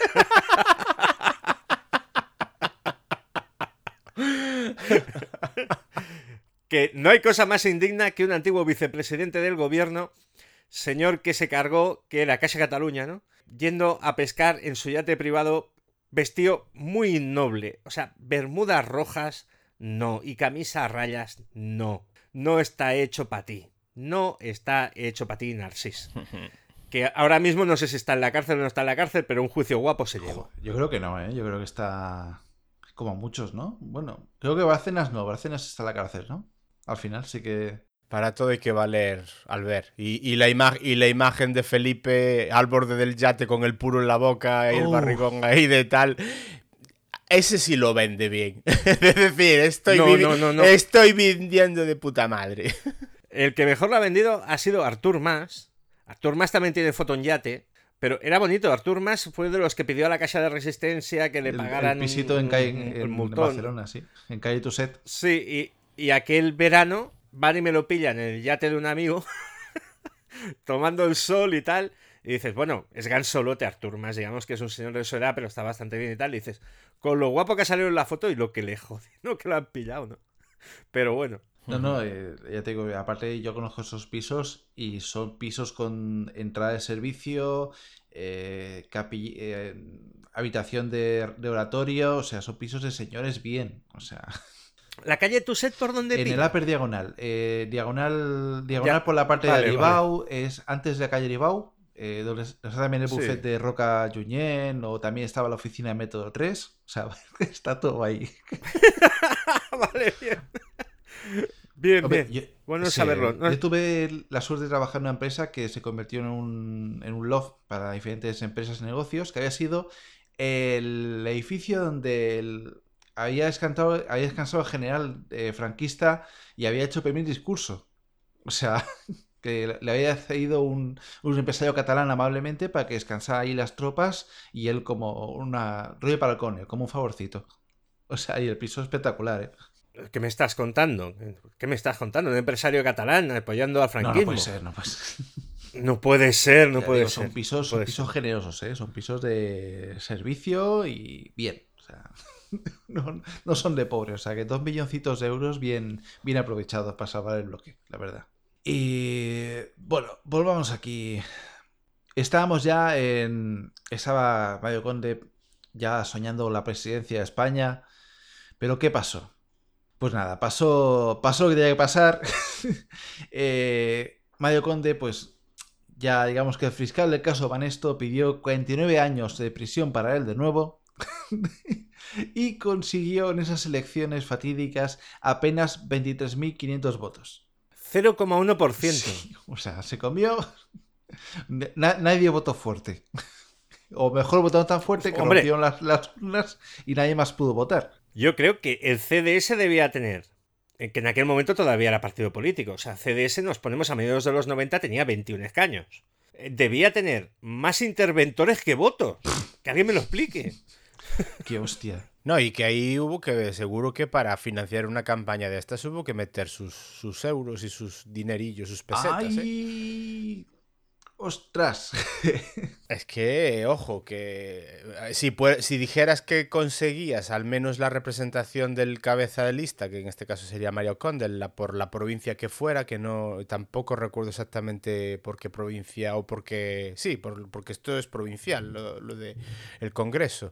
Que no hay cosa más indigna que un antiguo vicepresidente del gobierno, señor que se cargó, que era Caixa Cataluña, ¿no? Yendo a pescar en su yate privado, vestido muy noble. O sea, bermudas rojas, no. Y camisa a rayas, no. No está hecho para ti. No está hecho para ti, Narcís. Que ahora mismo no sé si está en la cárcel o no está en la cárcel, pero un juicio guapo se llevó. Yo creo que no, ¿eh? Yo creo que está como muchos, ¿no? Bueno, creo que Bárcenas no. Bárcenas está en la cárcel, ¿no? Al final sí que... Para todo hay que valer, Albert. Y la imagen de Felipe al borde del yate con el puro en la boca y el barrigón ahí de tal... Ese sí lo vende bien. Es decir, estoy vendiendo de puta madre. El que mejor lo ha vendido ha sido Artur Mas. Artur Mas también tiene foto en yate. Pero era bonito. Artur Mas fue de los que pidió a la Caixa de Resistencia que le pagaran el pisito en Barcelona, sí. En calle Tuset. Sí, y aquel verano van y me lo pillan en el yate de un amigo tomando el sol y tal. Y dices, bueno, es gansolote Artur Mas, digamos que es un señor de su edad, pero está bastante bien y tal. Y dices, con lo guapo que ha salido en la foto y lo que le jode, ¿no? Que lo han pillado, ¿no? Pero bueno. No, ya te digo, aparte yo conozco esos pisos y son pisos con entrada de servicio, habitación de oratorio, o sea, son pisos de señores bien, o sea... ¿La calle Tuset por dónde En pilla? el Upper Diagonal. Diagonal por la parte de Aribau, vale. Es antes de la calle Aribau, donde está también el buffet de Roca Junyent, o también estaba la oficina de Método 3, o sea, está todo ahí. Vale, bien. Bien, Hombre, bien. Bueno saberlo. Yo tuve la suerte de trabajar en una empresa que se convirtió en un loft para diferentes empresas y negocios, que había sido el edificio donde había descansado el general franquista y había hecho el primer discurso. O sea, que le había cedido un empresario catalán amablemente para que descansara ahí las tropas y él como una rollo para el cone, como un favorcito. O sea, y el piso espectacular, ¿eh? ¿Qué me estás contando? ¿Qué me estás contando? Un empresario catalán apoyando al franquismo. No puede ser, no puede ser. No puede ser, no Ya puede digo, ser. son pisos generosos, ¿eh? Son pisos de servicio y bien. O sea, no son de pobres. O sea, que 2 milloncitos de euros bien aprovechados para salvar el bloque, la verdad. Y bueno, volvamos aquí. Estábamos ya estaba Mario Conde ya soñando la presidencia de España. Pero ¿qué pasó? Pues nada, pasó lo que tenía que pasar. Mario Conde, pues ya digamos que el fiscal del caso Banesto pidió 49 años de prisión para él de nuevo. Y consiguió en esas elecciones fatídicas apenas 23.500 votos. 0,1%. Sí, o sea, se comió... Nadie votó fuerte. O mejor votaron tan fuerte que rompieron las urnas y nadie más pudo votar. Yo creo que el CDS debía tener, que en aquel momento todavía era partido político, o sea, CDS nos ponemos a mediados de los 90, tenía 21 escaños. Debía tener más interventores que votos. Que alguien me lo explique. Qué hostia. No, y que ahí hubo que, seguro que para financiar una campaña de estas hubo que meter sus euros y sus dinerillos, sus pesetas. ¡Ay! ¡Ostras! Es que, ojo, que si dijeras que conseguías al menos la representación del cabeza de lista, que en este caso sería Mario Conde, por la provincia que fuera, que no tampoco recuerdo exactamente por qué provincia o por qué... Sí, porque esto es provincial, lo de el Congreso.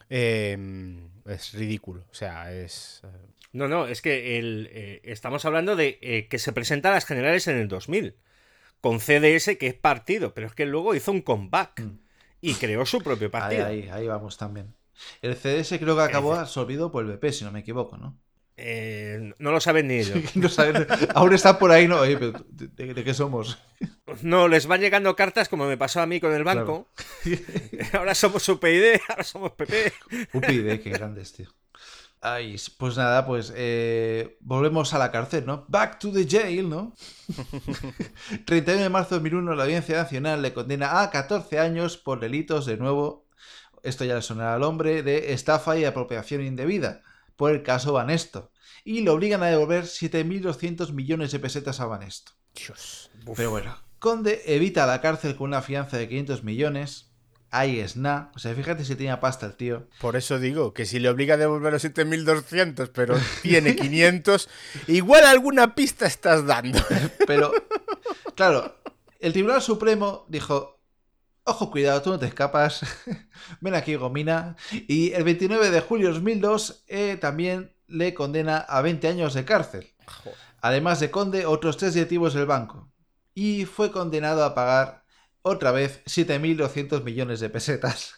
Es ridículo, o sea, es... No, es que estamos hablando de que se presenta a las generales en el 2000. Con CDS, que es partido, pero es que luego hizo un comeback y creó su propio partido. Ahí vamos también. El CDS creo que acabó absorbido por el BP, si no me equivoco, ¿no? No lo saben ni ellos. No saben, aún está por ahí, ¿no? Oye, pero ¿de qué somos? No, les van llegando cartas como me pasó a mí con el banco. Claro. Ahora somos UPyD, ahora somos PP. UPyD, qué grandes, tío. Ay, pues nada, pues volvemos a la cárcel, ¿no? Back to the jail, ¿no? 31 de marzo de 2001, la Audiencia Nacional le condena a 14 años por delitos, de nuevo, esto ya le sonará al hombre, de estafa y apropiación indebida, por el caso Banesto. Y le obligan a devolver 7.200 millones de pesetas a Banesto. Dios. Pero bueno, Conde evita la cárcel con una fianza de 500 millones... Ahí es nada. O sea, fíjate si tenía pasta el tío. Por eso digo que si le obliga a devolver los 7.200, pero tiene 500, igual alguna pista estás dando. Pero, claro, el Tribunal Supremo dijo: ojo, cuidado, tú no te escapas. Ven aquí, gomina. Y el 29 de julio de 2002 también le condena a 20 años de cárcel. Además de Conde, otros 3 directivos del banco. Y fue condenado a pagar... otra vez 7.200 millones de pesetas.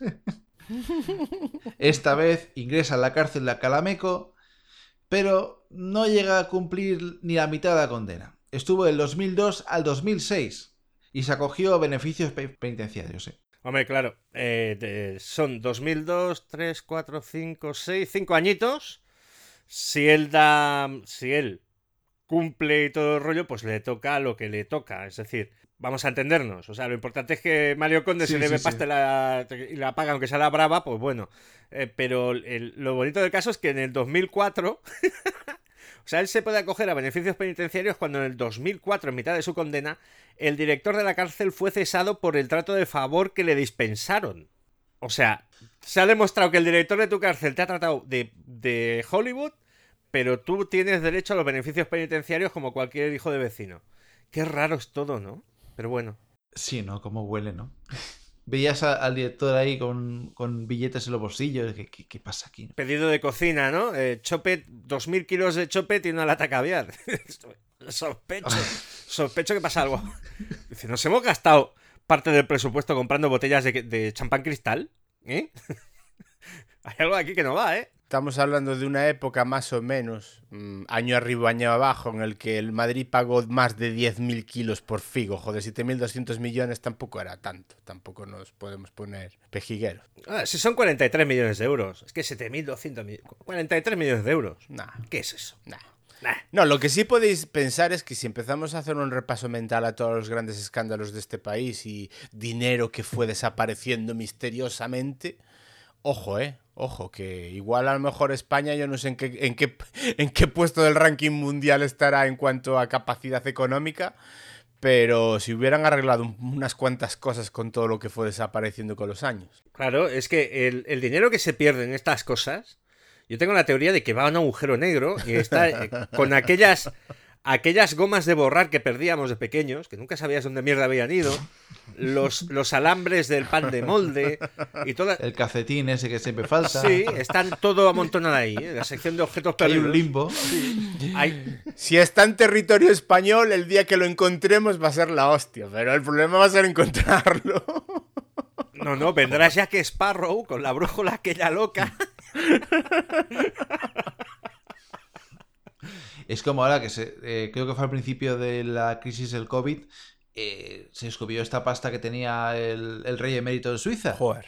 Esta vez ingresa a la cárcel de Calameco, pero no llega a cumplir ni la mitad de la condena. Estuvo del 2002 al 2006 y se acogió a beneficios penitenciarios. Hombre, claro, son 2002, 3, 4, 5, 6, 5 añitos. Si él cumple y todo el rollo, pues le toca lo que le toca. Es decir, vamos a entendernos. O sea, lo importante es que Mario Conde se debe pasta y la paga, aunque sea la brava, pues bueno. Pero lo bonito del caso es que en el 2004... o sea, él se puede acoger a beneficios penitenciarios cuando en el 2004, en mitad de su condena, el director de la cárcel fue cesado por el trato de favor que le dispensaron. O sea, se ha demostrado que el director de tu cárcel te ha tratado de Hollywood, pero tú tienes derecho a los beneficios penitenciarios como cualquier hijo de vecino. Qué raro es todo, ¿no? Pero bueno. Sí, ¿no? Cómo huele, ¿no? Veías al director ahí con billetes en los bolsillos. ¿Qué pasa aquí? Pedido de cocina, ¿no? Chopet, 2.000 kilos de chopet y una lata caviar. Sospecho que pasa algo. Dice, ¿nos hemos gastado parte del presupuesto comprando botellas de champán cristal? ¿Eh? Hay algo aquí que no va, ¿eh? Estamos hablando de una época más o menos, año arriba, año abajo, en el que el Madrid pagó más de 10.000 kilos por Figo. Joder, 7.200 millones tampoco era tanto. Tampoco nos podemos poner pejigueros. Si son 43 millones de euros. Es que 7.200 millones. 43 millones de euros. Nah. ¿Qué es eso? Nah. No, lo que sí podéis pensar es que si empezamos a hacer un repaso mental a todos los grandes escándalos de este país y dinero que fue desapareciendo misteriosamente, ojo, ojo, que igual a lo mejor España, yo no sé en qué puesto del ranking mundial estará en cuanto a capacidad económica, pero si hubieran arreglado unas cuantas cosas con todo lo que fue desapareciendo con los años. Claro, es que el dinero que se pierde en estas cosas, yo tengo la teoría de que va a un agujero negro y está con aquellas gomas de borrar que perdíamos de pequeños, que nunca sabías dónde mierda habían ido, los alambres del pan de molde y todo. El calcetín ese que siempre falta. Sí, están todo amontonado ahí, en la sección de objetos perdidos. Hay un limbo. Sí. Si está en territorio español, el día que lo encontremos va a ser la hostia, pero el problema va a ser encontrarlo. No, vendrá Jack Sparrow con la brújula aquella loca. Es como ahora que creo que fue al principio de la crisis del COVID, se descubrió esta pasta que tenía el rey emérito de Suiza. Joder.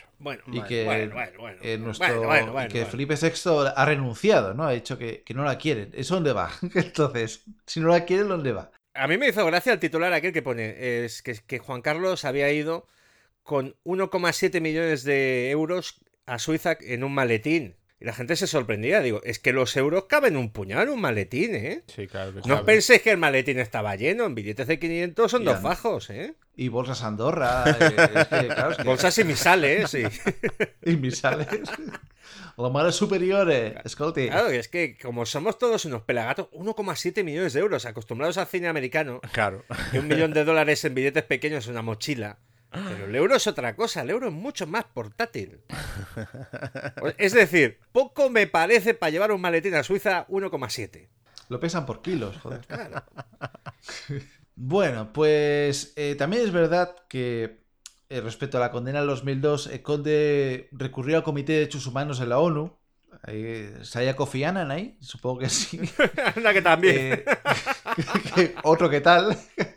Que Felipe VI ha renunciado, ¿no? Ha dicho que no la quieren. ¿Eso dónde va? Entonces, si no la quieren, ¿dónde va? A mí me hizo gracia el titular aquel que pone que Juan Carlos había ido con 1,7 millones de euros a Suiza en un maletín. Y la gente se sorprendía. Digo, es que los euros caben un puñado en un maletín, ¿eh? Sí, claro que No cabe. penséis que el maletín estaba lleno. En billetes de 500 son dos fajos, ¿eh? Y bolsas Andorra. Bolsas y misales, sí. Y misales. Los males superiores. Escolti. Claro, es que como somos todos unos pelagatos, 1,7 millones de euros, acostumbrados al cine americano, Claro. y $1 millón en billetes pequeños en una mochila. Pero el euro es otra cosa, el euro es mucho más portátil. Es decir, poco me parece para llevar un maletín a Suiza 1,7. Lo pesan por kilos, joder. Claro. Bueno, pues también es verdad que respecto a la condena del 2002, Conde recurrió al Comité de Derechos Humanos de la ONU. ¿Saya Kofi Annan ahí? Supongo que sí. Anda que también. Otro que tal.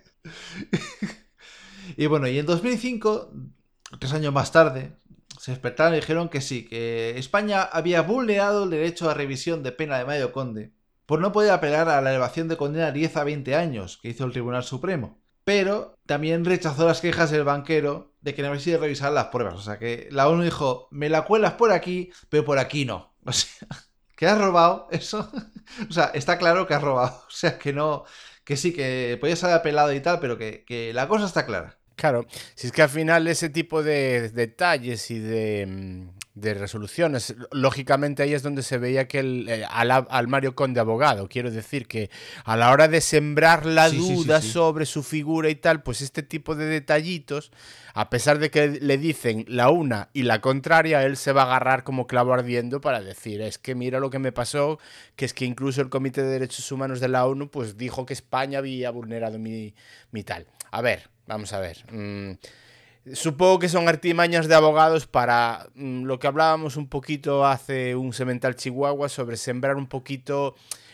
Y bueno, y en 2005, 3 años más tarde, se despertaron y dijeron que sí, que España había vulnerado el derecho a revisión de pena de Mario Conde por no poder apelar a la elevación de condena de 10 a 20 años que hizo el Tribunal Supremo. Pero también rechazó las quejas del banquero de que no había revisar las pruebas. O sea que la ONU dijo, me la cuelas por aquí, pero por aquí no. O sea, ¿que has robado eso? O sea, está claro que has robado. O sea, que no, que sí, que podías haber apelado y tal, pero que la cosa está clara. Claro, si es que al final ese tipo de detalles y de resoluciones, lógicamente ahí es donde se veía que al Mario Conde abogado, quiero decir que a la hora de sembrar la duda sobre su figura y tal, pues este tipo de detallitos, a pesar de que le dicen la una y la contraria, él se va a agarrar como clavo ardiendo para decir, es que mira lo que me pasó, que es que incluso el Comité de Derechos Humanos de la ONU pues dijo que España había vulnerado mi tal. A ver, vamos a ver. Supongo que son artimañas de abogados para lo que hablábamos un poquito hace un Semental Chihuahua sobre sembrar un poquito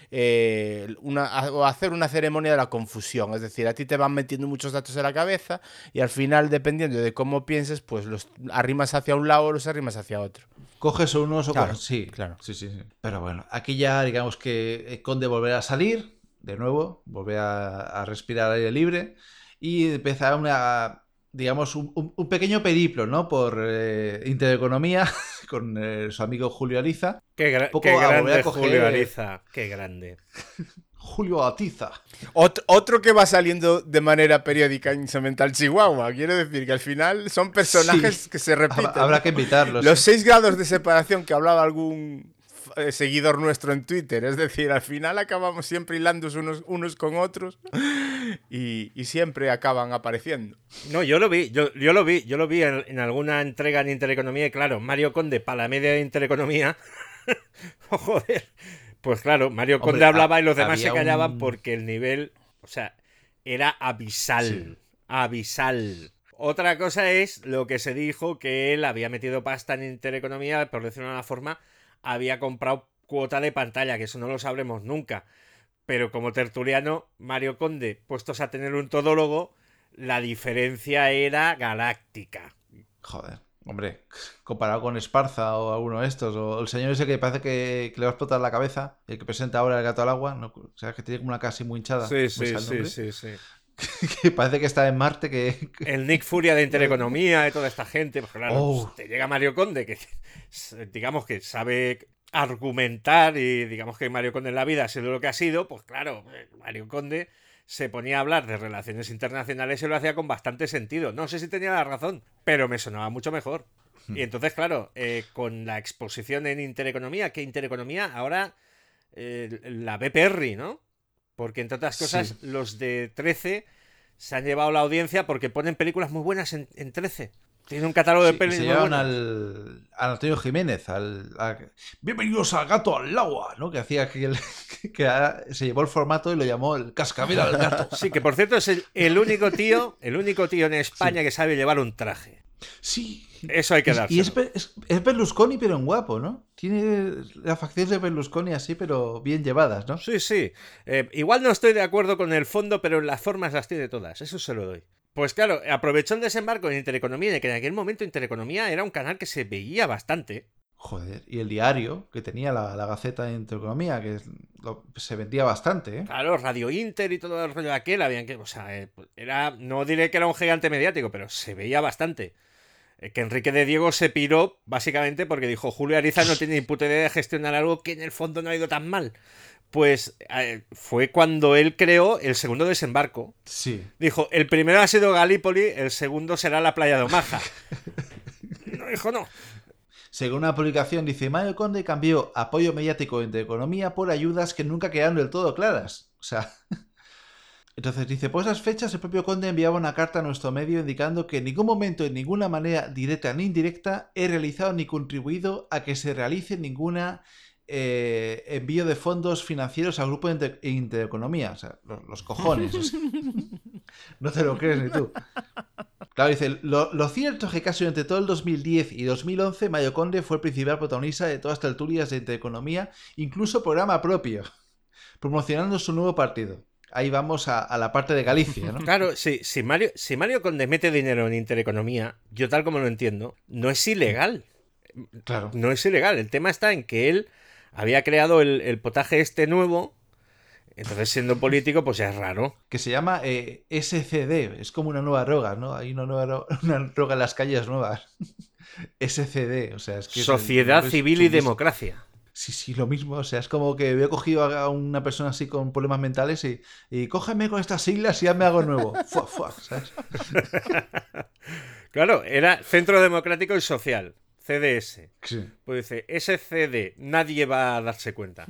o hacer una ceremonia de la confusión. Es decir, a ti te van metiendo muchos datos en la cabeza y al final, dependiendo de cómo pienses, pues los arrimas hacia un lado o los arrimas hacia otro. Coges unos o Claro, coges... Sí, claro. Sí. Pero bueno, aquí ya digamos que Conde volverá a salir, de nuevo, volver a respirar aire libre y empezar un pequeño periplo, ¿no? Por Intereconomía con su amigo Julio Ariza. Qué grande Julio Ariza, qué grande. Julio Atiza. Otro que va saliendo de manera periódica en Semental Chihuahua. Quiero decir que al final son personajes que se repiten. Habrá que invitarlos. Los 6 grados de separación que hablaba algún seguidor nuestro en Twitter. Es decir, al final acabamos siempre hilando unos con otros y siempre acaban apareciendo. No, yo lo vi en alguna entrega en Intereconomía y claro, Mario Conde para la media de Intereconomía. Joder. Pues claro, Mario Conde hablaba y los demás se callaban porque el nivel, o sea, era abisal. Sí. Abisal. Otra cosa es lo que se dijo, que él había metido pasta en Intereconomía, por decirlo de una forma, había comprado cuota de pantalla, que eso no lo sabremos nunca. Pero como tertuliano, Mario Conde, puestos a tener un todólogo, la diferencia era galáctica. Joder. Hombre, comparado con Esparza o alguno de estos, o el señor ese que parece que le va a explotar la cabeza, el que presenta ahora El gato al agua, ¿no? O sea, que tiene como una cara así muy hinchada. Sí, ¿me sí, sale el sí, nombre? sí, sí. Que parece que está en Marte, que... El Nick Furia de Intereconomía y toda esta gente, pues claro, Oh. pues te llega Mario Conde, que digamos que sabe argumentar y digamos que Mario Conde en la vida ha sido lo que ha sido, pues claro, Mario Conde se ponía a hablar de relaciones internacionales y lo hacía con bastante sentido. No sé si tenía la razón, pero me sonaba mucho mejor. Y entonces, claro, con la exposición en Intereconomía, que Intereconomía ahora la ve Perry, ¿no? Porque entre otras cosas, los de 13 se han llevado la audiencia porque ponen películas muy buenas en 13. Tienen un catálogo de pelis se muy llevan buenas. al Antonio Jiménez, bienvenidos al gato al agua, ¿no? Que hacía que se llevó el formato y lo llamó el cascabel al gato. Sí, que por cierto es el único tío en España que sabe llevar un traje. Sí. Eso hay que darse. Y es Berlusconi, pero en guapo, ¿no? Tiene las facciones de Berlusconi así, pero bien llevadas, ¿no? Sí, sí. Igual no estoy de acuerdo con el fondo, pero las formas las tiene todas. Eso se lo doy. Pues claro, aprovechó el desembarco en Intereconomía, de que en aquel momento Intereconomía era un canal que se veía bastante. Joder, y el diario que tenía la Gaceta de Intereconomía, que se vendía bastante, ¿eh? Claro, Radio Inter y todo el rollo de aquel, habían que, o sea, no diré que era un gigante mediático, pero se veía bastante. Que Enrique de Diego se piró básicamente porque dijo: Julio Ariza no tiene ni puta idea de gestionar algo que en el fondo no ha ido tan mal. Pues fue cuando él creó el segundo desembarco. Sí. Dijo: el primero ha sido Galípoli, el segundo será la playa de Omaha. No, hijo, no. Según una publicación, dice: Mario Conde cambió apoyo mediático de Intereconomía por ayudas que nunca quedaron del todo claras. O sea... Entonces dice: por esas fechas el propio Conde enviaba una carta a nuestro medio indicando que en ningún momento, de ninguna manera directa ni indirecta, he realizado ni contribuido a que se realice ninguna envío de fondos financieros al grupo de Intereconomía. O sea, los cojones. O sea. No te lo crees ni tú. Claro, dice: lo cierto es que casi entre todo el 2010 y 2011 Mario Conde fue el principal protagonista de todas las tertulias de Intereconomía, incluso programa propio, promocionando su nuevo partido. Ahí vamos a la parte de Galicia, ¿no? Claro, sí, si Mario Conde mete dinero en Intereconomía, yo tal como lo entiendo, no es ilegal. Claro. No es ilegal. El tema está en que él había creado el potaje este nuevo, entonces siendo político, pues ya es raro. Que se llama SCD, es como una nueva droga, ¿no? Hay una droga en las calles nuevas. SCD, o sea, es que... Sociedad Civil y Democracia. Sí, lo mismo. O sea, es como que veo cogido a una persona así con problemas mentales y cógeme con estas siglas y ya me hago nuevo. ¿Sabes? Claro, era Centro Democrático y Social, CDS. Sí. Pues dice, SCD, nadie va a darse cuenta.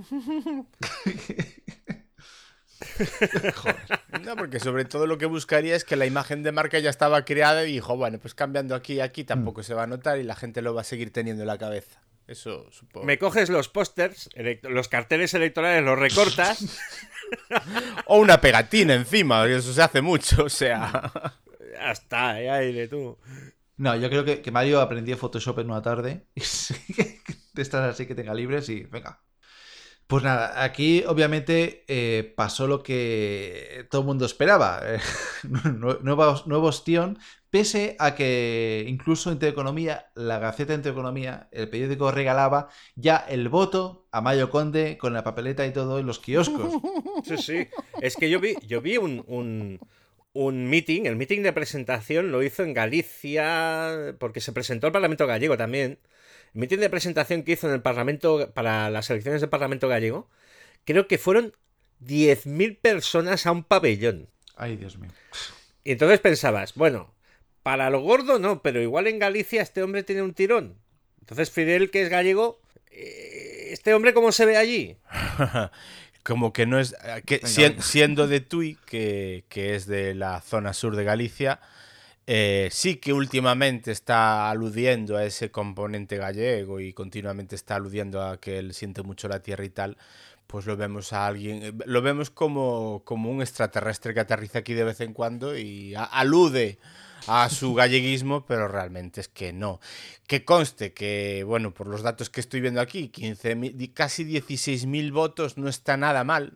Joder. No, porque sobre todo lo que buscaría es que la imagen de marca ya estaba creada y dijo: bueno, pues cambiando aquí y aquí tampoco se va a notar y la gente lo va a seguir teniendo en la cabeza. Eso supongo. Me coges los pósters, los carteles electorales, los recortas. O una pegatina encima, eso se hace mucho, o sea. Ya está, aire tú. No, yo creo que Mario aprendió Photoshop en una tarde. De estas así que tenga libres y venga. Pues nada, aquí obviamente pasó lo que todo el mundo esperaba. Nuevo ostión, pese a que incluso Intereconomía, la Gaceta de Intereconomía, el periódico regalaba ya el voto a Mario Conde con la papeleta y todo en los kioscos. Sí. Es que yo vi un meeting, el meeting de presentación lo hizo en Galicia, porque se presentó al Parlamento Gallego también. El meeting de presentación que hizo en el Parlamento para las elecciones del Parlamento Gallego, creo que fueron 10.000 personas a un pabellón. Ay, Dios mío. Y entonces pensabas, bueno, para lo gordo no, pero igual en Galicia este hombre tiene un tirón. Entonces Fidel, que es gallego, ¿este hombre cómo se ve allí? Como que no es... siendo de Tui, que es de la zona sur de Galicia, sí que últimamente está aludiendo a ese componente gallego y continuamente está aludiendo a que él siente mucho la tierra y tal, pues lo vemos a alguien, lo vemos como un extraterrestre que aterriza aquí de vez en cuando y alude a su galleguismo, pero realmente es que no. Que conste que, bueno, por los datos que estoy viendo aquí, casi 16.000 votos no está nada mal,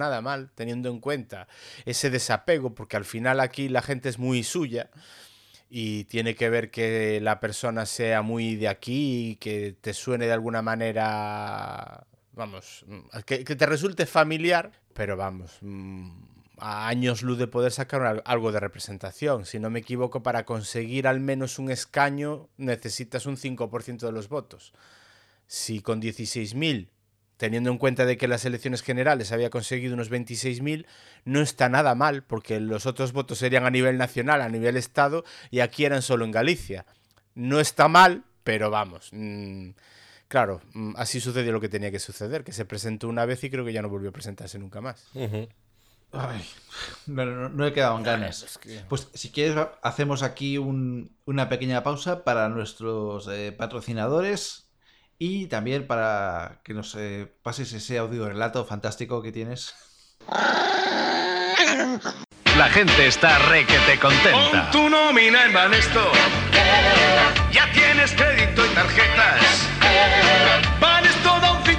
teniendo en cuenta ese desapego, porque al final aquí la gente es muy suya y tiene que ver que la persona sea muy de aquí y que te suene de alguna manera, vamos, que te resulte familiar, pero vamos, a años luz de poder sacar algo de representación. Si no me equivoco, para conseguir al menos un escaño necesitas un 5% de los votos. Si con 16.000, teniendo en cuenta de que las elecciones generales había conseguido unos 26.000, no está nada mal, porque los otros votos serían a nivel nacional, a nivel estado, y aquí eran solo en Galicia. No está mal, pero vamos, claro, así sucedió lo que tenía que suceder, que se presentó una vez y creo que ya no volvió a presentarse nunca más. Ay, no he quedado en ganas. Pues si quieres hacemos aquí una pequeña pausa para nuestros patrocinadores y también para que nos pases ese audio relato fantástico que tienes. La gente está requete contenta. Con tu nómina en Banesto ya tienes crédito y tarjetas. Banesto da un 5%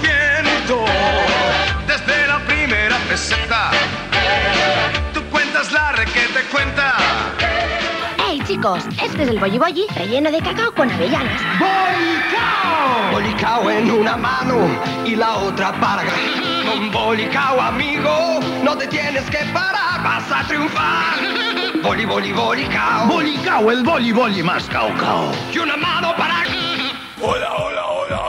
desde la primera peseta. Tú cuentas la requete cuenta. ¡Hey chicos! Este es el bolli bolli relleno de cacao con avellanas. ¡Bolicao! Bolicao en una mano y la otra para acá. Con Bolicao, amigo, no te tienes que parar, vas a triunfar. Boli, boli, Bolicao. Bolicao, el boli boli más caucao. Y una mano para... Hola, hola, hola.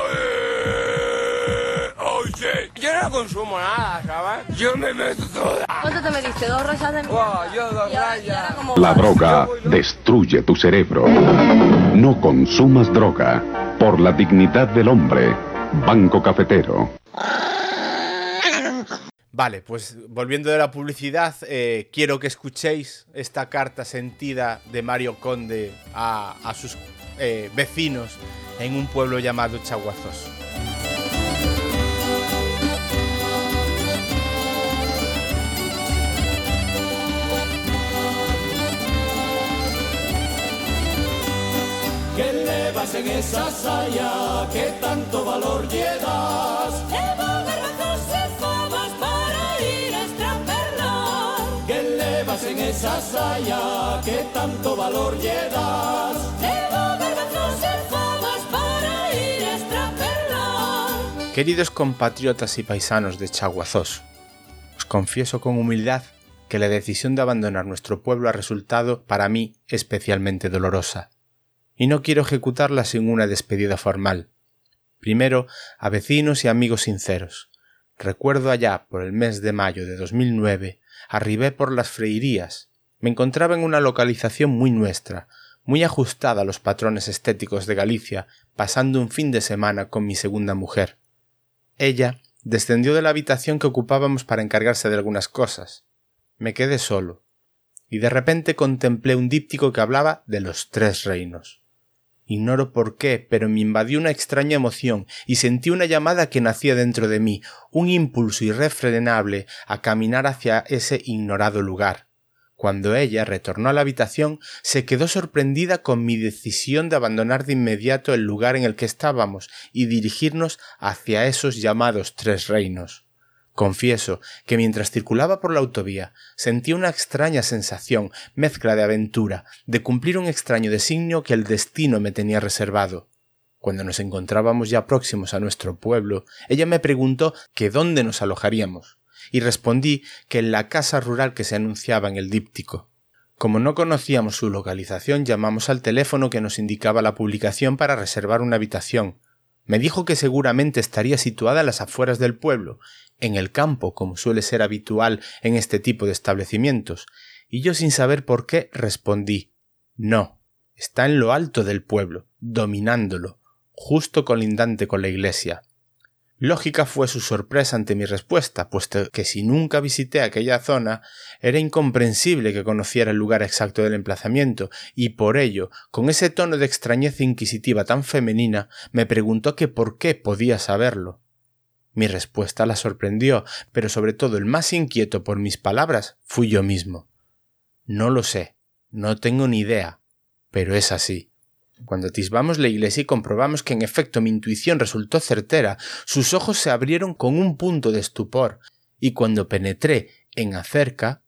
Oye, yo no consumo nada, ¿sabes? Yo me meto toda. ¿Cuánto te metiste? ¿2 rayas de...? Yo 2 rayas. La droga destruye tu cerebro. No consumas droga. Por la dignidad del hombre. Banco Cafetero. Vale, pues volviendo de la publicidad, quiero que escuchéis esta carta sentida de Mario Conde a sus vecinos en un pueblo llamado Chaguazos. Que levas en esa saya, que tanto valor llevas. Llevo garbanzos y fabas para ir a extraperlar. Que levas en esa saya, que tanto valor llevas. Llevo garbanzos y fabas para ir a extraperlar. Queridos compatriotas y paisanos de Chaguazos, os confieso con humildad que la decisión de abandonar nuestro pueblo ha resultado para mí especialmente dolorosa. Y no quiero ejecutarla sin una despedida formal. Primero, a vecinos y amigos sinceros. Recuerdo allá, por el mes de mayo de 2009, arribé por las Freirías. Me encontraba en una localización muy nuestra, muy ajustada a los patrones estéticos de Galicia, pasando un fin de semana con mi segunda mujer. Ella descendió de la habitación que ocupábamos para encargarse de algunas cosas. Me quedé solo, y de repente contemplé un díptico que hablaba de los 3 reinos. Ignoro por qué, pero me invadió una extraña emoción y sentí una llamada que nacía dentro de mí, un impulso irrefrenable a caminar hacia ese ignorado lugar. Cuando ella retornó a la habitación, se quedó sorprendida con mi decisión de abandonar de inmediato el lugar en el que estábamos y dirigirnos hacia esos llamados 3 reinos. Confieso que mientras circulaba por la autovía sentí una extraña sensación, mezcla de aventura, de cumplir un extraño designio que el destino me tenía reservado. Cuando nos encontrábamos ya próximos a nuestro pueblo, ella me preguntó que dónde nos alojaríamos, y respondí que en la casa rural que se anunciaba en el díptico. Como no conocíamos su localización, llamamos al teléfono que nos indicaba la publicación para reservar una habitación. Me dijo que seguramente estaría situada a las afueras del pueblo, en el campo, como suele ser habitual en este tipo de establecimientos, y yo sin saber por qué respondí: no, está en lo alto del pueblo, dominándolo, justo colindante con la iglesia. Lógica fue su sorpresa ante mi respuesta, puesto que si nunca visité aquella zona, era incomprensible que conociera el lugar exacto del emplazamiento, y por ello, con ese tono de extrañeza inquisitiva tan femenina, me preguntó que por qué podía saberlo. Mi respuesta la sorprendió, pero sobre todo el más inquieto por mis palabras fui yo mismo. No lo sé, no tengo ni idea, pero es así. Cuando atisbamos la iglesia y comprobamos que en efecto mi intuición resultó certera, sus ojos se abrieron con un punto de estupor, y cuando penetré en acerca,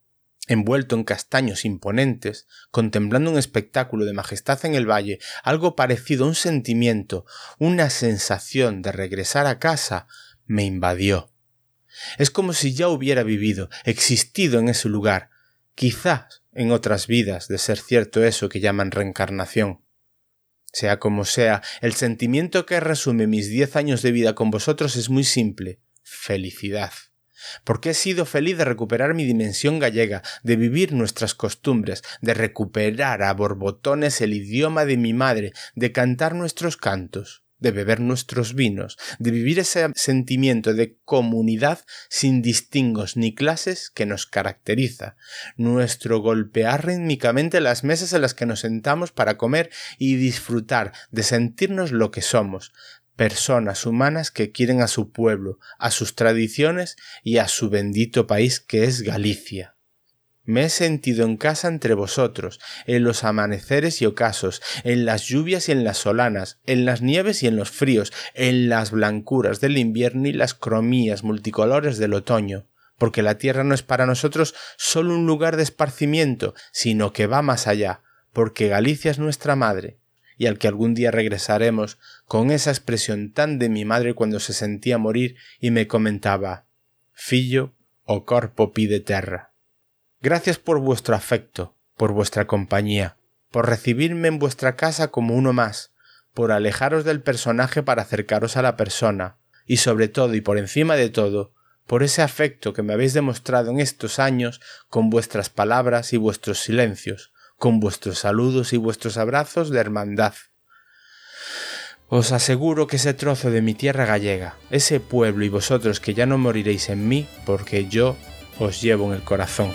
envuelto en castaños imponentes, contemplando un espectáculo de majestad en el valle, algo parecido a un sentimiento, una sensación de regresar a casa, me invadió. Es como si ya hubiera vivido, existido en ese lugar, quizás en otras vidas, de ser cierto eso que llaman reencarnación. Sea como sea, el sentimiento que resume mis 10 años de vida con vosotros es muy simple: felicidad. Porque he sido feliz de recuperar mi dimensión gallega, de vivir nuestras costumbres, de recuperar a borbotones el idioma de mi madre, de cantar nuestros cantos, de beber nuestros vinos, de vivir ese sentimiento de comunidad sin distingos ni clases que nos caracteriza, nuestro golpear rítmicamente las mesas en las que nos sentamos para comer y disfrutar de sentirnos lo que somos, personas humanas que quieren a su pueblo, a sus tradiciones y a su bendito país que es Galicia. Me he sentido en casa entre vosotros, en los amaneceres y ocasos, en las lluvias y en las solanas, en las nieves y en los fríos, en las blancuras del invierno y las cromías multicolores del otoño, porque la tierra no es para nosotros solo un lugar de esparcimiento, sino que va más allá, porque Galicia es nuestra madre, y al que algún día regresaremos con esa expresión tan de mi madre cuando se sentía morir y me comentaba: «Fillo, o corpo pide terra». Gracias por vuestro afecto, por vuestra compañía, por recibirme en vuestra casa como uno más, por alejaros del personaje para acercaros a la persona, y sobre todo y por encima de todo, por ese afecto que me habéis demostrado en estos años con vuestras palabras y vuestros silencios, con vuestros saludos y vuestros abrazos de hermandad. Os aseguro que ese trozo de mi tierra gallega, ese pueblo y vosotros que ya no moriréis en mí, porque yo os llevo en el corazón.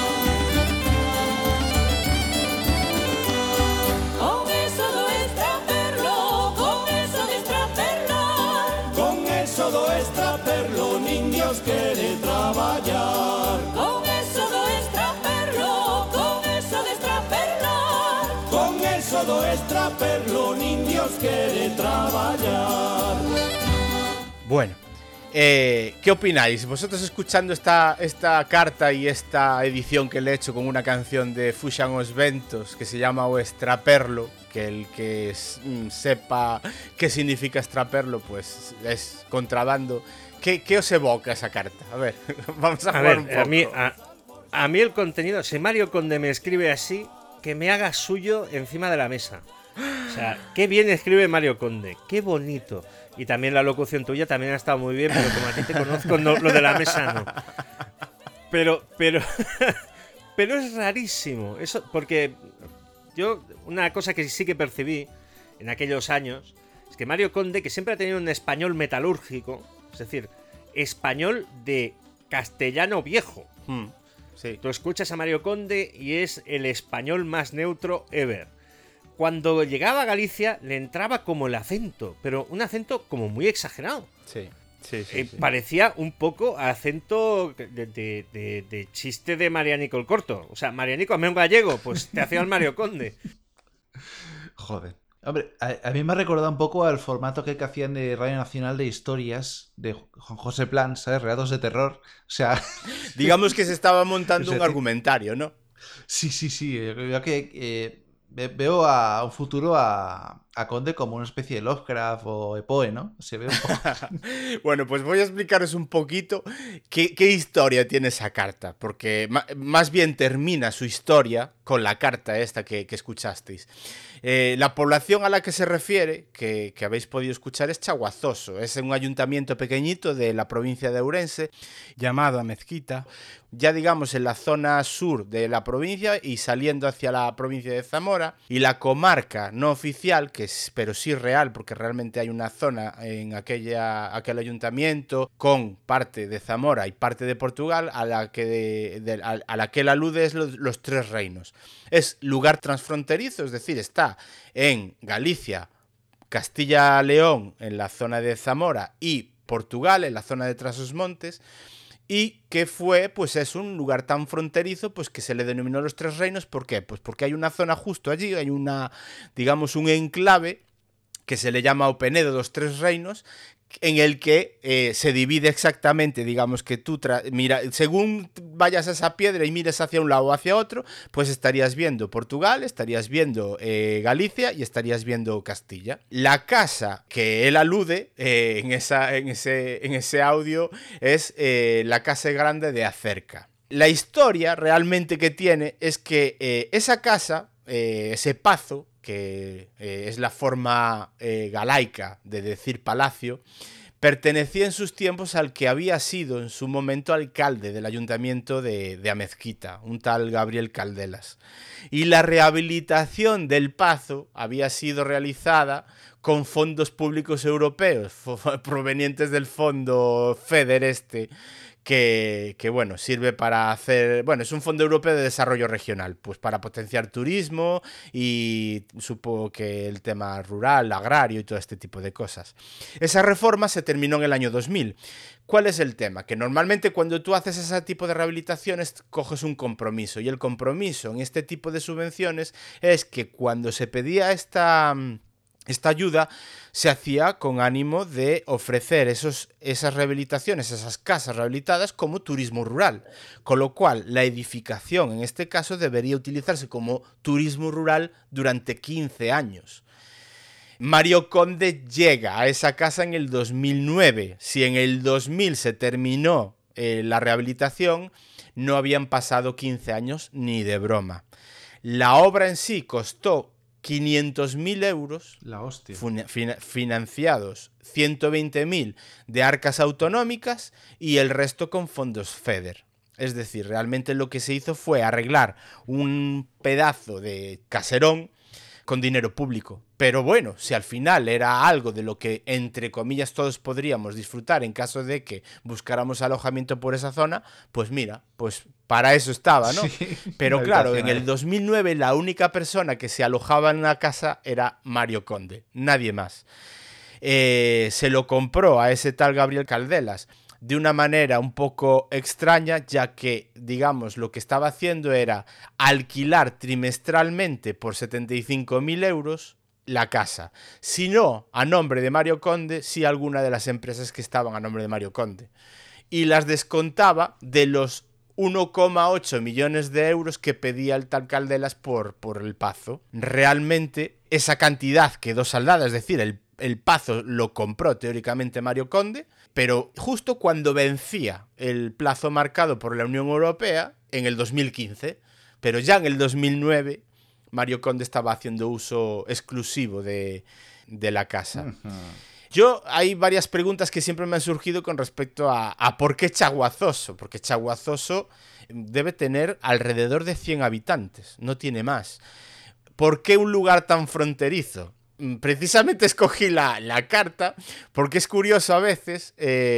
Quiere traballar con eso do extraperlo, con eso de extraperlar, con eso do extraperlo, indios quiere traballar. Bueno, ¿qué opináis? Vosotros escuchando esta carta y esta edición que le he hecho con una canción de Fuxan os Ventos que se llama O Extraperlo, que el que sepa qué significa extraperlo pues es contrabando. ¿Qué os evoca esa carta? A ver, vamos a jugar un poco. A mí el contenido, si Mario Conde me escribe así, que me haga suyo encima de la mesa. O sea, qué bien escribe Mario Conde, qué bonito. Y también la locución tuya también ha estado muy bien, pero como a ti te conozco, no, lo de la mesa no. Pero es rarísimo. Eso, porque yo, una cosa que sí que percibí en aquellos años, es que Mario Conde, que siempre ha tenido un español metalúrgico, es decir, español de castellano viejo. Sí. Tú escuchas a Mario Conde y es el español más neutro ever. Cuando llegaba a Galicia le entraba como el acento, pero un acento como muy exagerado. Sí. Parecía un poco acento de chiste de Marianico el Corto. O sea, Marianico, hazme un gallego, pues te hacía el Mario Conde. Joder. Hombre, a mí me ha recordado un poco al formato que hacían de Radio Nacional de historias de Juan José Plan, ¿sabes? Relatos de terror. O sea... Digamos que se estaba montando un argumentario, ¿no? Sí. Veo que veo a un futuro a Conde como una especie de Lovecraft o Poe, ¿no? Se ve un poco... Bueno, pues voy a explicaros un poquito qué historia tiene esa carta, porque más bien termina su historia con la carta esta que escuchasteis. La población a la que se refiere, que habéis podido escuchar, es Chaguazoso. Es un ayuntamiento pequeñito de la provincia de Ourense, llamado Amezquita, ya digamos en la zona sur de la provincia y saliendo hacia la provincia de Zamora. Y la comarca no oficial, pero sí real, porque realmente hay una zona en aquel ayuntamiento con parte de Zamora y parte de Portugal a la que él alude es los Tres Reinos. Es lugar transfronterizo, es decir, está en Galicia, Castilla-León en la zona de Zamora y Portugal en la zona de Trás-os-Montes, y que fue, pues es un lugar tan fronterizo, pues que se le denominó los Tres Reinos. ¿Por qué? Pues porque hay una zona justo allí, hay una, digamos, un enclave que se le llama o Penedo dos Tres Reinos, en el que se divide exactamente, digamos que tú, según vayas a esa piedra y mires hacia un lado o hacia otro, pues estarías viendo Portugal, estarías viendo Galicia y estarías viendo Castilla. La casa que él alude en ese audio es la Casa Grande de Acerca. La historia realmente que tiene es que esa casa, ese pazo, que es la forma galaica de decir palacio, pertenecía en sus tiempos al que había sido en su momento alcalde del ayuntamiento de Amezquita, un tal Gabriel Caldelas. Y la rehabilitación del pazo había sido realizada con fondos públicos europeos, provenientes del fondo FEDER que bueno, sirve para hacer... Bueno, es un fondo europeo de desarrollo regional, pues para potenciar turismo y supongo que el tema rural, agrario y todo este tipo de cosas. Esa reforma se terminó en el año 2000. ¿Cuál es el tema? Que normalmente cuando tú haces ese tipo de rehabilitaciones coges un compromiso, y el compromiso en este tipo de subvenciones es que cuando se pedía esta ayuda se hacía con ánimo de ofrecer esas rehabilitaciones, esas casas rehabilitadas como turismo rural, con lo cual la edificación en este caso debería utilizarse como turismo rural durante 15 años. Mario Conde llega a esa casa en el 2009. Si en el 2000 se terminó la rehabilitación, no habían pasado 15 años ni de broma. La obra en sí costó 500.000 euros, la hostia, financiados 120.000 de arcas autonómicas y el resto con fondos FEDER. Es decir, realmente lo que se hizo fue arreglar un pedazo de caserón con dinero público. Pero bueno, si al final era algo de lo que, entre comillas, todos podríamos disfrutar en caso de que buscáramos alojamiento por esa zona, pues mira, pues para eso estaba, ¿no? Sí, pero claro, en el 2009 la única persona que se alojaba en la casa era Mario Conde, nadie más. Se lo compró a ese tal Gabriel Caldelas de una manera un poco extraña, ya que, digamos, lo que estaba haciendo era alquilar trimestralmente por 75.000 euros la casa. Si no a nombre de Mario Conde, sí alguna de las empresas que estaban a nombre de Mario Conde. Y las descontaba de los 1,8 millones de euros que pedía el tal Caldelas por el pazo. Realmente esa cantidad quedó saldada, es decir, el pazo lo compró teóricamente Mario Conde, pero justo cuando vencía el plazo marcado por la Unión Europea en el 2015, pero ya en el 2009 Mario Conde estaba haciendo uso exclusivo de la casa. Hay varias preguntas que siempre me han surgido con respecto a por qué Chaguazoso, porque Chaguazoso debe tener alrededor de 100 habitantes, no tiene más. ¿Por qué un lugar tan fronterizo? Precisamente escogí la carta porque es curioso a veces,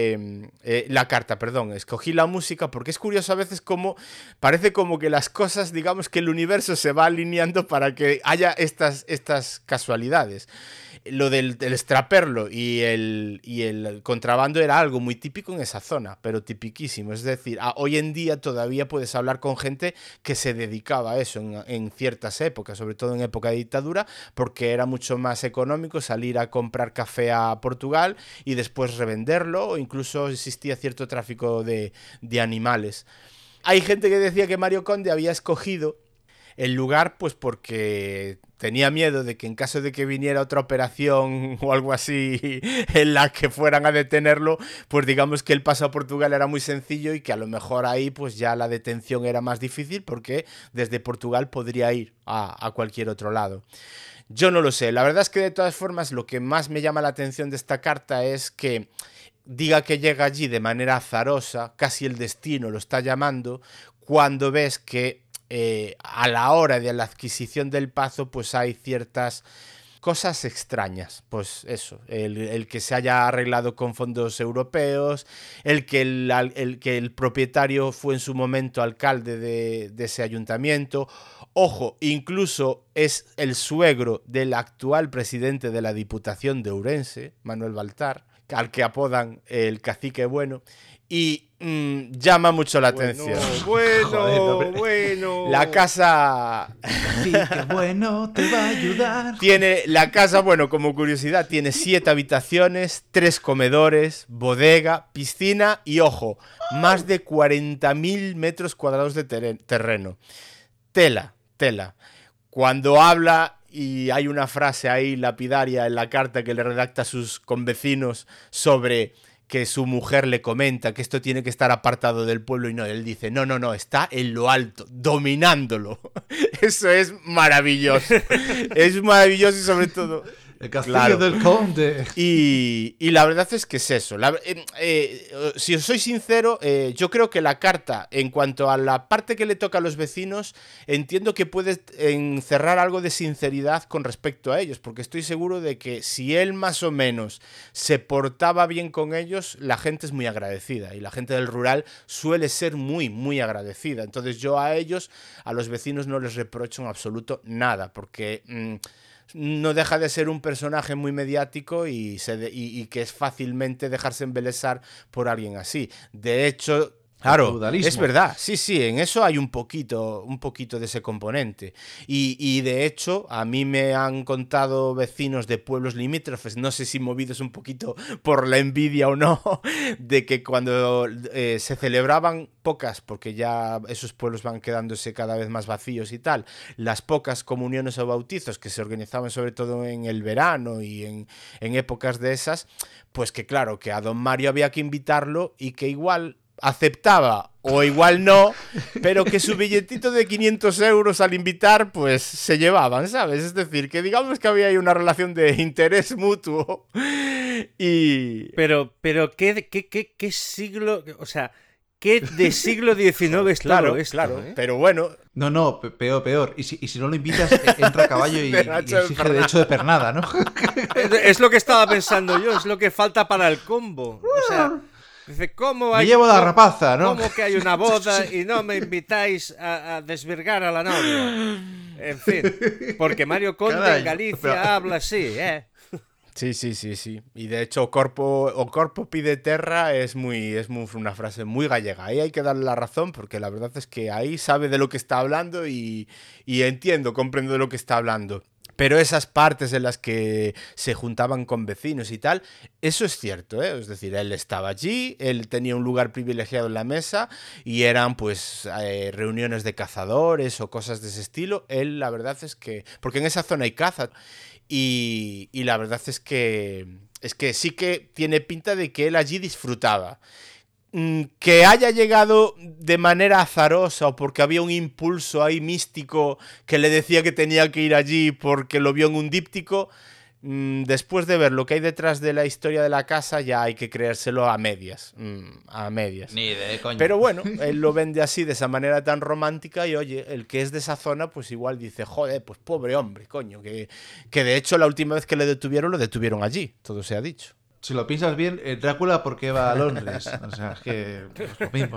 escogí la música porque es curioso a veces como parece como que las cosas, digamos que el universo se va alineando para que haya estas casualidades. Lo del extraperlo y el contrabando era algo muy típico en esa zona, pero tipiquísimo. Es decir, hoy en día todavía puedes hablar con gente que se dedicaba a eso en ciertas épocas, sobre todo en época de dictadura, porque era mucho más económico salir a comprar café a Portugal y después revenderlo, o incluso existía cierto tráfico de animales. Hay gente que decía que Mario Conde había escogido el lugar pues porque tenía miedo de que en caso de que viniera otra operación o algo así en la que fueran a detenerlo, pues digamos que el paso a Portugal era muy sencillo y que a lo mejor ahí pues ya la detención era más difícil porque desde Portugal podría ir a cualquier otro lado. Yo no lo sé, la verdad es que de todas formas lo que más me llama la atención de esta carta es que diga que llega allí de manera azarosa, casi el destino lo está llamando, cuando ves que a la hora de la adquisición del pazo pues hay ciertas cosas extrañas. Pues eso, el que se haya arreglado con fondos europeos, el que el propietario fue en su momento alcalde de ese ayuntamiento. Ojo, incluso es el suegro del actual presidente de la Diputación de Ourense, Manuel Baltar, al que apodan el cacique bueno, y llama mucho la atención. Bueno. La casa... Cacique bueno te va a ayudar. Tiene la casa, bueno, como curiosidad, tiene 7 habitaciones, 3 comedores, bodega, piscina y, ojo, más de 40.000 metros cuadrados de terreno. Tela. Cuando habla, y hay una frase ahí lapidaria en la carta que le redacta a sus convecinos sobre que su mujer le comenta que esto tiene que estar apartado del pueblo, y no, él dice, no, está en lo alto, dominándolo. Eso es maravilloso. Es maravilloso, y sobre todo... El castillo del conde. Y la verdad es que es eso. Si os soy sincero, yo creo que la carta, en cuanto a la parte que le toca a los vecinos, entiendo que puede encerrar algo de sinceridad con respecto a ellos, porque estoy seguro de que si él más o menos se portaba bien con ellos, la gente es muy agradecida, y la gente del rural suele ser muy, muy agradecida. Entonces yo a ellos, a los vecinos, no les reprocho en absoluto nada, porque... no deja de ser un personaje muy mediático y que es fácilmente dejarse embelesar por alguien así. De hecho, claro, es verdad, sí, en eso hay un poquito de ese componente. Y de hecho, a mí me han contado vecinos de pueblos limítrofes, no sé si movidos un poquito por la envidia o no, de que cuando se celebraban pocas, porque ya esos pueblos van quedándose cada vez más vacíos y tal, las pocas comuniones o bautizos que se organizaban sobre todo en el verano y en épocas de esas, pues que claro, que a don Mario había que invitarlo y que igual aceptaba o igual no, pero que su billetito de 500 euros al invitar, pues se llevaban, ¿sabes? Es decir, que digamos que había ahí una relación de interés mutuo. Pero ¿qué siglo? O sea, ¿qué de siglo XIX es claro, esto? Claro, pero bueno... No, peor. Y si no lo invitas, entra a caballo y exige derecho de pernada, ¿no? Es lo que estaba pensando yo, es lo que falta para el combo. O sea... Dice, ¿cómo hay, me llevo la rapaza, ¿no? ¿Cómo que hay una boda y no me invitáis a desvirgar a la novia? En fin, porque Mario Conde en Galicia habla así, ¿eh? Sí. Y de hecho, o corpo pide terra es una frase muy gallega. Ahí hay que darle la razón, porque la verdad es que ahí sabe de lo que está hablando y comprendo de lo que está hablando. Pero esas partes en las que se juntaban con vecinos y tal, eso es cierto, ¿eh? Es decir, él estaba allí, él tenía un lugar privilegiado en la mesa y eran pues reuniones de cazadores o cosas de ese estilo. Él, la verdad es que... Porque en esa zona hay caza y la verdad es que sí que tiene pinta de que él allí disfrutaba. Que haya llegado de manera azarosa o porque había un impulso ahí místico que le decía que tenía que ir allí porque lo vio en un díptico, después de ver lo que hay detrás de la historia de la casa, ya hay que creérselo a medias. Ni de coño. Pero bueno, él lo vende así, de esa manera tan romántica, y oye, el que es de esa zona, pues igual dice, joder, pues pobre hombre, coño, que de hecho la última vez que lo detuvieron allí, todo se ha dicho. Si lo piensas bien, Drácula, ¿por qué va a Londres? O sea, es que pues, lo mismo.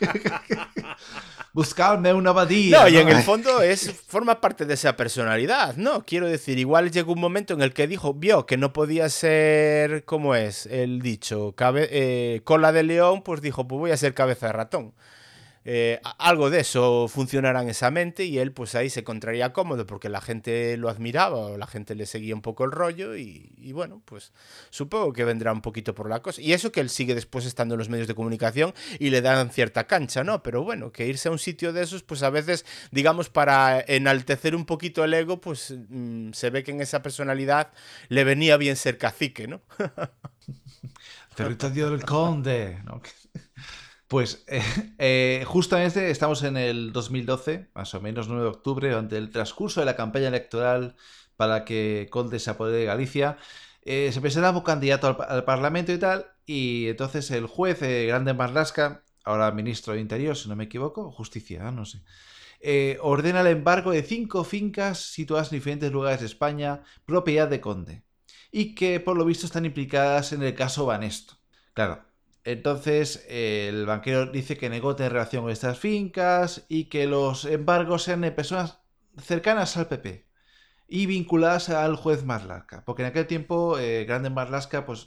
Buscarme una abadía. No, y en el fondo forma parte de esa personalidad, ¿no? Quiero decir, igual llegó un momento en el que vio que no podía ser, ¿cómo es el dicho? Cola de león, pues dijo, pues voy a ser cabeza de ratón. Algo de eso funcionará en esa mente, y él pues ahí se encontraría cómodo porque la gente lo admiraba o la gente le seguía un poco el rollo y bueno, pues supongo que vendrá un poquito por la cosa. Y eso que él sigue después estando en los medios de comunicación y le dan cierta cancha, ¿no? Pero bueno, que irse a un sitio de esos, pues a veces, digamos, para enaltecer un poquito el ego, pues se ve que en esa personalidad le venía bien ser cacique, ¿no? Territorio del conde, ¿no? Pues justamente estamos en el 2012, más o menos 9 de octubre, durante el transcurso de la campaña electoral para que Conde se apodere de Galicia. Se presentaba un candidato al Parlamento y tal, y entonces el juez Grande Marlaska, ahora ministro de Interior, si no me equivoco, Justicia, no sé, ordena el embargo de 5 fincas situadas en diferentes lugares de España, propiedad de Conde, y que por lo visto están implicadas en el caso Banesto. Claro. Entonces el banquero dice que negó tener relación con estas fincas y que los embargos sean de personas cercanas al PP y vinculadas al juez Marlaska, porque en aquel tiempo Grande Marlaska pues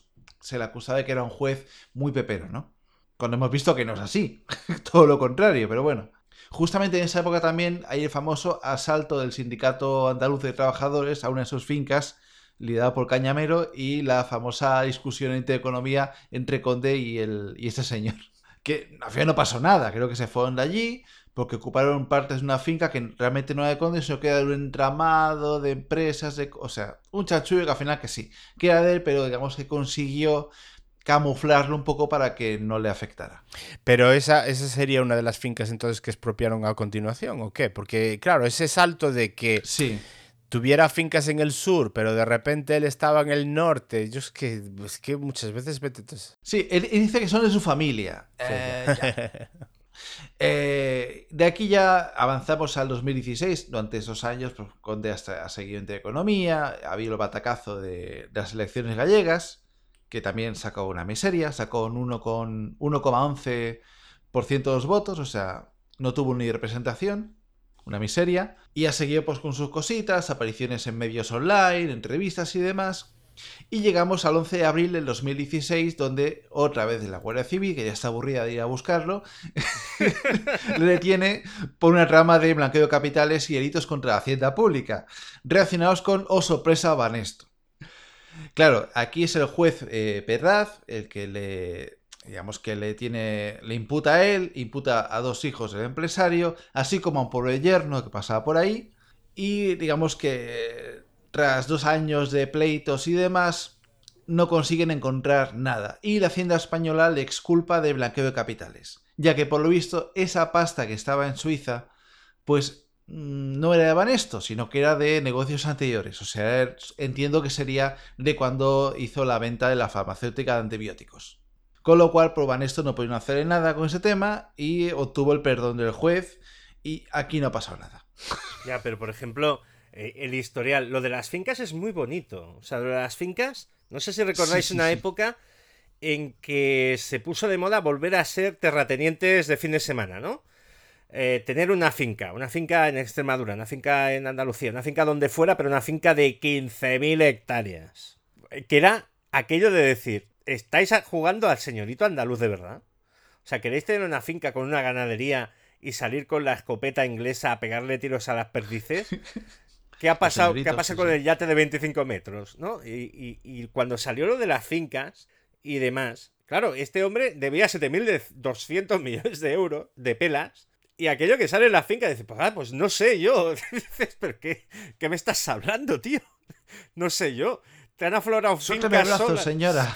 se le acusaba de que era un juez muy pepero, ¿no? Cuando hemos visto que no es así, todo lo contrario, pero bueno. Justamente en esa época también hay el famoso asalto del Sindicato Andaluz de Trabajadores a una de sus fincas, liderado por Cañamero, y la famosa discusión entre economía entre Conde y este señor. Que al final no pasó nada, creo que se fueron de allí porque ocuparon partes de una finca que realmente no era de Conde, sino que era de un entramado de empresas, o sea, un chanchullo que al final que sí, que era de él, pero digamos que consiguió camuflarlo un poco para que no le afectara. Pero esa sería una de las fincas entonces que expropiaron a continuación, ¿o qué? Porque claro, ese salto de que tuviera fincas en el sur, pero de repente él estaba en el norte, yo es que muchas veces... Sí, él dice que son de su familia. De aquí ya avanzamos al 2016. Durante esos años, pues, Conde ha seguido entre economía, ha habido el batacazo de las elecciones gallegas, que también sacó una miseria, sacó un 1,11% de los votos, o sea, no tuvo ni representación, una miseria, y ha seguido pues con sus cositas, apariciones en medios online, entrevistas y demás, y llegamos al 11 de abril del 2016, donde otra vez la Guardia Civil, que ya está aburrida de ir a buscarlo, le detiene por una trama de blanqueo de capitales y delitos contra la hacienda pública, relacionados con, oh sorpresa, Banesto. Claro, aquí es el juez Perraz el que le imputa a él, imputa a 2 hijos del empresario, así como a un pobre yerno que pasaba por ahí, y digamos que tras 2 años de pleitos y demás, no consiguen encontrar nada, y la Hacienda española le exculpa de blanqueo de capitales, ya que por lo visto esa pasta que estaba en Suiza, pues no era de Banesto, sino que era de negocios anteriores. O sea, entiendo que sería de cuando hizo la venta de la farmacéutica de antibióticos. Con lo cual, por Banesto no pudieron hacer nada con ese tema y obtuvo el perdón del juez, y aquí no ha pasado nada. Ya, pero por ejemplo, el historial, lo de las fincas es muy bonito. O sea, lo de las fincas, no sé si recordáis una época en que se puso de moda volver a ser terratenientes de fin de semana, ¿no? Tener una finca en Extremadura, una finca en Andalucía, una finca donde fuera, pero una finca de 15.000 hectáreas. Que era aquello de decir, ¿estáis jugando al señorito andaluz de verdad? O sea, ¿queréis tener una finca con una ganadería y salir con la escopeta inglesa a pegarle tiros a las perdices? ¿Qué ha pasado con el yate de 25 metros? ¿No? Y cuando salió lo de las fincas y demás, claro, este hombre debía 7.200 millones de euros de pelas. Y aquello que sale en la finca, dice, pues no sé yo. Dices, ¿pero qué me estás hablando, tío? No sé yo. Te han aflorado fincas solas, señora.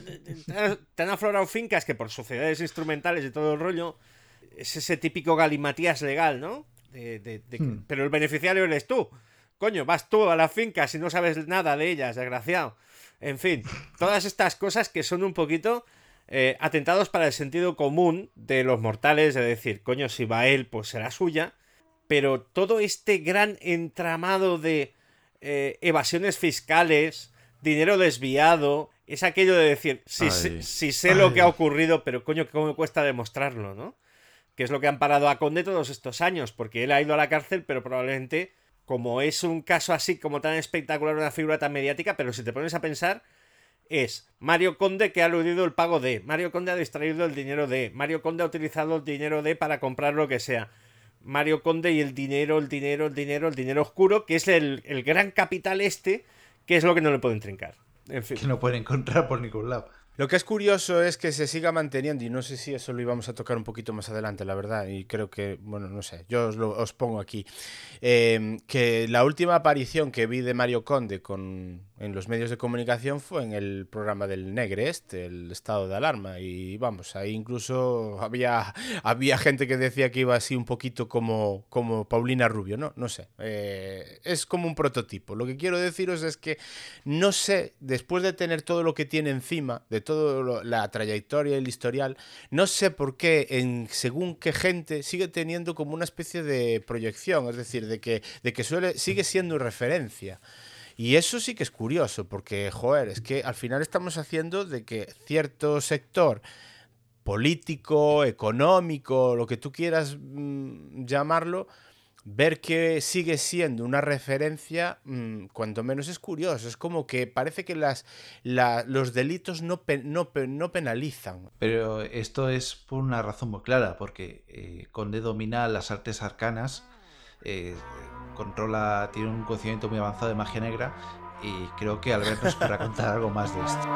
Te han aflorado fincas que por sociedades instrumentales y todo el rollo es ese típico galimatías legal, ¿no? Pero el beneficiario eres tú. Coño, vas tú a las fincas y no sabes nada de ellas, desgraciado. En fin, todas estas cosas que son un poquito... atentados para el sentido común de los mortales, de decir, coño, si va él, pues será suya, pero todo este gran entramado de evasiones fiscales, dinero desviado, es aquello de decir, si sé lo que ha ocurrido, pero coño, ¿cómo me cuesta demostrarlo, no? Que es lo que han parado a Conde todos estos años, porque él ha ido a la cárcel, pero probablemente, como es un caso así, como tan espectacular, una figura tan mediática, pero si te pones a pensar, es Mario Conde que ha eludido el pago de, Mario Conde ha distraído el dinero de, Mario Conde ha utilizado el dinero de para comprar lo que sea, Mario Conde y el dinero oscuro, que es el gran capital que es lo que no le pueden trincar. En fin. Que no pueden encontrar por ningún lado. Lo que es curioso es que se siga manteniendo, y no sé si eso lo íbamos a tocar un poquito más adelante, la verdad, y creo que, bueno, no sé, yo os pongo aquí, que la última aparición que vi de Mario Conde en los medios de comunicación fue en el programa del Negre el estado de alarma, y vamos, ahí incluso había gente que decía que iba así un poquito como Paulina Rubio, no sé, es como un prototipo. Lo que quiero deciros es que no sé, después de tener todo lo que tiene encima, de toda la trayectoria y el historial, no sé por qué según qué gente sigue teniendo como una especie de proyección, es decir, de que sigue siendo referencia. Y eso sí que es curioso, porque, joder, es que al final estamos haciendo de que cierto sector político, económico, lo que tú quieras llamarlo, ver que sigue siendo una referencia, cuanto menos es curioso. Es como que parece que los delitos no penalizan. Pero esto es por una razón muy clara, porque Conde domina las artes arcanas, tiene un conocimiento muy avanzado de magia negra, y creo que Albert nos podrá contar algo más de esto.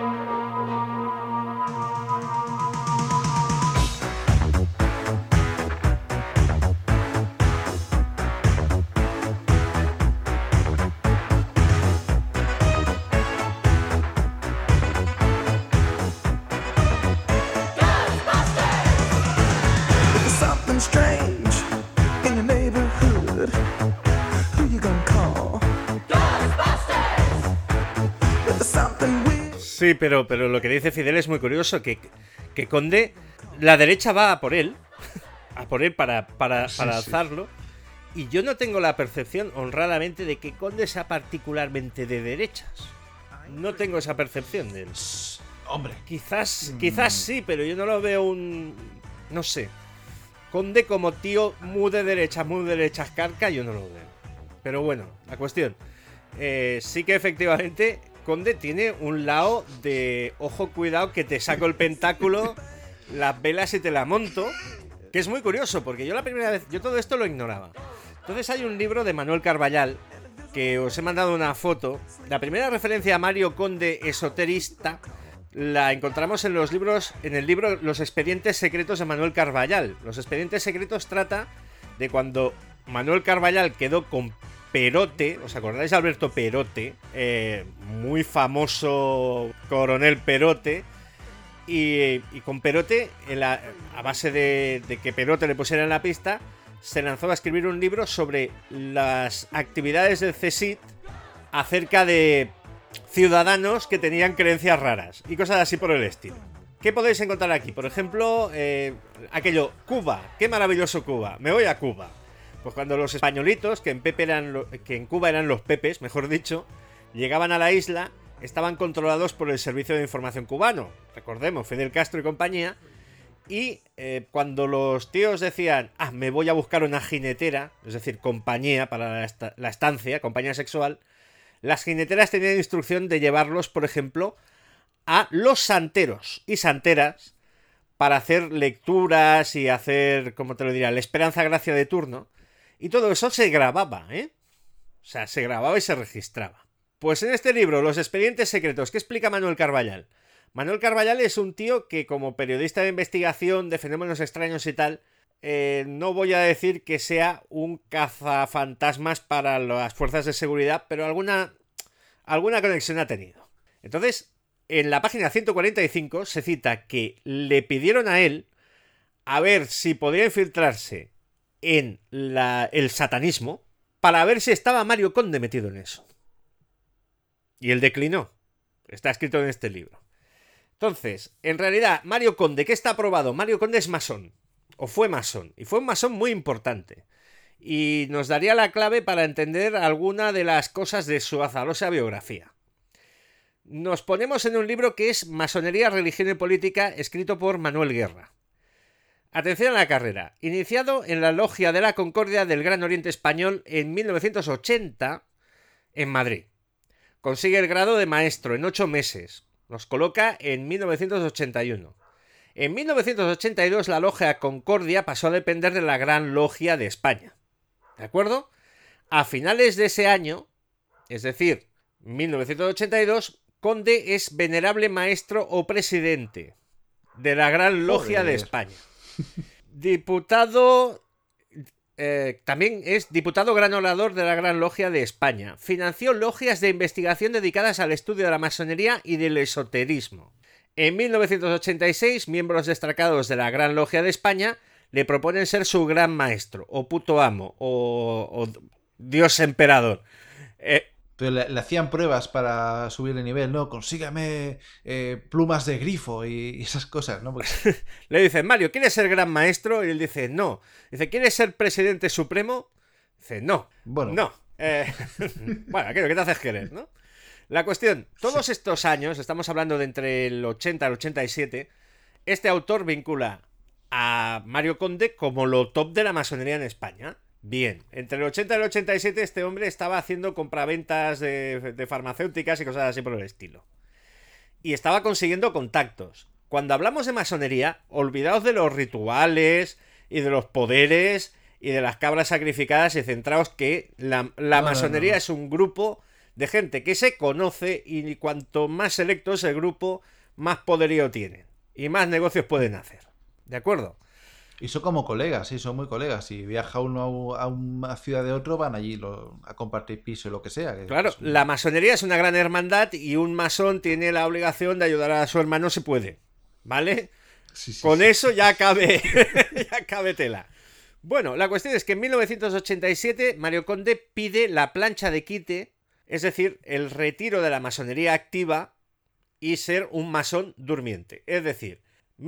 Sí, pero lo que dice Fidel es muy curioso, que Conde, la derecha va a por él para alzarlo, y yo no tengo la percepción, honradamente, de que Conde sea particularmente de derechas. No tengo esa percepción de él. Hombre. Quizás sí, pero yo no lo veo no sé. Conde como tío muy de derechas carca, yo no lo veo. Pero bueno, la cuestión. Sí que efectivamente Conde tiene un lado de ojo, cuidado que te saco el pentáculo, las velas y te la monto, que es muy curioso porque yo la primera vez, yo todo esto lo ignoraba. Entonces hay un libro de Manuel Carballal que os he mandado una foto. La primera referencia a Mario Conde esoterista la encontramos en el libro Los expedientes secretos de Manuel Carballal. Los expedientes secretos trata de cuando Manuel Carballal quedó con Perote, ¿os acordáis de Alberto Perote? Muy famoso coronel Perote. Y con Perote, a base de que Perote le pusiera en la pista, se lanzó a escribir un libro sobre las actividades del CSIC acerca de ciudadanos que tenían creencias raras y cosas así por el estilo. ¿Qué podéis encontrar aquí? Por ejemplo, aquello, Cuba, qué maravilloso Cuba, me voy a Cuba. Pues cuando los españolitos, que en Cuba eran los pepes, mejor dicho, llegaban a la isla, estaban controlados por el Servicio de Información cubano, recordemos, Fidel Castro y compañía, y cuando los tíos decían, me voy a buscar una jinetera, es decir, compañía para la estancia, compañía sexual, las jineteras tenían instrucción de llevarlos, por ejemplo, a los santeros y santeras para hacer lecturas y hacer, ¿cómo te lo diría?, la esperanza gracia de turno. Y todo eso se grababa, O sea, se grababa y se registraba. Pues en este libro, Los expedientes secretos, ¿qué explica Manuel Carballal? Manuel Carballal es un tío que, como periodista de investigación de fenómenos extraños y tal, no voy a decir que sea un cazafantasmas para las fuerzas de seguridad, pero alguna conexión ha tenido. Entonces, en la página 145 se cita que le pidieron a él a ver si podía infiltrarse en el satanismo para ver si estaba Mario Conde metido en eso. Y él declinó. Está escrito en este libro. Entonces, en realidad, Mario Conde, ¿qué está aprobado? Mario Conde es masón. O fue masón. Y fue un masón muy importante. Y nos daría la clave para entender alguna de las cosas de su azarosa biografía. Nos ponemos en un libro que es Masonería, Religión y Política, escrito por Manuel Guerra. Atención a la carrera. Iniciado en la Logia de la Concordia del Gran Oriente Español en 1980 en Madrid. Consigue el grado de maestro en 8 meses. Nos coloca en 1981. En 1982 la Logia Concordia pasó a depender de la Gran Logia de España. ¿De acuerdo? A finales de ese año, es decir, 1982, Conde es venerable maestro o presidente de la Gran Logia de España. Diputado... también es diputado gran orador de la Gran Logia de España. Financió logias de investigación dedicadas al estudio de la masonería y del esoterismo. En 1986, miembros destacados de la Gran Logia de España le proponen ser su gran maestro, o puto amo, o dios emperador. Pero le hacían pruebas para subir el nivel, ¿no? Consígame plumas de grifo y esas cosas, ¿no? Porque... Le dicen, Mario, ¿quieres ser gran maestro? Y él dice, no. Dice, ¿quieres ser presidente supremo? Dice, no. Bueno. No. Bueno, ¿qué te haces querer, no? La cuestión, todos estos años, estamos hablando de entre el 80 al 87, este autor vincula a Mario Conde como lo top de la masonería en España. Bien, entre el 80 y el 87 este hombre estaba haciendo compraventas de farmacéuticas y cosas así por el estilo. Y estaba consiguiendo contactos. Cuando hablamos de masonería, olvidaos de los rituales y de los poderes y de las cabras sacrificadas y centraos que la masonería es un grupo de gente que se conoce y cuanto más selecto es el grupo, más poderío tienen y más negocios pueden hacer. ¿De acuerdo? Y son como colegas, sí, son muy colegas. Si viaja uno a una ciudad de otro, van allí a compartir piso y lo que sea. Claro, la masonería es una gran hermandad y un masón tiene la obligación de ayudar a su hermano si puede. ¿Vale? Sí, con eso ya cabe, ya cabe tela. Bueno, la cuestión es que en 1987 Mario Conde pide la plancha de quite, es decir, el retiro de la masonería activa y ser un masón durmiente. Es decir,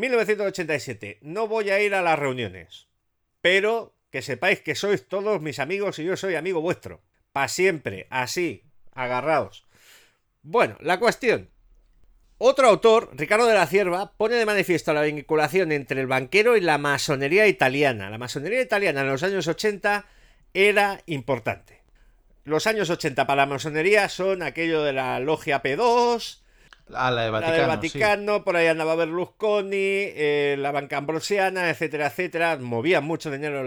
1987, no voy a ir a las reuniones, pero que sepáis que sois todos mis amigos y yo soy amigo vuestro. Pa' siempre, así, agarraos. Bueno, la cuestión. Otro autor, Ricardo de la Cierva, pone de manifiesto la vinculación entre el banquero y la masonería italiana. La masonería italiana en los años 80 era importante. Los años 80 para la masonería son aquello de la logia P2... la del Vaticano, sí. Por ahí andaba Berlusconi, la banca ambrosiana, etcétera, etcétera. Movían mucho dinero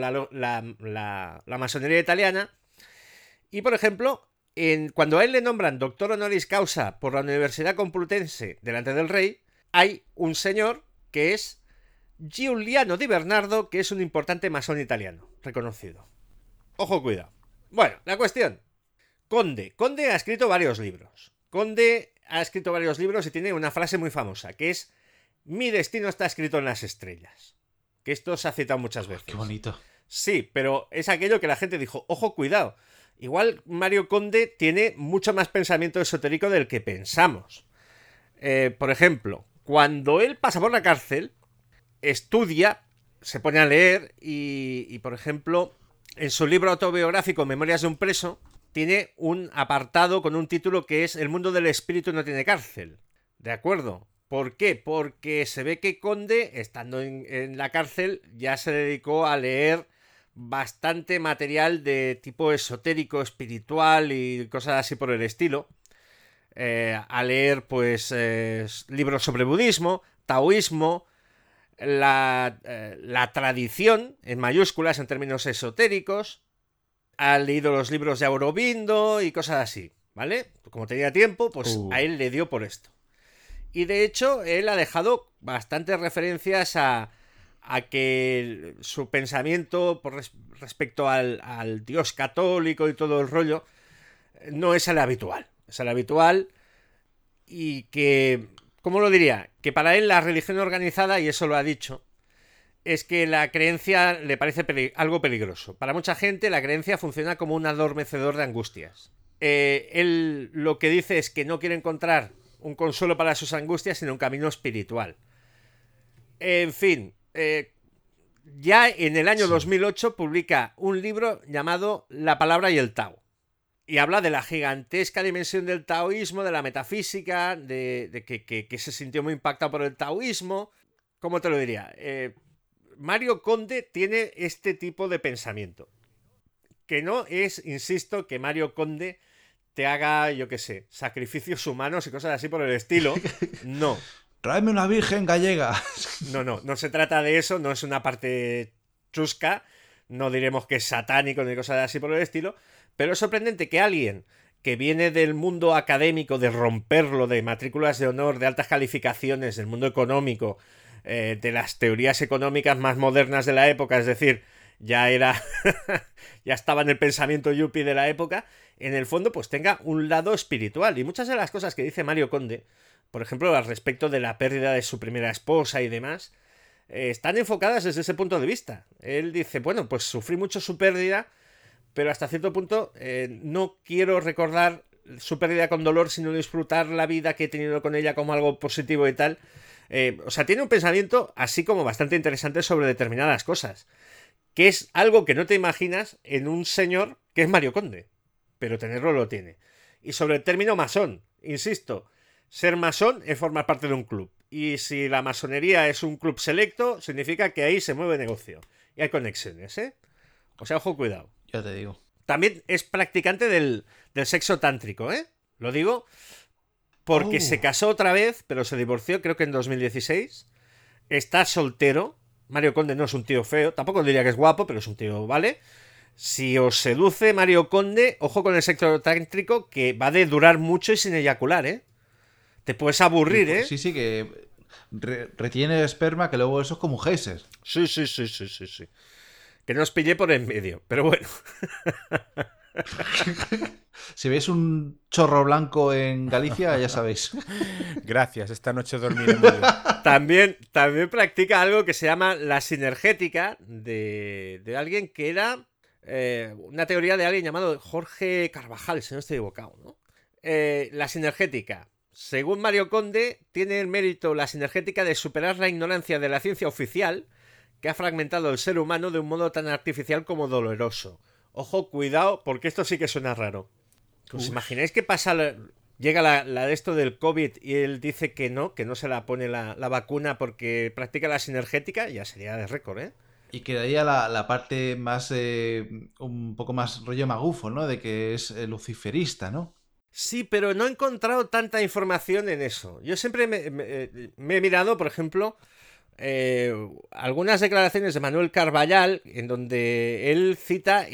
la masonería italiana. Y, por ejemplo, cuando a él le nombran doctor honoris causa por la Universidad Complutense delante del rey, hay un señor que es Giuliano Di Bernardo, que es un importante masón italiano, reconocido. Ojo, cuidado. Bueno, la cuestión. Conde ha escrito varios libros. Ha escrito varios libros y tiene una frase muy famosa, que es: mi destino está escrito en las estrellas. Que esto se ha citado muchas veces. Qué bonito. Sí, pero es aquello que la gente dijo, ojo, cuidado. Igual Mario Conde tiene mucho más pensamiento esotérico del que pensamos. Por ejemplo, cuando él pasa por la cárcel, estudia, se pone a leer y por ejemplo, en su libro autobiográfico Memorias de un preso, tiene un apartado con un título que es El mundo del espíritu no tiene cárcel. ¿De acuerdo? ¿Por qué? Porque se ve que Conde, estando en la cárcel, ya se dedicó a leer bastante material de tipo esotérico, espiritual y cosas así por el estilo. A leer, pues, libros sobre budismo, taoísmo, la tradición, en mayúsculas, en términos esotéricos. Ha leído los libros de Aurobindo y cosas así, ¿vale? Como tenía tiempo, pues a él le dio por esto. Y de hecho, él ha dejado bastantes referencias a que su pensamiento respecto al Dios católico y todo el rollo no es el habitual. Es el habitual y que, ¿cómo lo diría? Que para él la religión organizada, y eso lo ha dicho, es que la creencia le parece algo peligroso. Para mucha gente la creencia funciona como un adormecedor de angustias. Él lo que dice es que no quiere encontrar un consuelo para sus angustias, sino un camino espiritual. En fin, ya en el año 2008 publica un libro llamado La palabra y el Tao. Y habla de la gigantesca dimensión del taoísmo, de la metafísica, de que se sintió muy impactado por el taoísmo. ¿Cómo te lo diría? Mario Conde tiene este tipo de pensamiento. Que no es, insisto, que Mario Conde te haga, yo qué sé, sacrificios humanos y cosas así por el estilo. No. Tráeme una virgen gallega. No se trata de eso, no es una parte chusca, no diremos que es satánico ni cosas así por el estilo, pero es sorprendente que alguien que viene del mundo académico, de romperlo, de matrículas de honor, de altas calificaciones, del mundo económico, de las teorías económicas más modernas de la época, es decir, ya estaba en el pensamiento yuppie de la época, en el fondo pues tenga un lado espiritual. Y muchas de las cosas que dice Mario Conde, por ejemplo, al respecto de la pérdida de su primera esposa y demás, están enfocadas desde ese punto de vista. Él dice, bueno, pues sufrí mucho su pérdida, pero hasta cierto punto no quiero recordar su pérdida con dolor, sino disfrutar la vida que he tenido con ella como algo positivo y tal. O sea, tiene un pensamiento así como bastante interesante sobre determinadas cosas, que es algo que no te imaginas en un señor que es Mario Conde, pero tenerlo lo tiene. Y sobre el término masón, insisto, ser masón es formar parte de un club, y si la masonería es un club selecto, significa que ahí se mueve negocio y hay conexiones, ¿eh? O sea, ojo, cuidado. Ya te digo. También es practicante del sexo tántrico, ¿eh? Lo digo porque se casó otra vez, pero se divorció, creo que en 2016. Está soltero. Mario Conde no es un tío feo. Tampoco diría que es guapo, pero es un tío, ¿vale? Si os seduce Mario Conde, ojo con el sexo tántrico, que va de durar mucho y sin eyacular, ¿eh? Te puedes aburrir, ¿eh? Sí, que retiene el esperma, que luego eso es como un geyser. Sí. Que no os pillé por en medio, pero bueno. Si veis un chorro blanco en Galicia, ya sabéis. Gracias, esta noche dormiré muy bien. También practica algo que se llama la sinergética de alguien que era una teoría de alguien llamado Jorge Carvajal, si no estoy equivocado, ¿no? La sinergética, según Mario Conde, tiene el mérito la sinergética de superar la ignorancia de la ciencia oficial que ha fragmentado el ser humano de un modo tan artificial como doloroso. Ojo, cuidado, porque esto sí que suena raro. ¿Os imagináis qué pasa? Llega la de esto del COVID y él dice que no se la pone la vacuna porque practica la sinergética, ya sería de récord, ¿eh? Y quedaría la parte más, un poco más rollo magufo, ¿no? De que es luciferista, ¿no? Sí, pero no he encontrado tanta información en eso. Yo siempre me he mirado, por ejemplo, algunas declaraciones de Manuel Carballal en donde él cita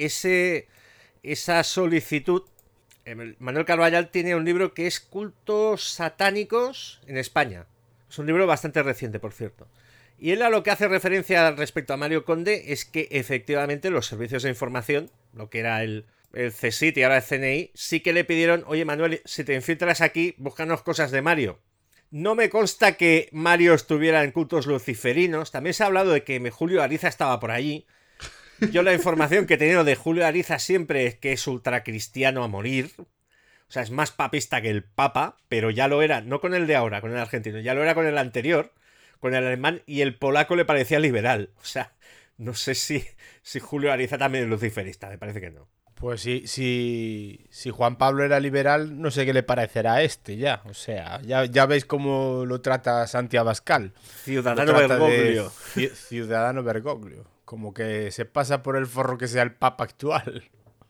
esa solicitud. Manuel Carballal tiene un libro que es Cultos satánicos en España. Es un libro bastante reciente, por cierto. Y él a lo que hace referencia respecto a Mario Conde es que efectivamente los servicios de información, lo que era el CSIC y ahora el CNI, sí que le pidieron: oye Manuel, si te infiltras aquí, búscanos cosas de Mario. No me consta que Mario estuviera en cultos luciferinos. También se ha hablado de que Julio Ariza estaba por allí. Yo la información que he tenido de Julio Ariza siempre es que es ultracristiano a morir. O sea, es más papista que el Papa, pero ya lo era, no con el de ahora, con el argentino, ya lo era con el anterior, con el alemán, y el polaco le parecía liberal. O sea, no sé si Julio Ariza también es luciferista, me parece que no. Pues si Juan Pablo era liberal, no sé qué le parecerá a este ya. O sea, ya veis cómo lo trata Santi Abascal. Ciudadano Bergoglio. Ciudadano Bergoglio. Como que se pasa por el forro que sea el Papa actual.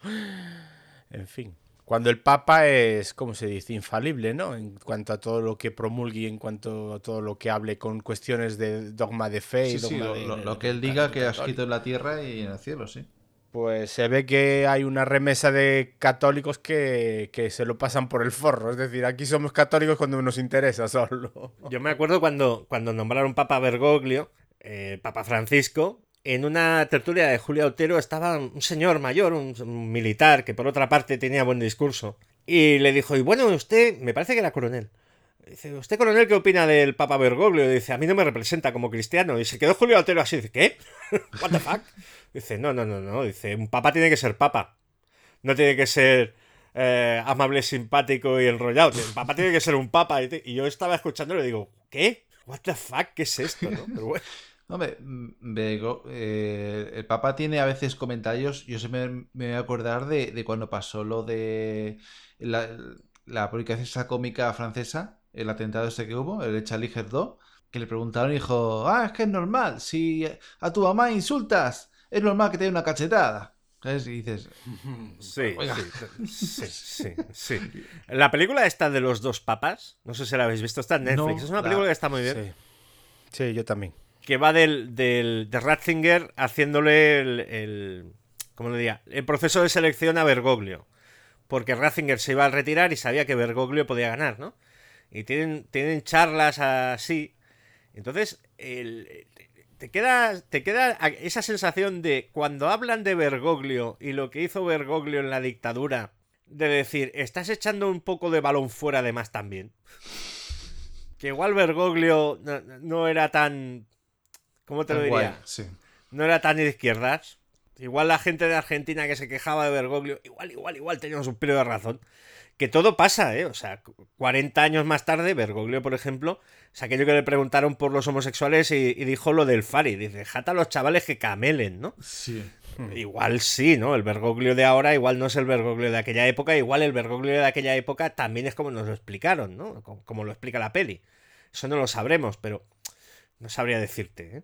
En fin. Cuando el Papa es, ¿cómo se dice? Infalible, ¿no? En cuanto a todo lo que promulgue, en cuanto a todo lo que hable con cuestiones de dogma de fe. Sí, lo que él diga que ha escrito en la tierra y en el cielo, sí. Pues se ve que hay una remesa de católicos que se lo pasan por el forro. Es decir, aquí somos católicos cuando nos interesa solo. Yo me acuerdo cuando nombraron Papa Bergoglio, Papa Francisco, en una tertulia de Julia Otero estaba un señor mayor, un militar, que por otra parte tenía buen discurso. Y le dijo: y bueno, usted, me parece que era coronel. Dice: ¿usted, coronel, qué opina del Papa Bergoglio? Y dice: a mí no me representa como cristiano. Y se quedó Julio Otero así, dice: ¿qué? ¿What the fuck? Dice: no. Dice: un papa tiene que ser papa. No tiene que ser amable, simpático y enrollado. El papa tiene que ser un papa. Y yo estaba escuchando y le digo: ¿qué? ¿What the fuck? ¿Qué es esto? ¿No? Pero bueno. Hombre, el Papa tiene a veces comentarios. Yo siempre me voy a acordar de cuando pasó lo de la publicación esa cómica francesa, el atentado ese que hubo, el de Charlie Hebdo, que le preguntaron y dijo: es que es normal, si a tu mamá insultas, es normal que te dé una cachetada. ¿Sabes? Y dices... Sí. La película esta de los dos papas, no sé si la habéis visto, está en Netflix. No, es una película que está muy bien. Sí, yo también. Que va de Ratzinger haciéndole el proceso de selección a Bergoglio. Porque Ratzinger se iba a retirar y sabía que Bergoglio podía ganar, ¿no? Y tienen charlas así. Entonces, te queda esa sensación de cuando hablan de Bergoglio y lo que hizo Bergoglio en la dictadura, de decir: estás echando un poco de balón fuera de más también. Que igual Bergoglio no era tan... ¿Cómo te lo diría? Guay, sí. No era tan de izquierdas. Igual la gente de Argentina que se quejaba de Bergoglio, igual teníamos un pelo de razón. Que todo pasa, ¿eh? O sea, 40 años más tarde, Bergoglio, por ejemplo, es aquello que le preguntaron por los homosexuales y dijo lo del Fari. Dice: dejad a los chavales que camelen, ¿no? Sí. Igual sí, ¿no? El Bergoglio de ahora igual no es el Bergoglio de aquella época. Igual el Bergoglio de aquella época también es como nos lo explicaron, ¿no? Como lo explica la peli. Eso no lo sabremos, pero no sabría decirte, ¿eh?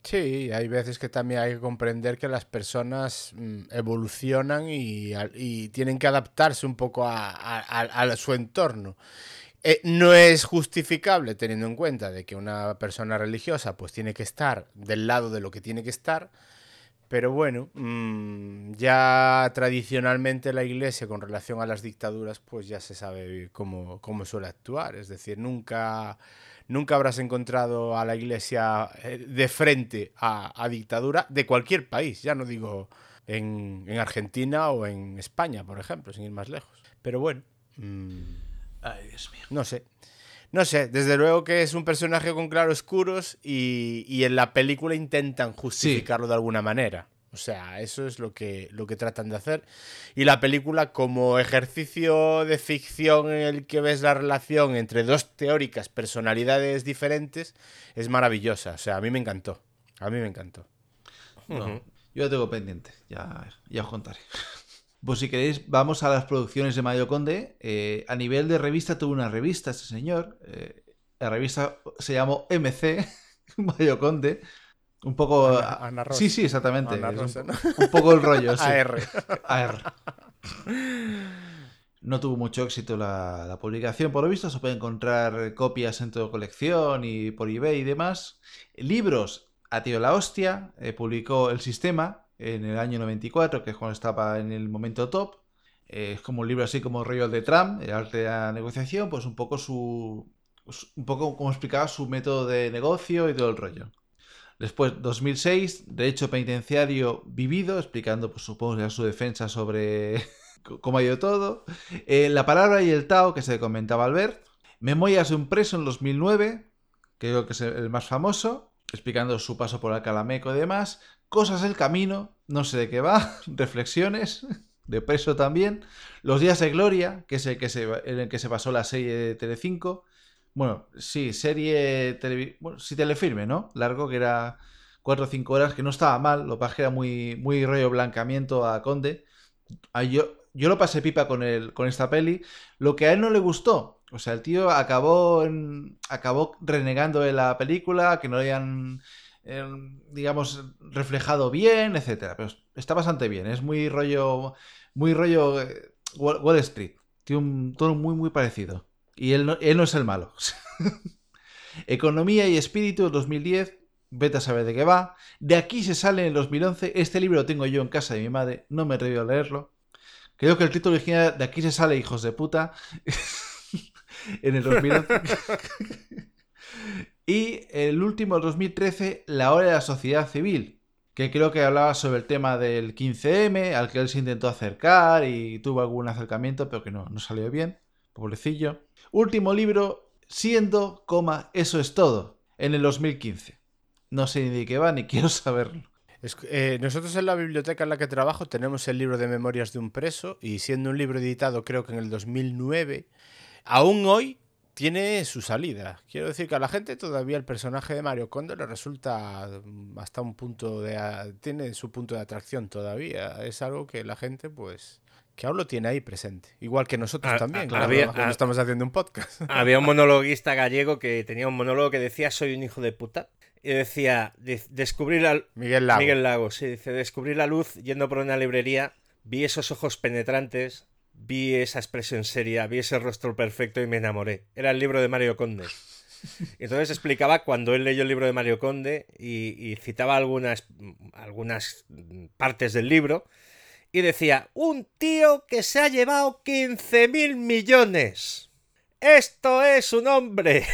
Sí, hay veces que también hay que comprender que las personas evolucionan y tienen que adaptarse un poco a su entorno. No es justificable teniendo en cuenta de que una persona religiosa pues tiene que estar del lado de lo que tiene que estar, pero bueno, ya tradicionalmente la Iglesia con relación a las dictaduras pues ya se sabe cómo suele actuar, es decir, nunca habrás encontrado a la Iglesia de frente a dictadura de cualquier país, ya no digo en Argentina o en España, por ejemplo, sin ir más lejos. Pero bueno, ay, Dios mío. No sé, desde luego que es un personaje con claroscuros y en la película intentan justificarlo de alguna manera. O sea, eso es lo que tratan de hacer. Y la película, como ejercicio de ficción en el que ves la relación entre dos teóricas personalidades diferentes, es maravillosa. O sea, a mí me encantó. No, yo la tengo pendiente, ya os contaré. Pues si queréis, vamos a las producciones de Mario Conde. A nivel de revista, tuvo una revista este señor. La revista se llamó MC, Mario Conde. Un poco... Ana Rosa. Sí, exactamente. Ana Rosa, ¿no? Un poco el rollo, sí. AR. No tuvo mucho éxito la publicación, por lo visto. Se puede encontrar copias en toda colección y por eBay y demás. Libros, a tío la hostia. Publicó El Sistema en el año 94, que es cuando estaba en el momento top. Es como un libro así como rollo de Trump, el arte de la negociación, pues un poco como explicaba su método de negocio y todo el rollo. Después, 2006, Derecho Penitenciario Vivido, explicando, pues supongo, ya su defensa sobre cómo ha ido todo. La Palabra y el Tao, que se comentaba Albert. Memorias de un preso en 2009, que creo que es el más famoso, explicando su paso por Alcalameco y demás. Cosas del camino, no sé de qué va. Reflexiones, de preso también. Los días de gloria, que es en el que se basó la serie de Telecinco. Bueno, sí, telefilme, ¿no? Largo, que era 4 o 5 horas, que no estaba mal. Lo que pasa es que era muy rollo blanqueamiento a Conde. Yo lo pasé pipa con esta peli. Lo que a él no le gustó, o sea, el tío acabó renegando de la película, que no le hayan, digamos, reflejado bien, etcétera. Pero está bastante bien. Es muy rollo Wall Street. Tiene un tono muy parecido. Y él no es el malo. Economía y espíritu, 2010. Vete a saber de qué va. De aquí se sale en 2011. Este libro lo tengo yo en casa de mi madre. No me he atrevido a leerlo. Creo que el título original, De aquí se sale, hijos de puta. En el 2011. Y el último, el 2013, La hora de la sociedad civil. Que creo que hablaba sobre el tema del 15M, al que él se intentó acercar y tuvo algún acercamiento, pero que no salió bien. Pobrecillo. Último libro, Siendo, eso es todo, en el 2015. No sé ni de qué va, ni quiero saberlo. Nosotros en la biblioteca en la que trabajo tenemos el libro de Memorias de un preso, y siendo un libro editado creo que en el 2009, aún hoy tiene su salida. Quiero decir que a la gente todavía el personaje de Mario Conde le resulta hasta un punto tiene su punto de atracción todavía. Es algo que la gente pues... que aún lo tiene ahí presente. Igual que nosotros también, claro, estamos haciendo un podcast. Había un monologuista gallego que tenía un monólogo que decía soy un hijo de puta. Y decía, descubrir Miguel Lago, sí, dice, descubrí la luz yendo por una librería, vi esos ojos penetrantes, vi esa expresión seria, vi ese rostro perfecto y me enamoré. Era el libro de Mario Conde. Entonces explicaba cuando él leyó el libro de Mario Conde y citaba algunas partes del libro. Y decía, un tío que se ha llevado 15.000 millones. ¡Esto es un hombre!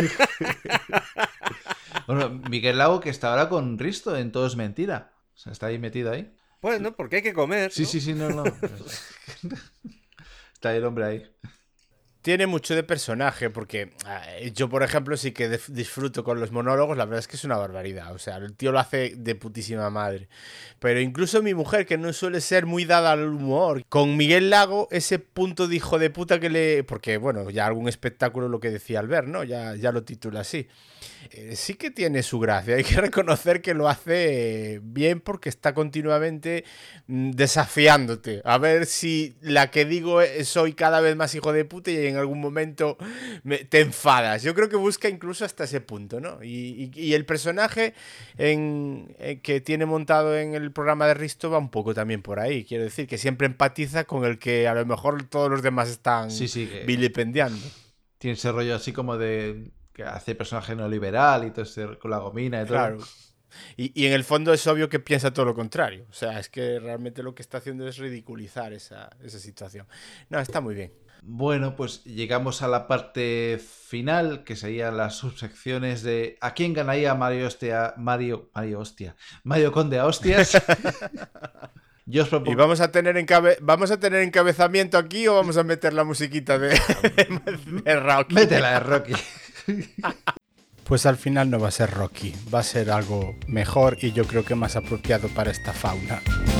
Bueno, Miguel Lago, que está ahora con Risto en Todo es Mentira. O sea, está ahí metido ahí. Bueno, porque hay que comer, ¿no? Sí, no. Está el hombre ahí. Tiene mucho de personaje, porque yo, por ejemplo, sí que disfruto con los monólogos. La verdad es que es una barbaridad. O sea, el tío lo hace de putísima madre. Pero incluso mi mujer, que no suele ser muy dada al humor, con Miguel Lago, ese punto de hijo de puta que le... Porque, bueno, ya algún espectáculo, lo que decía Albert, ¿no? Ya lo titula así. Sí que tiene su gracia. Hay que reconocer que lo hace bien porque está continuamente desafiándote. A ver si la que digo soy cada vez más hijo de puta y en en algún momento te enfadas. Yo creo que busca incluso hasta ese punto, ¿no? Y el personaje que tiene montado en el programa de Risto va un poco también por ahí. Quiero decir que siempre empatiza con el que a lo mejor todos los demás están vilipendiando. Tiene ese rollo así como de que hace personaje neoliberal y todo ese, con la gomina y todo. Claro. Y en el fondo es obvio que piensa todo lo contrario. O sea, es que realmente lo que está haciendo es ridiculizar esa situación. No, está muy bien. Bueno, pues llegamos a la parte final, que serían las subsecciones de ¿a quién ganaría Mario Conde a hostias? Yo os propongo... ¿Y vamos a tener encabezamiento aquí o vamos a meter la musiquita de Rocky? Métela de Rocky. Pues al final no va a ser Rocky, va a ser algo mejor y yo creo que más apropiado para esta fauna.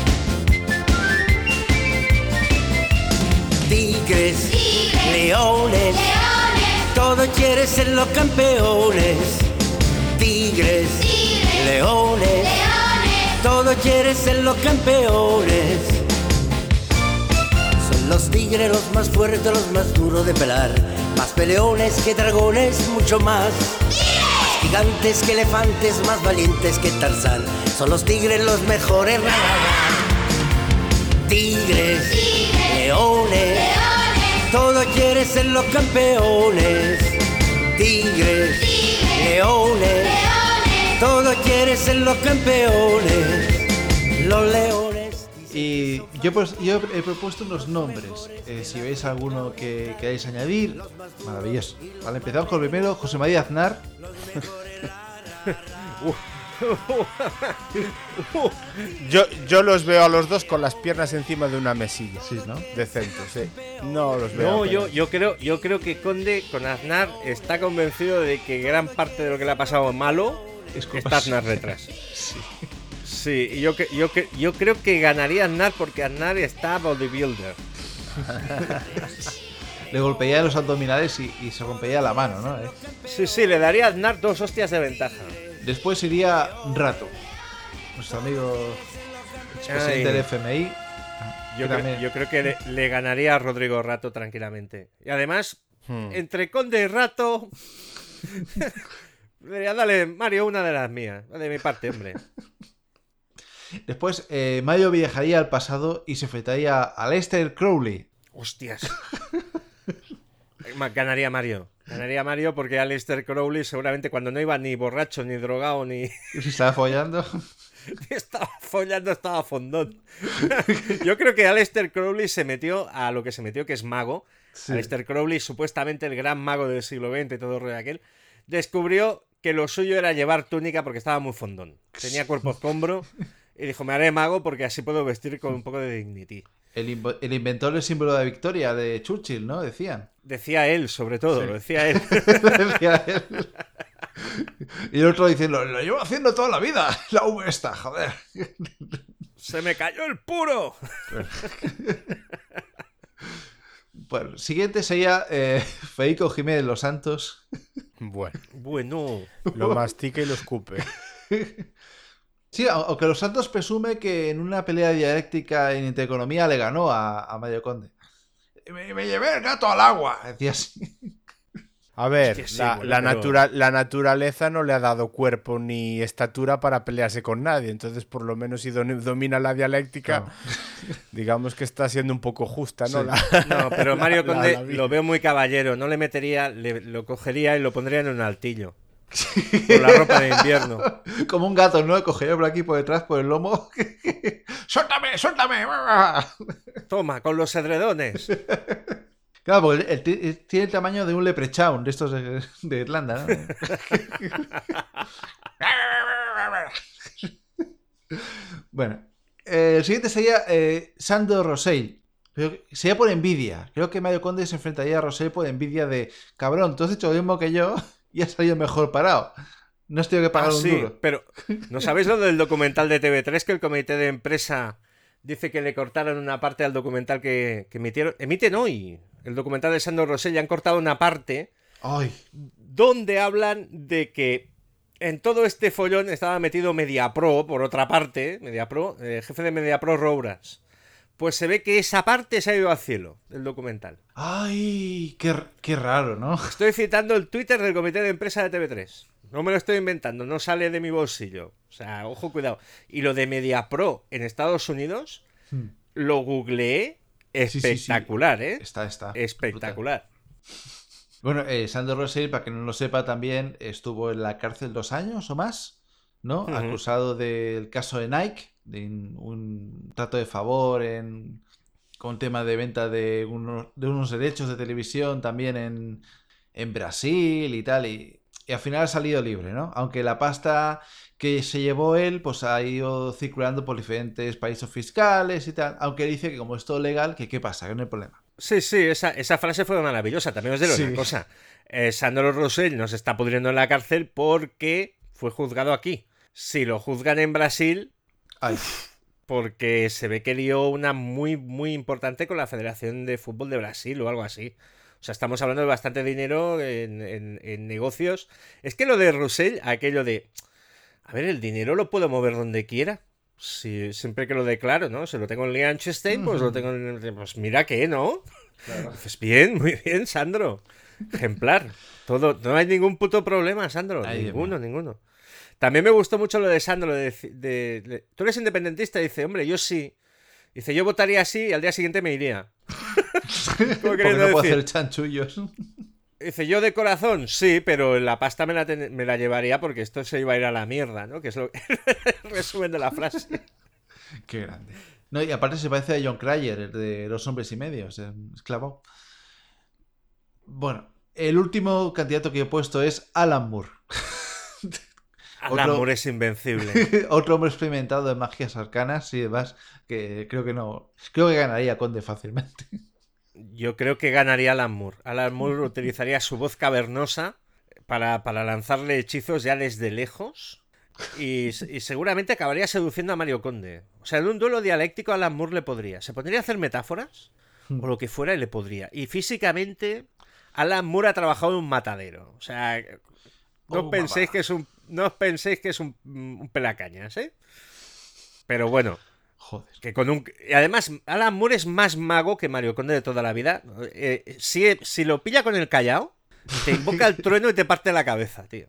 Tigres, leones, todos quieren ser los campeones. Tigres, leones, todos quieren ser los campeones. Son los tigres los más fuertes, los más duros de pelar. Más peleones que dragones, mucho más. Más gigantes que elefantes, más valientes que Tarzán. Son los tigres los mejores. Tigres, leones, todos quieren ser los campeones. Tigres, leones, todos quieren ser los campeones. Los leones. Y yo he propuesto unos nombres. Si veis alguno que queráis añadir, maravilloso. Vale, empezamos con el primero, José María Aznar. Yo los veo a los dos con las piernas encima de una mesilla. Sí, ¿no? Decente, sí. No los veo. No, yo creo que Conde con Aznar está convencido de que gran parte de lo que le ha pasado malo está Aznar detrás. Sí. Sí, y yo creo que ganaría Aznar porque Aznar está bodybuilder. Le golpearía los abdominales y se rompería la mano, ¿no? Sí, le daría a Aznar 2 hostias de ventaja. Después iría Rato, nuestro amigo expresidente del FMI. Yo creo que le ganaría a Rodrigo Rato tranquilamente. Y además, entre Conde y Rato... Dale, Mario, una de las mías. De mi parte, hombre. Después, Mario viajaría al pasado y se enfrentaría a Aleister Crowley. ¡Hostias! Ganaría Mario porque Aleister Crowley seguramente cuando no iba ni borracho, ni drogado, ni... ¿Se estaba follando? Estaba fondón. Yo creo que Aleister Crowley se metió a lo que se metió, que es mago. Sí. Aleister Crowley, supuestamente el gran mago del siglo XX y todo el rollo de aquel, descubrió que lo suyo era llevar túnica porque estaba muy fondón. Tenía cuerpo escombro y dijo, me haré mago porque así puedo vestir con un poco de dignity. El inventor del símbolo de victoria de Churchill, ¿no? Decía él, sobre todo, sí. Lo decía él. Decía él. Y el otro diciendo, lo llevo haciendo toda la vida. La V esta, joder. Se me cayó el puro. Bueno, siguiente sería Federico Jiménez Los Santos. Bueno. Lo mastica y lo escupe. Sí, aunque Los Santos presume que en una pelea dialéctica en Intereconomía le ganó a Mario Conde. Me llevé el gato al agua, decía así. A ver, la naturaleza no le ha dado cuerpo ni estatura para pelearse con nadie, entonces por lo menos si domina la dialéctica, digamos que está siendo un poco justa, ¿no? Sí. No, pero Mario Conde lo veo muy caballero, no le metería, lo cogería y lo pondría en un altillo. Con la ropa de invierno. Como un gato, ¿no? Cogería por aquí, por detrás, por el lomo. ¡Suéltame! Toma, con los edredones. Claro, porque él tiene el tamaño de un leprechaun de estos de Irlanda, ¿no? Bueno, el siguiente sería Sandor Rosell. Pero sería por envidia. Creo que Mario Conde se enfrentaría a Rosell por envidia de cabrón, tú has hecho lo mismo que yo y has salido mejor parado. No has tenido que pagar un duro. Pero ¿no sabéis lo del documental de TV3 que el comité de empresa dice que le cortaron una parte al documental que emiten hoy? El documental de Sandor Rosell ya han cortado una parte. ¡Ay! Donde hablan de que en todo este follón estaba metido Mediapro, por otra parte, Mediapro, jefe de Mediapro Rouras, pues se ve que esa parte se ha ido al cielo del documental. ¡Ay! Qué raro, ¿no? Estoy citando el Twitter del comité de empresa de TV3. No me lo estoy inventando, no sale de mi bolsillo. O sea, ojo, cuidado. Y lo de MediaPro en Estados Unidos, lo googleé. Espectacular, sí. Está. Espectacular. Brutal. Bueno, Sandro Rosell, para que no lo sepa también, estuvo en la cárcel 2 años o más, ¿no? Acusado del caso de Nike, de un trato de favor con tema de venta de unos derechos de televisión también en Brasil y tal, y al final ha salido libre, ¿no? Aunque la pasta que se llevó él, pues ha ido circulando por diferentes países fiscales y tal, aunque dice que como es todo legal, que qué pasa, que no hay problema. Sí, esa frase fue maravillosa. También os diré una cosa. Sandro Rosell nos está pudriendo en la cárcel porque fue juzgado aquí. Si lo juzgan en Brasil... Ay. Porque se ve que lió una muy, muy importante con la Federación de Fútbol de Brasil o algo así. O sea, estamos hablando de bastante dinero en negocios. Es que lo de Rosell, aquello de... A ver, el dinero lo puedo mover donde quiera. Si, siempre que lo declaro, ¿no? Si lo tengo en Liechtenstein, pues lo tengo en... Pues mira que, ¿no? Claro. Dices, bien, muy bien, Sandro. Ejemplar. Todo, no hay ningún puto problema, Sandro. Ay, ninguno. También me gustó mucho lo de Sandro. Tú eres independentista, dice, hombre, yo sí. Dice, yo votaría así y al día siguiente me iría. Porque no puedo hacer chanchullos. Dice, yo de corazón, sí, pero la pasta me la llevaría porque esto se iba a ir a la mierda, ¿no? Que es el resumen de la frase. Qué grande. No, y aparte se parece a John Cryer, el de Los Hombres y Medio, esclavo. Bueno, el último candidato que he puesto es Alan Moore. Alan Moore es invencible. Otro hombre experimentado en magias arcanas y demás, que creo que ganaría Conde fácilmente. Yo creo que ganaría Alan Moore. Alan Moore utilizaría su voz cavernosa para lanzarle hechizos ya desde lejos y seguramente acabaría seduciendo a Mario Conde. O sea, en un duelo dialéctico Alan Moore le podría. Se podría hacer metáforas o lo que fuera y le podría. Y físicamente Alan Moore ha trabajado en un matadero. O sea, no os penséis que es un pelacañas, ¿eh? Pero bueno... Joder. Y además, Alan Moore es más mago que Mario Conde de toda la vida. Si lo pilla con el callao, te invoca el trueno y te parte la cabeza, tío.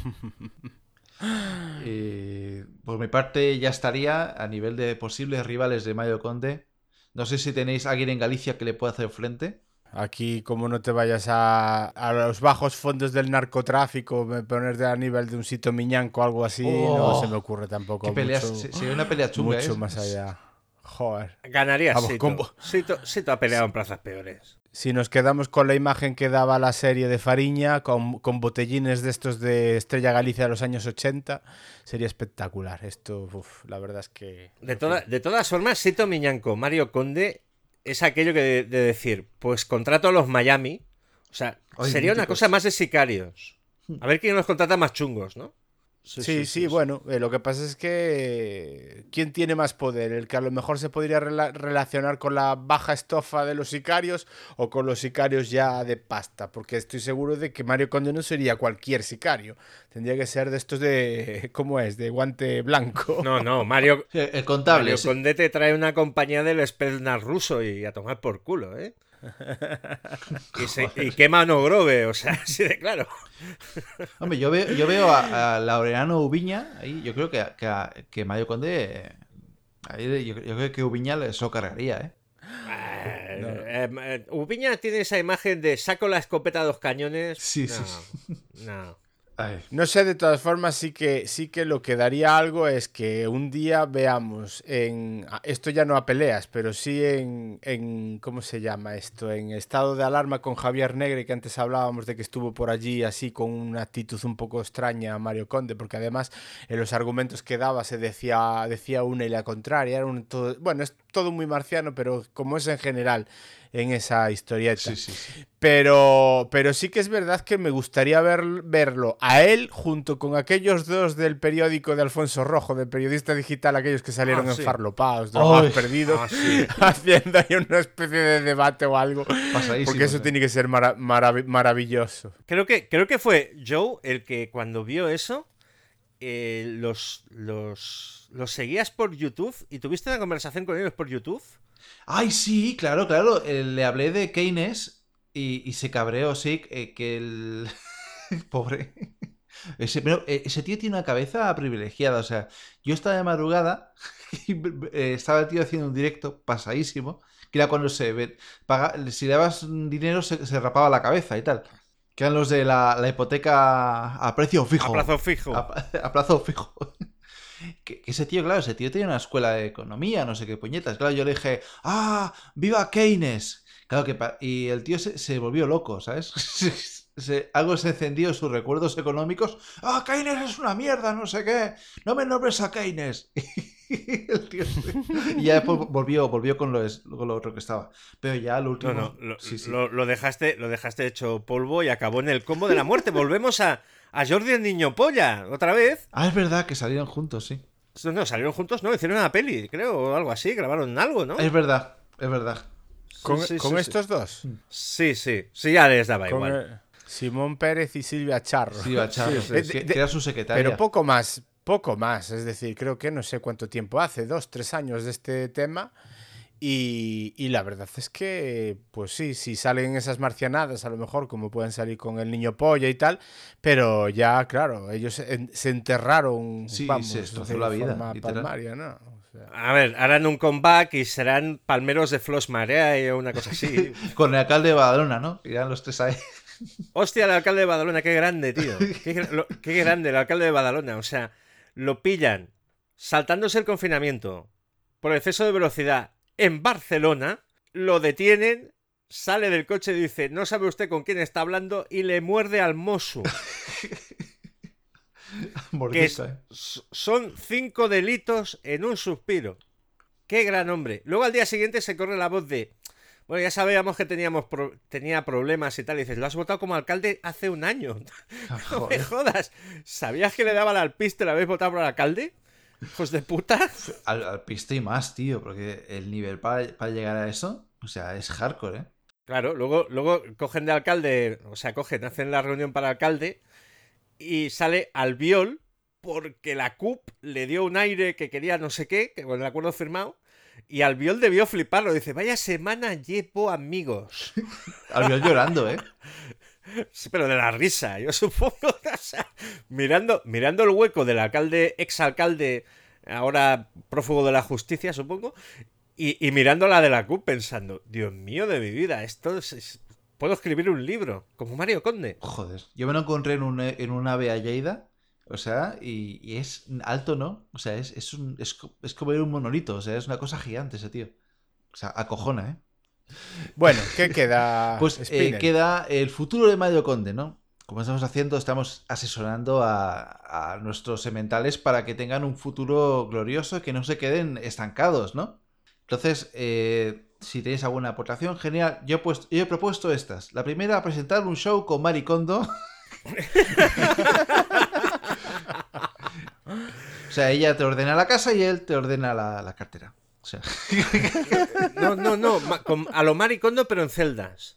Por mi parte ya estaría a nivel de posibles rivales de Mario Conde. No sé si tenéis a alguien en Galicia que le pueda hacer frente. Aquí, como no te vayas a los bajos fondos del narcotráfico, ponerte a nivel de un Sito Miñanco o algo así, no se me ocurre tampoco. ¿Qué peleas? Si hay una pelea chunga, mucho más allá. Joder. Ganaría Sito ha peleado en plazas peores. Si nos quedamos con la imagen que daba la serie de Fariña, con botellines de estos de Estrella Galicia de los años 80, sería espectacular. Esto, la verdad es que... De todas formas, Sito Miñanco, Mario Conde... Es aquello que de decir, pues contrato a los Miami. O sea, sería una cosa más de sicarios. A ver quién los contrata más chungos, ¿no? Sí, bueno, lo que pasa es que ¿quién tiene más poder? ¿El que a lo mejor se podría relacionar con la baja estofa de los sicarios o con los sicarios ya de pasta? Porque estoy seguro de que Mario Conde no sería cualquier sicario. Tendría que ser de estos de... ¿Cómo es? De guante blanco. No, Mario... El contable. Mario Conde te trae una compañía del Spetsnaz ruso y a tomar por culo, ¿eh? Y qué mano grove, o sea, así de claro. Hombre, yo veo a Laureano Ubiña ahí. Yo creo que Mario Conde ahí, yo creo que Ubiña eso cargaría, Ubiña tiene esa imagen de saco la escopeta a 2 cañones. Sí. No. Ay. No sé, de todas formas sí que lo que daría algo es que un día veamos esto ya no a peleas, pero sí en ¿cómo se llama esto? En estado de alarma con Javier Negre, que antes hablábamos de que estuvo por allí así con una actitud un poco extraña a Mario Conde, porque además en los argumentos que daba se decía una y la contraria, bueno, es todo muy marciano, pero como es en general en esa historieta. Sí. Pero sí que es verdad que me gustaría verlo a él junto con aquellos dos del periódico de Alfonso Rojo, del periodista digital, aquellos que salieron enfarlopados, drogados, perdidos, haciendo ahí una especie de debate o algo. Porque eso tiene que ser maravilloso. Creo que fue Joe el que cuando vio eso los seguías por YouTube y tuviste una conversación con ellos por YouTube. Ay, sí, claro. Le hablé de Keynes y se cabreó, sí, que el... Pobre. Ese tío tiene una cabeza privilegiada. O sea, yo estaba de madrugada y estaba el tío haciendo un directo pasadísimo, que era cuando si le dabas dinero se rapaba la cabeza y tal. Que eran los de la hipoteca a precio fijo. A plazo fijo. A plazo fijo. Que ese tío tenía una escuela de economía, no sé qué puñetas. Claro, yo le dije, ¡viva Keynes! Claro y el tío se volvió loco, ¿sabes? Algo se encendió en sus recuerdos económicos. Keynes es una mierda, no sé qué. No me nombres a Keynes. El tío y ya después volvió con lo otro que estaba. Pero ya lo último... Lo dejaste hecho polvo y acabó en el combo de la muerte. Volvemos a Jordi el niño polla, otra vez. Es verdad que salieron juntos, sí. No, salieron juntos, no, hicieron una peli, creo, o algo así, grabaron algo, ¿no? Es verdad. ¿Con estos dos? Sí, ya les daba igual. Simón Pérez y Silvia Charro. Que era su secretaria. Pero poco más, es decir, creo que no sé cuánto tiempo hace, 2-3 años de este tema. Y la verdad es que, pues sí, salen esas marcianadas, a lo mejor, como pueden salir con el niño polla y tal, pero ya, claro, ellos se enterraron, se destrozó la vida, palmaria, ¿no? O sea... A ver, harán un comeback y serán palmeros de Flos Marea o una cosa así. Con el alcalde de Badalona, ¿no? Irán los tres ahí. Hostia, el alcalde de Badalona, qué grande, tío. Qué grande el alcalde de Badalona. O sea, lo pillan saltándose el confinamiento por exceso de velocidad en Barcelona, lo detienen, sale del coche y dice, no sabe usted con quién está hablando, y le muerde al mozo. Son 5 delitos en un suspiro. Qué gran hombre. Luego al día siguiente se corre la voz de, bueno, ya sabíamos que tenía problemas y tal. Y dices, lo has votado como alcalde hace un año. No me jodas. ¿Sabías que le daban al piste la habéis votado por alcalde? Hijos de puta. Al piste y más, tío, porque el nivel para llegar a eso, o sea, es hardcore, ¿eh? Claro, luego cogen de alcalde, o sea, hacen la reunión para alcalde y sale Albiol porque la CUP le dio un aire que quería no sé qué, que con el acuerdo firmado, y Albiol debió fliparlo. Dice, vaya semana llevo amigos. Albiol llorando, ¿eh? Sí, pero de la risa, yo supongo. O sea, mirando el hueco del alcalde, exalcalde, ahora prófugo de la justicia, supongo, y mirando la de la CUP pensando, Dios mío de mi vida, puedo escribir un libro, como Mario Conde. Joder, yo me lo encontré en un ave a Lleida, o sea, y es alto, ¿no? O sea, es como ver un monolito, o sea, es una cosa gigante ese tío. O sea, acojona, ¿eh? Bueno, ¿qué queda? Pues queda el futuro de Mario Conde, ¿no? Como estamos haciendo, estamos asesorando a nuestros sementales para que tengan un futuro glorioso, que no se queden estancados, ¿no? Entonces, si tenéis alguna aportación, genial. Yo he propuesto estas. La primera, presentar un show con Mari Kondo. O sea, ella te ordena la casa y él te ordena la cartera. O sea. No, a lo Mari Kondo, pero en celdas.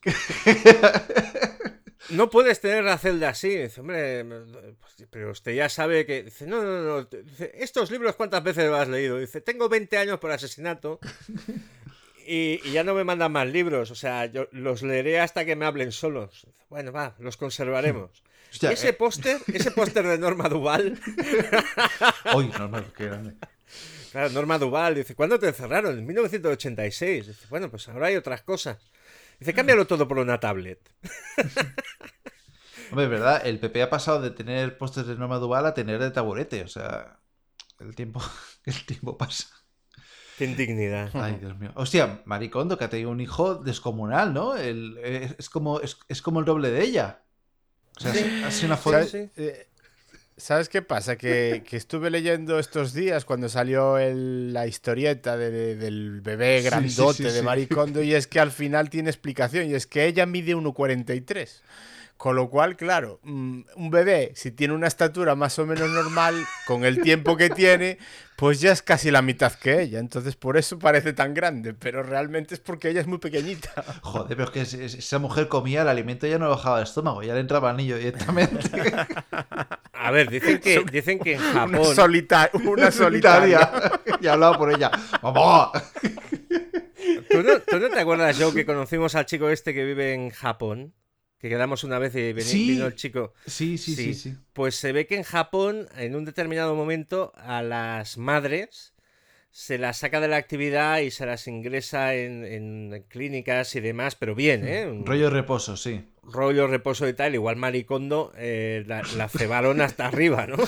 No puedes tener la celda así. Dice, hombre, pero usted ya sabe que... Dice, no. Dice, ¿estos libros cuántas veces lo has leído? Dice, tengo 20 años por asesinato y ya no me mandan más libros. O sea, yo los leeré hasta que me hablen solos. Dice, bueno, va, los conservaremos. Hostia, ese póster de Norma Duval. Uy, Norma, qué grande. Claro, Norma Duval, dice, ¿cuándo te encerraron? En 1986. Dice, bueno, pues ahora hay otras cosas. Dice, cámbialo todo por una tablet. Hombre, ¿verdad? El PP ha pasado de tener pósters de Norma Duval a tener de taburete. O sea, el tiempo pasa. Qué indignidad. Ay, Dios mío. Hostia, Mari Kondo, que ha tenido un hijo descomunal, ¿no? Es como el doble de ella. O sea, hace una foto... ¿Sabes qué pasa? Que estuve leyendo estos días cuando salió la historieta del bebé grandote de Mari Kondo, y es que al final tiene explicación, y es que ella mide 1,43. Con lo cual, claro, un bebé, si tiene una estatura más o menos normal, con el tiempo que tiene, pues ya es casi la mitad que ella. Entonces, por eso parece tan grande, pero realmente es porque ella es muy pequeñita. Joder, pero es que esa mujer comía, el alimento ya no le bajaba el estómago, ya le entraba el anillo directamente. A ver, dicen que en Japón... Una solitaria. Y hablaba por ella. ¡Mamá! ¿Tú no te acuerdas, Joe, que conocimos al chico este que vive en Japón? Que quedamos una vez y vino el chico. Sí. Pues se ve que en Japón, en un determinado momento, a las madres se las saca de la actividad y se las ingresa en clínicas y demás, pero bien, ¿eh? Rollo reposo, sí. Rollo reposo y tal. Igual Maricondo la cebaron hasta arriba, ¿no?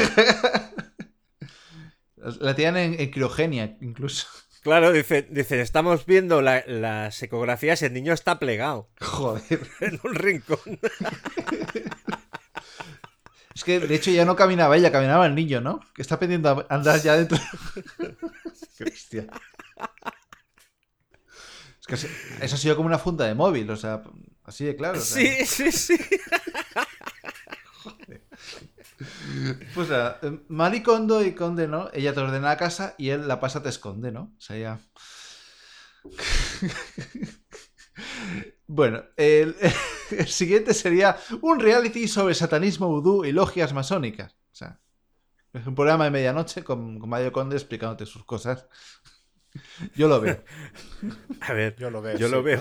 La tienen en criogenia, incluso. Claro, dicen, estamos viendo las ecografías y el niño está plegado. Joder. En un rincón. Es que, de hecho, ya no caminaba ella, caminaba el niño, ¿no? Que está pendiente a andar ya dentro. Qué bestia. Es que eso ha sido como una funda de móvil, o sea, así de claro. O sea. Sí. Joder. Pues nada, Maricondo y Conde, ¿no? Ella te ordena la casa y él la pasa te esconde, ¿no? O sea, ya... Bueno, el siguiente sería un reality sobre satanismo, vudú y logias masónicas. O sea, es un programa de medianoche con Mario Conde explicándote sus cosas. Yo lo veo. A ver, yo lo veo.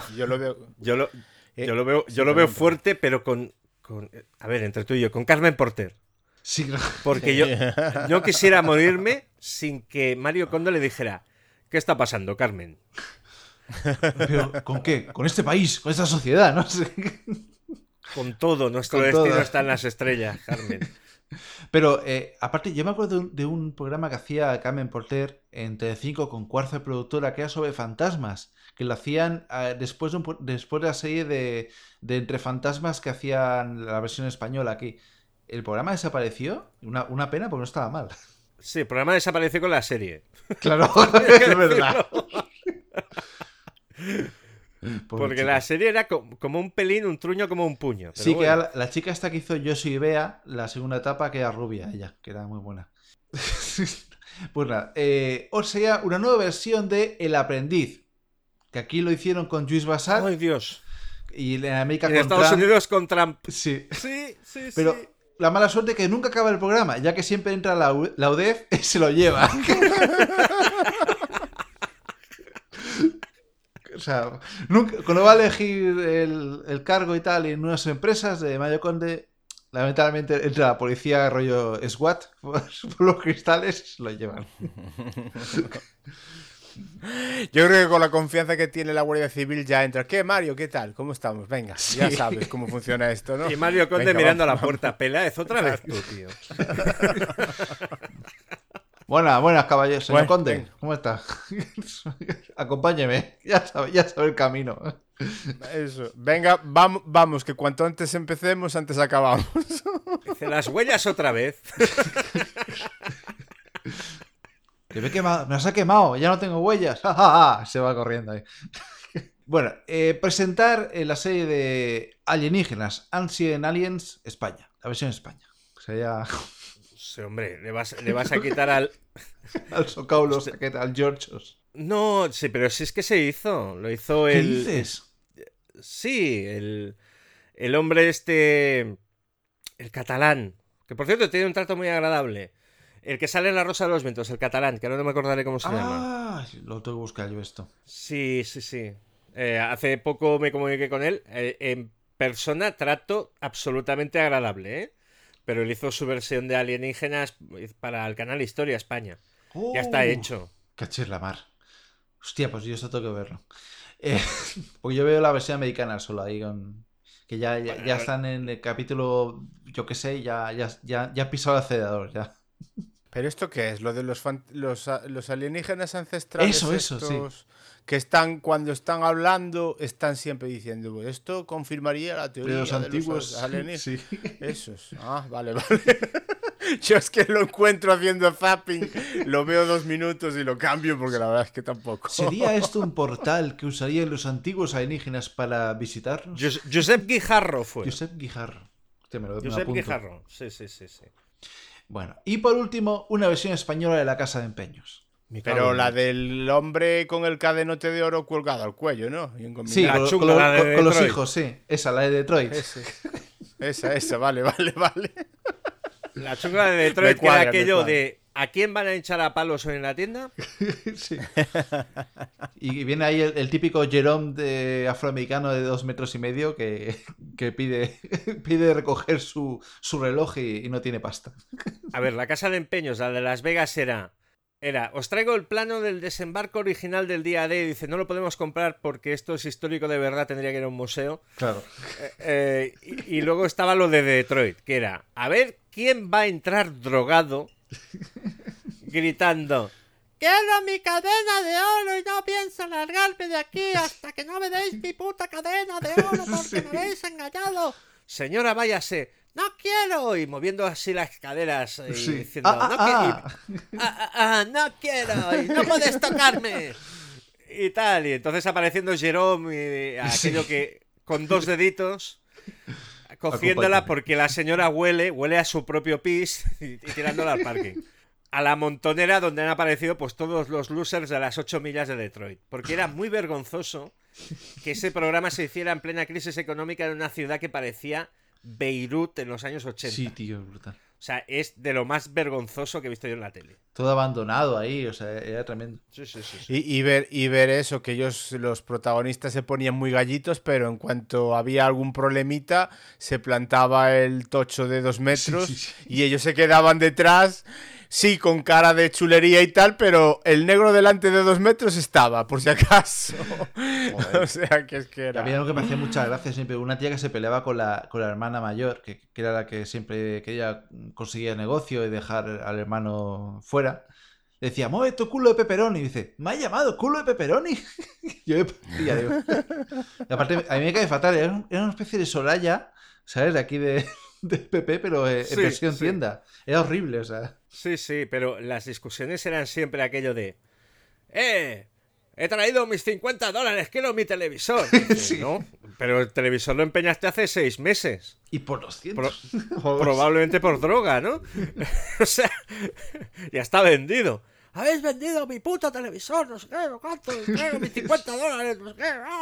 Yo lo veo fuerte, pero con... A ver, entre tú y yo, con Carmen Porter. Sí, claro. Porque yo no quisiera morirme sin que Mario Conde le dijera: ¿qué está pasando, Carmen? Pero, ¿con qué? Con este país, con esta sociedad, ¿no? Sí. Con todo, nuestro destino está en las estrellas, Carmen. Pero, aparte, yo me acuerdo de un programa que hacía Carmen Porter en Telecinco con Cuarzo Productora, que era sobre fantasmas, que lo hacían después de la serie de Entre Fantasmas que hacían la versión española aquí. ¿El programa desapareció? Una pena porque no estaba mal. Sí, el programa desapareció con la serie. Claro, es verdad. Porque la serie era como un pelín, un truño como un puño. Pero sí, bueno. que era la chica esta que hizo Yo soy Bea, la segunda etapa, que era rubia ella, que era muy buena. Pues nada, o sea, una nueva versión de El Aprendiz, que aquí lo hicieron con Lluís Bassat. ¡Ay, Dios! Y en América en con Estados Trump. Unidos con Trump. Sí. Sí. Pero la mala suerte es que nunca acaba el programa, ya que siempre entra la UDEF y se lo lleva. O sea, nunca, cuando va a elegir el cargo y tal en unas empresas de Mario Conde, lamentablemente entra la policía rollo SWAT por los cristales y se lo llevan. Yo creo que con la confianza que tiene la Guardia Civil ya entra. ¿Qué, Mario? ¿Qué tal? ¿Cómo estamos? Venga, ya sabes cómo funciona esto, ¿no? Y Mario Conde venga, mirando vamos, a la puerta. Peláez, otra vez tú, tío. Buenas, caballeros. Señor Conde, venga. ¿cómo está? Acompáñeme. Ya sabe el camino. Eso. Venga, vamos, que cuanto antes empecemos, antes acabamos. Dice, las huellas otra vez. Que me las ha quemado, ya no tengo huellas. Se va corriendo ahí. Bueno, presentar la serie de alienígenas, Ancient Aliens, España. La versión España. O sea, ya... Sí, hombre, le vas a quitar al... al Socaulo, al Georgios. No, sí, pero sí es que se hizo. Lo hizo ¿Qué dices? Sí, el hombre este... El catalán. Que por cierto tiene un trato muy agradable. El que sale en La Rosa de los Vientos, el catalán, que ahora no me acordaré cómo se llama. Lo tengo que buscar yo esto. Sí. Hace poco me comuniqué con él. En persona, trato absolutamente agradable, ¿eh? Pero él hizo su versión de alienígenas para el canal Historia España. Ya está hecho. Cachis la mar. Hostia, pues yo esto tengo que verlo. Porque yo veo la versión americana solo ahí con... Que ya están en el capítulo, yo qué sé, ya ha pisado el acelerador, ya. ¿Pero esto qué es? ¿Lo de los alienígenas ancestrales? Eso, sí. Que cuando están hablando, están siempre diciendo, esto confirmaría la teoría de los antiguos alienígenas. Sí. Esos. Vale. Yo es que lo encuentro haciendo zapping, lo veo 2 minutos y lo cambio porque la verdad es que tampoco. ¿Sería esto un portal que usarían los antiguos alienígenas para visitarnos? Josep Guijarro fue. Josep Guijarro. Josep Guijarro, sí. Bueno, y por último, una versión española de La Casa de Empeños. Pero la del hombre con el cadenote de oro colgado al cuello, ¿no? Sí, con los hijos, sí. Esa, la de Detroit. Esa, vale. La chunga de Detroit, que era aquello de ¿A quién van a hinchar a palos hoy en la tienda? Sí. Y viene ahí el típico Jerome de afroamericano de 2,5 metros que pide recoger su reloj y no tiene pasta. A ver, la casa de empeños, la de Las Vegas era, os traigo el plano del desembarco original del día D. Dice, no lo podemos comprar porque esto es histórico de verdad, tendría que ir a un museo. Claro. Y luego estaba lo de Detroit, que era, a ver quién va a entrar drogado gritando, quiero mi cadena de oro y no pienso largarme de aquí hasta que no me deis mi puta cadena de oro porque me habéis engañado. Señora, váyase. No quiero. Y moviendo así las caderas y diciendo, no quiero y no puedes tocarme. Y tal. Y entonces apareciendo Jerome y aquello que con 2 deditos cogiéndola porque la señora huele a su propio pis y tirándola al parking. A la montonera donde han aparecido pues todos los losers de las 8 millas de Detroit. Porque era muy vergonzoso que ese programa se hiciera en plena crisis económica en una ciudad que parecía Beirut en los años 80. Sí, tío, brutal. O sea, es de lo más vergonzoso que he visto yo en la tele. Todo abandonado ahí, o sea, era tremendo. Sí. Y ver eso, que ellos, los protagonistas, se ponían muy gallitos, pero en cuanto había algún problemita, se plantaba el tocho de 2 metros y ellos se quedaban detrás, sí, con cara de chulería y tal, pero el negro delante de 2 metros estaba, por si acaso. O sea, que es que era... Había algo que me hacía mucha gracia siempre, una tía que se peleaba con la hermana mayor, que era la que siempre quería conseguir negocio y dejar al hermano fuera. Decía, mueve tu culo de pepperoni. Y dice, ¿me ha llamado culo de pepperoni? Yo me partía, digo. Y aparte, a mí me cae fatal. Era una especie de Soraya, ¿sabes? De aquí de PP, pero en versión tienda. Era horrible, o sea. Sí, pero las discusiones eran siempre aquello de he traído mis $50, quiero mi televisor. Dice, no, pero el televisor lo empeñaste hace 6 meses. Y por 200. Probablemente por droga, ¿no? O sea, ya está vendido. Habéis vendido mi puto televisor, no sé qué, no cuánto, traigo mis $50, no sé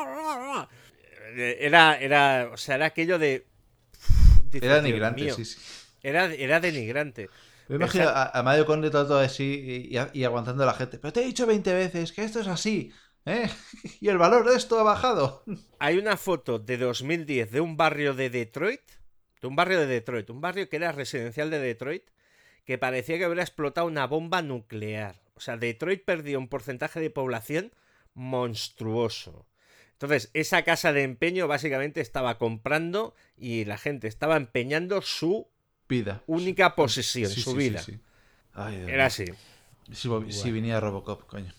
qué. Era aquello de... Era denigrante, sí. Era denigrante. Me imagino a Mario Conde todo así y aguantando a la gente. Pero te he dicho 20 veces que esto es así, ¿eh? Y el valor de esto ha bajado. Hay una foto de 2010 de un barrio de Detroit, un barrio que era residencial de Detroit, que parecía que hubiera explotado una bomba nuclear. O sea, Detroit perdió un porcentaje de población monstruoso. Entonces, esa casa de empeño básicamente estaba comprando y la gente estaba empeñando su vida, única posesión, su vida. Sí. Ay, era así. Si venía Robocop, coño.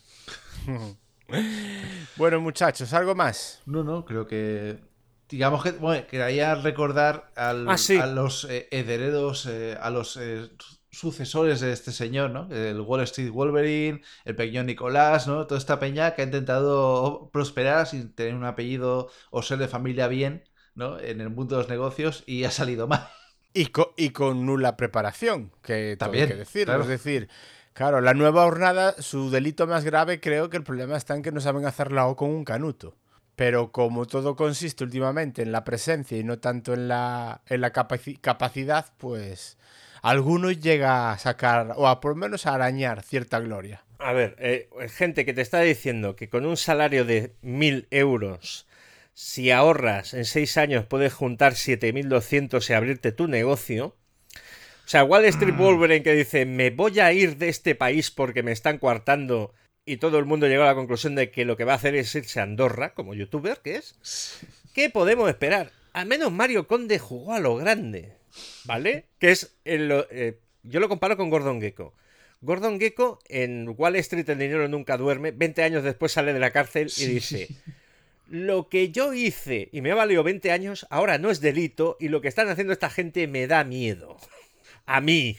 Bueno, muchachos, ¿algo más? No, creo que... Digamos que, bueno, quería recordar a los herederos, a los sucesores de este señor, ¿no? El Wall Street Wolverine, el pequeño Nicolás, ¿no? Toda esta peña que ha intentado prosperar sin tener un apellido o ser de familia bien, ¿no? En el mundo de los negocios y ha salido mal. Y con nula preparación, que también hay que decirlo. Claro. Es decir, claro, la nueva hornada, su delito más grave, creo que el problema está en que no saben hacer la O con un canuto. Pero como todo consiste últimamente en la presencia y no tanto en la capacidad, pues alguno llega a sacar, o a por lo menos a arañar cierta gloria. A ver, gente que te está diciendo que con un salario de 1.000 euros, si ahorras en 6 años puedes juntar 7.200 y abrirte tu negocio. O sea, Wall Street Wolverine que dice, me voy a ir de este país porque me están coartando, y todo el mundo llegó a la conclusión de que lo que va a hacer es irse a Andorra, como youtuber que es. ¿Qué podemos esperar? Al menos Mario Conde jugó a lo grande, ¿vale? Que es yo lo comparo con Gordon Gekko. Gordon Gekko en Wall Street el dinero nunca duerme. 20 años después sale de la cárcel y dice, lo que yo hice y me ha valido 20 años ahora no es delito y lo que están haciendo esta gente me da miedo. A mí.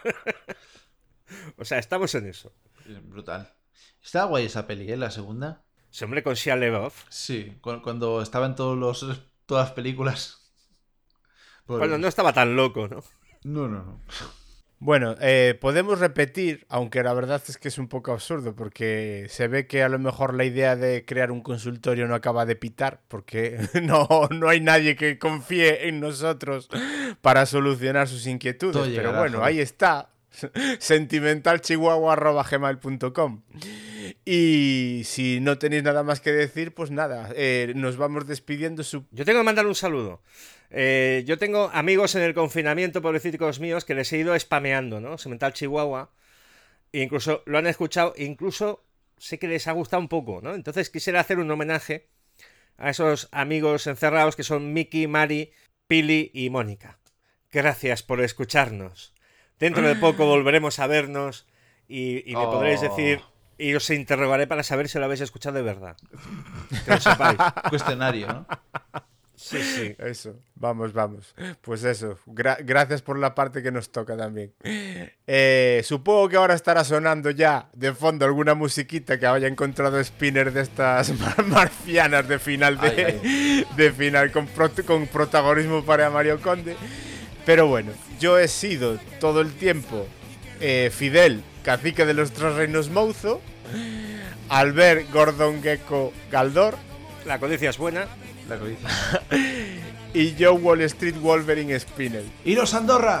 O sea, estamos en eso. Brutal. Está guay esa peli, ¿eh? La segunda. Ese hombre con Shia LaBeouf. Sí, cuando estaba en todas las películas. Cuando no estaba tan loco, ¿no? No. Bueno, podemos repetir, aunque la verdad es que es un poco absurdo, porque se ve que a lo mejor la idea de crear un consultorio no acaba de pitar, porque no hay nadie que confíe en nosotros para solucionar sus inquietudes. Pero bueno, ahí está. sentimentalchihuahua@gmail.com. Y si no tenéis nada más que decir, pues nada, nos vamos despidiendo. Yo tengo que mandar un saludo. Yo tengo amigos en el confinamiento, pobrecitos míos, que les he ido spameando, ¿no? Semental Chihuahua. E incluso lo han escuchado, incluso sé que les ha gustado un poco, ¿no? Entonces quisiera hacer un homenaje a esos amigos encerrados que son Miki, Mari, Pili y Mónica. Gracias por escucharnos. Dentro de poco volveremos a vernos y me podréis decir, y os interrogaré para saber si lo habéis escuchado de verdad. Que lo sepáis. Cuestionario, ¿no? Sí, sí. Eso, vamos. Pues eso, gracias por la parte que nos toca también. Supongo que ahora estará sonando ya de fondo alguna musiquita que haya encontrado Spinner de estas marcianas de final de final con protagonismo para Mario Conde. Pero bueno, yo he sido todo el tiempo Fidel, cacique de los Tres Reinos Mouzo, Albert Gordon Gecko Galdor. La codicia es buena. La codicia. Y yo Wall Street Wolverine Spinel. ¡Iros a Andorra!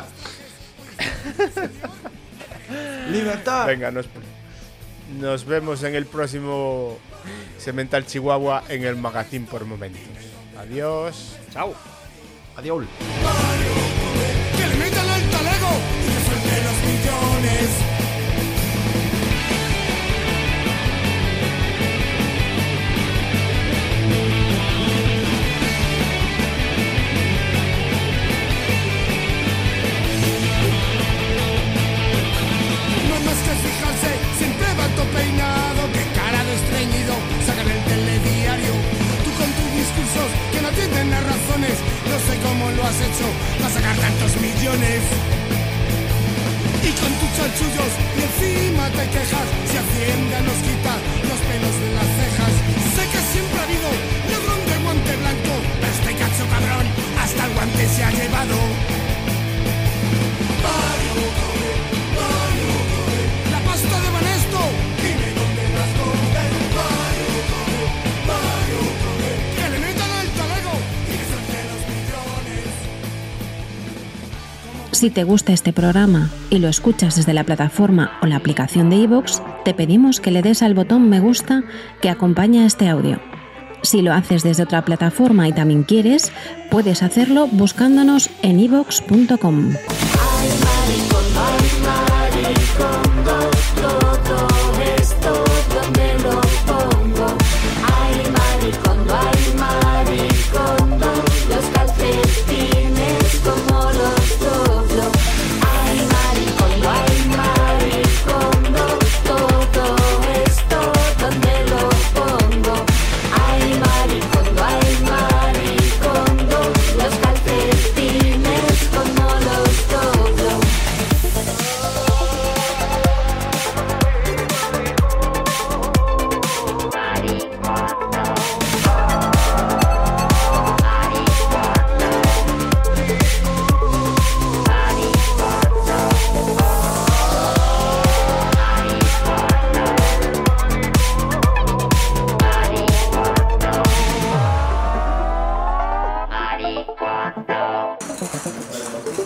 ¡Libertad! Venga, nos vemos en el próximo Semental Chihuahua en el magazine por momentos. Adiós. Chao. Adiós. Que le metan al talego y que suelte los millones. No más que fijarse, siempre va todo peinado, que cara de estreñido, sacan el telediario. Tú con tus discursos que no tienen las razones, no sé cómo lo has hecho para sacar tantos millones. Y con tus chanchullos y encima te quejas, si Hacienda nos quita los pelos de las cejas. Sé que siempre ha habido ladrón de guante blanco, pero este cacho cabrón hasta el guante se ha llevado. La pasta de Banesto, dime dónde la esconden. Que le metan al talego y que suelte los millones. Si te gusta este programa y lo escuchas desde la plataforma o la aplicación de iVoox, te pedimos que le des al botón me gusta que acompaña este audio. Si lo haces desde otra plataforma y también quieres, puedes hacerlo buscándonos en iVoox.com. Todo esto donde lo pongo. Ay, maricondo, los calcetines como los doblo. Ay, maricondo, todo esto donde lo pongo. Ay, maricondo, los calcetines como los doblo. Maricondo.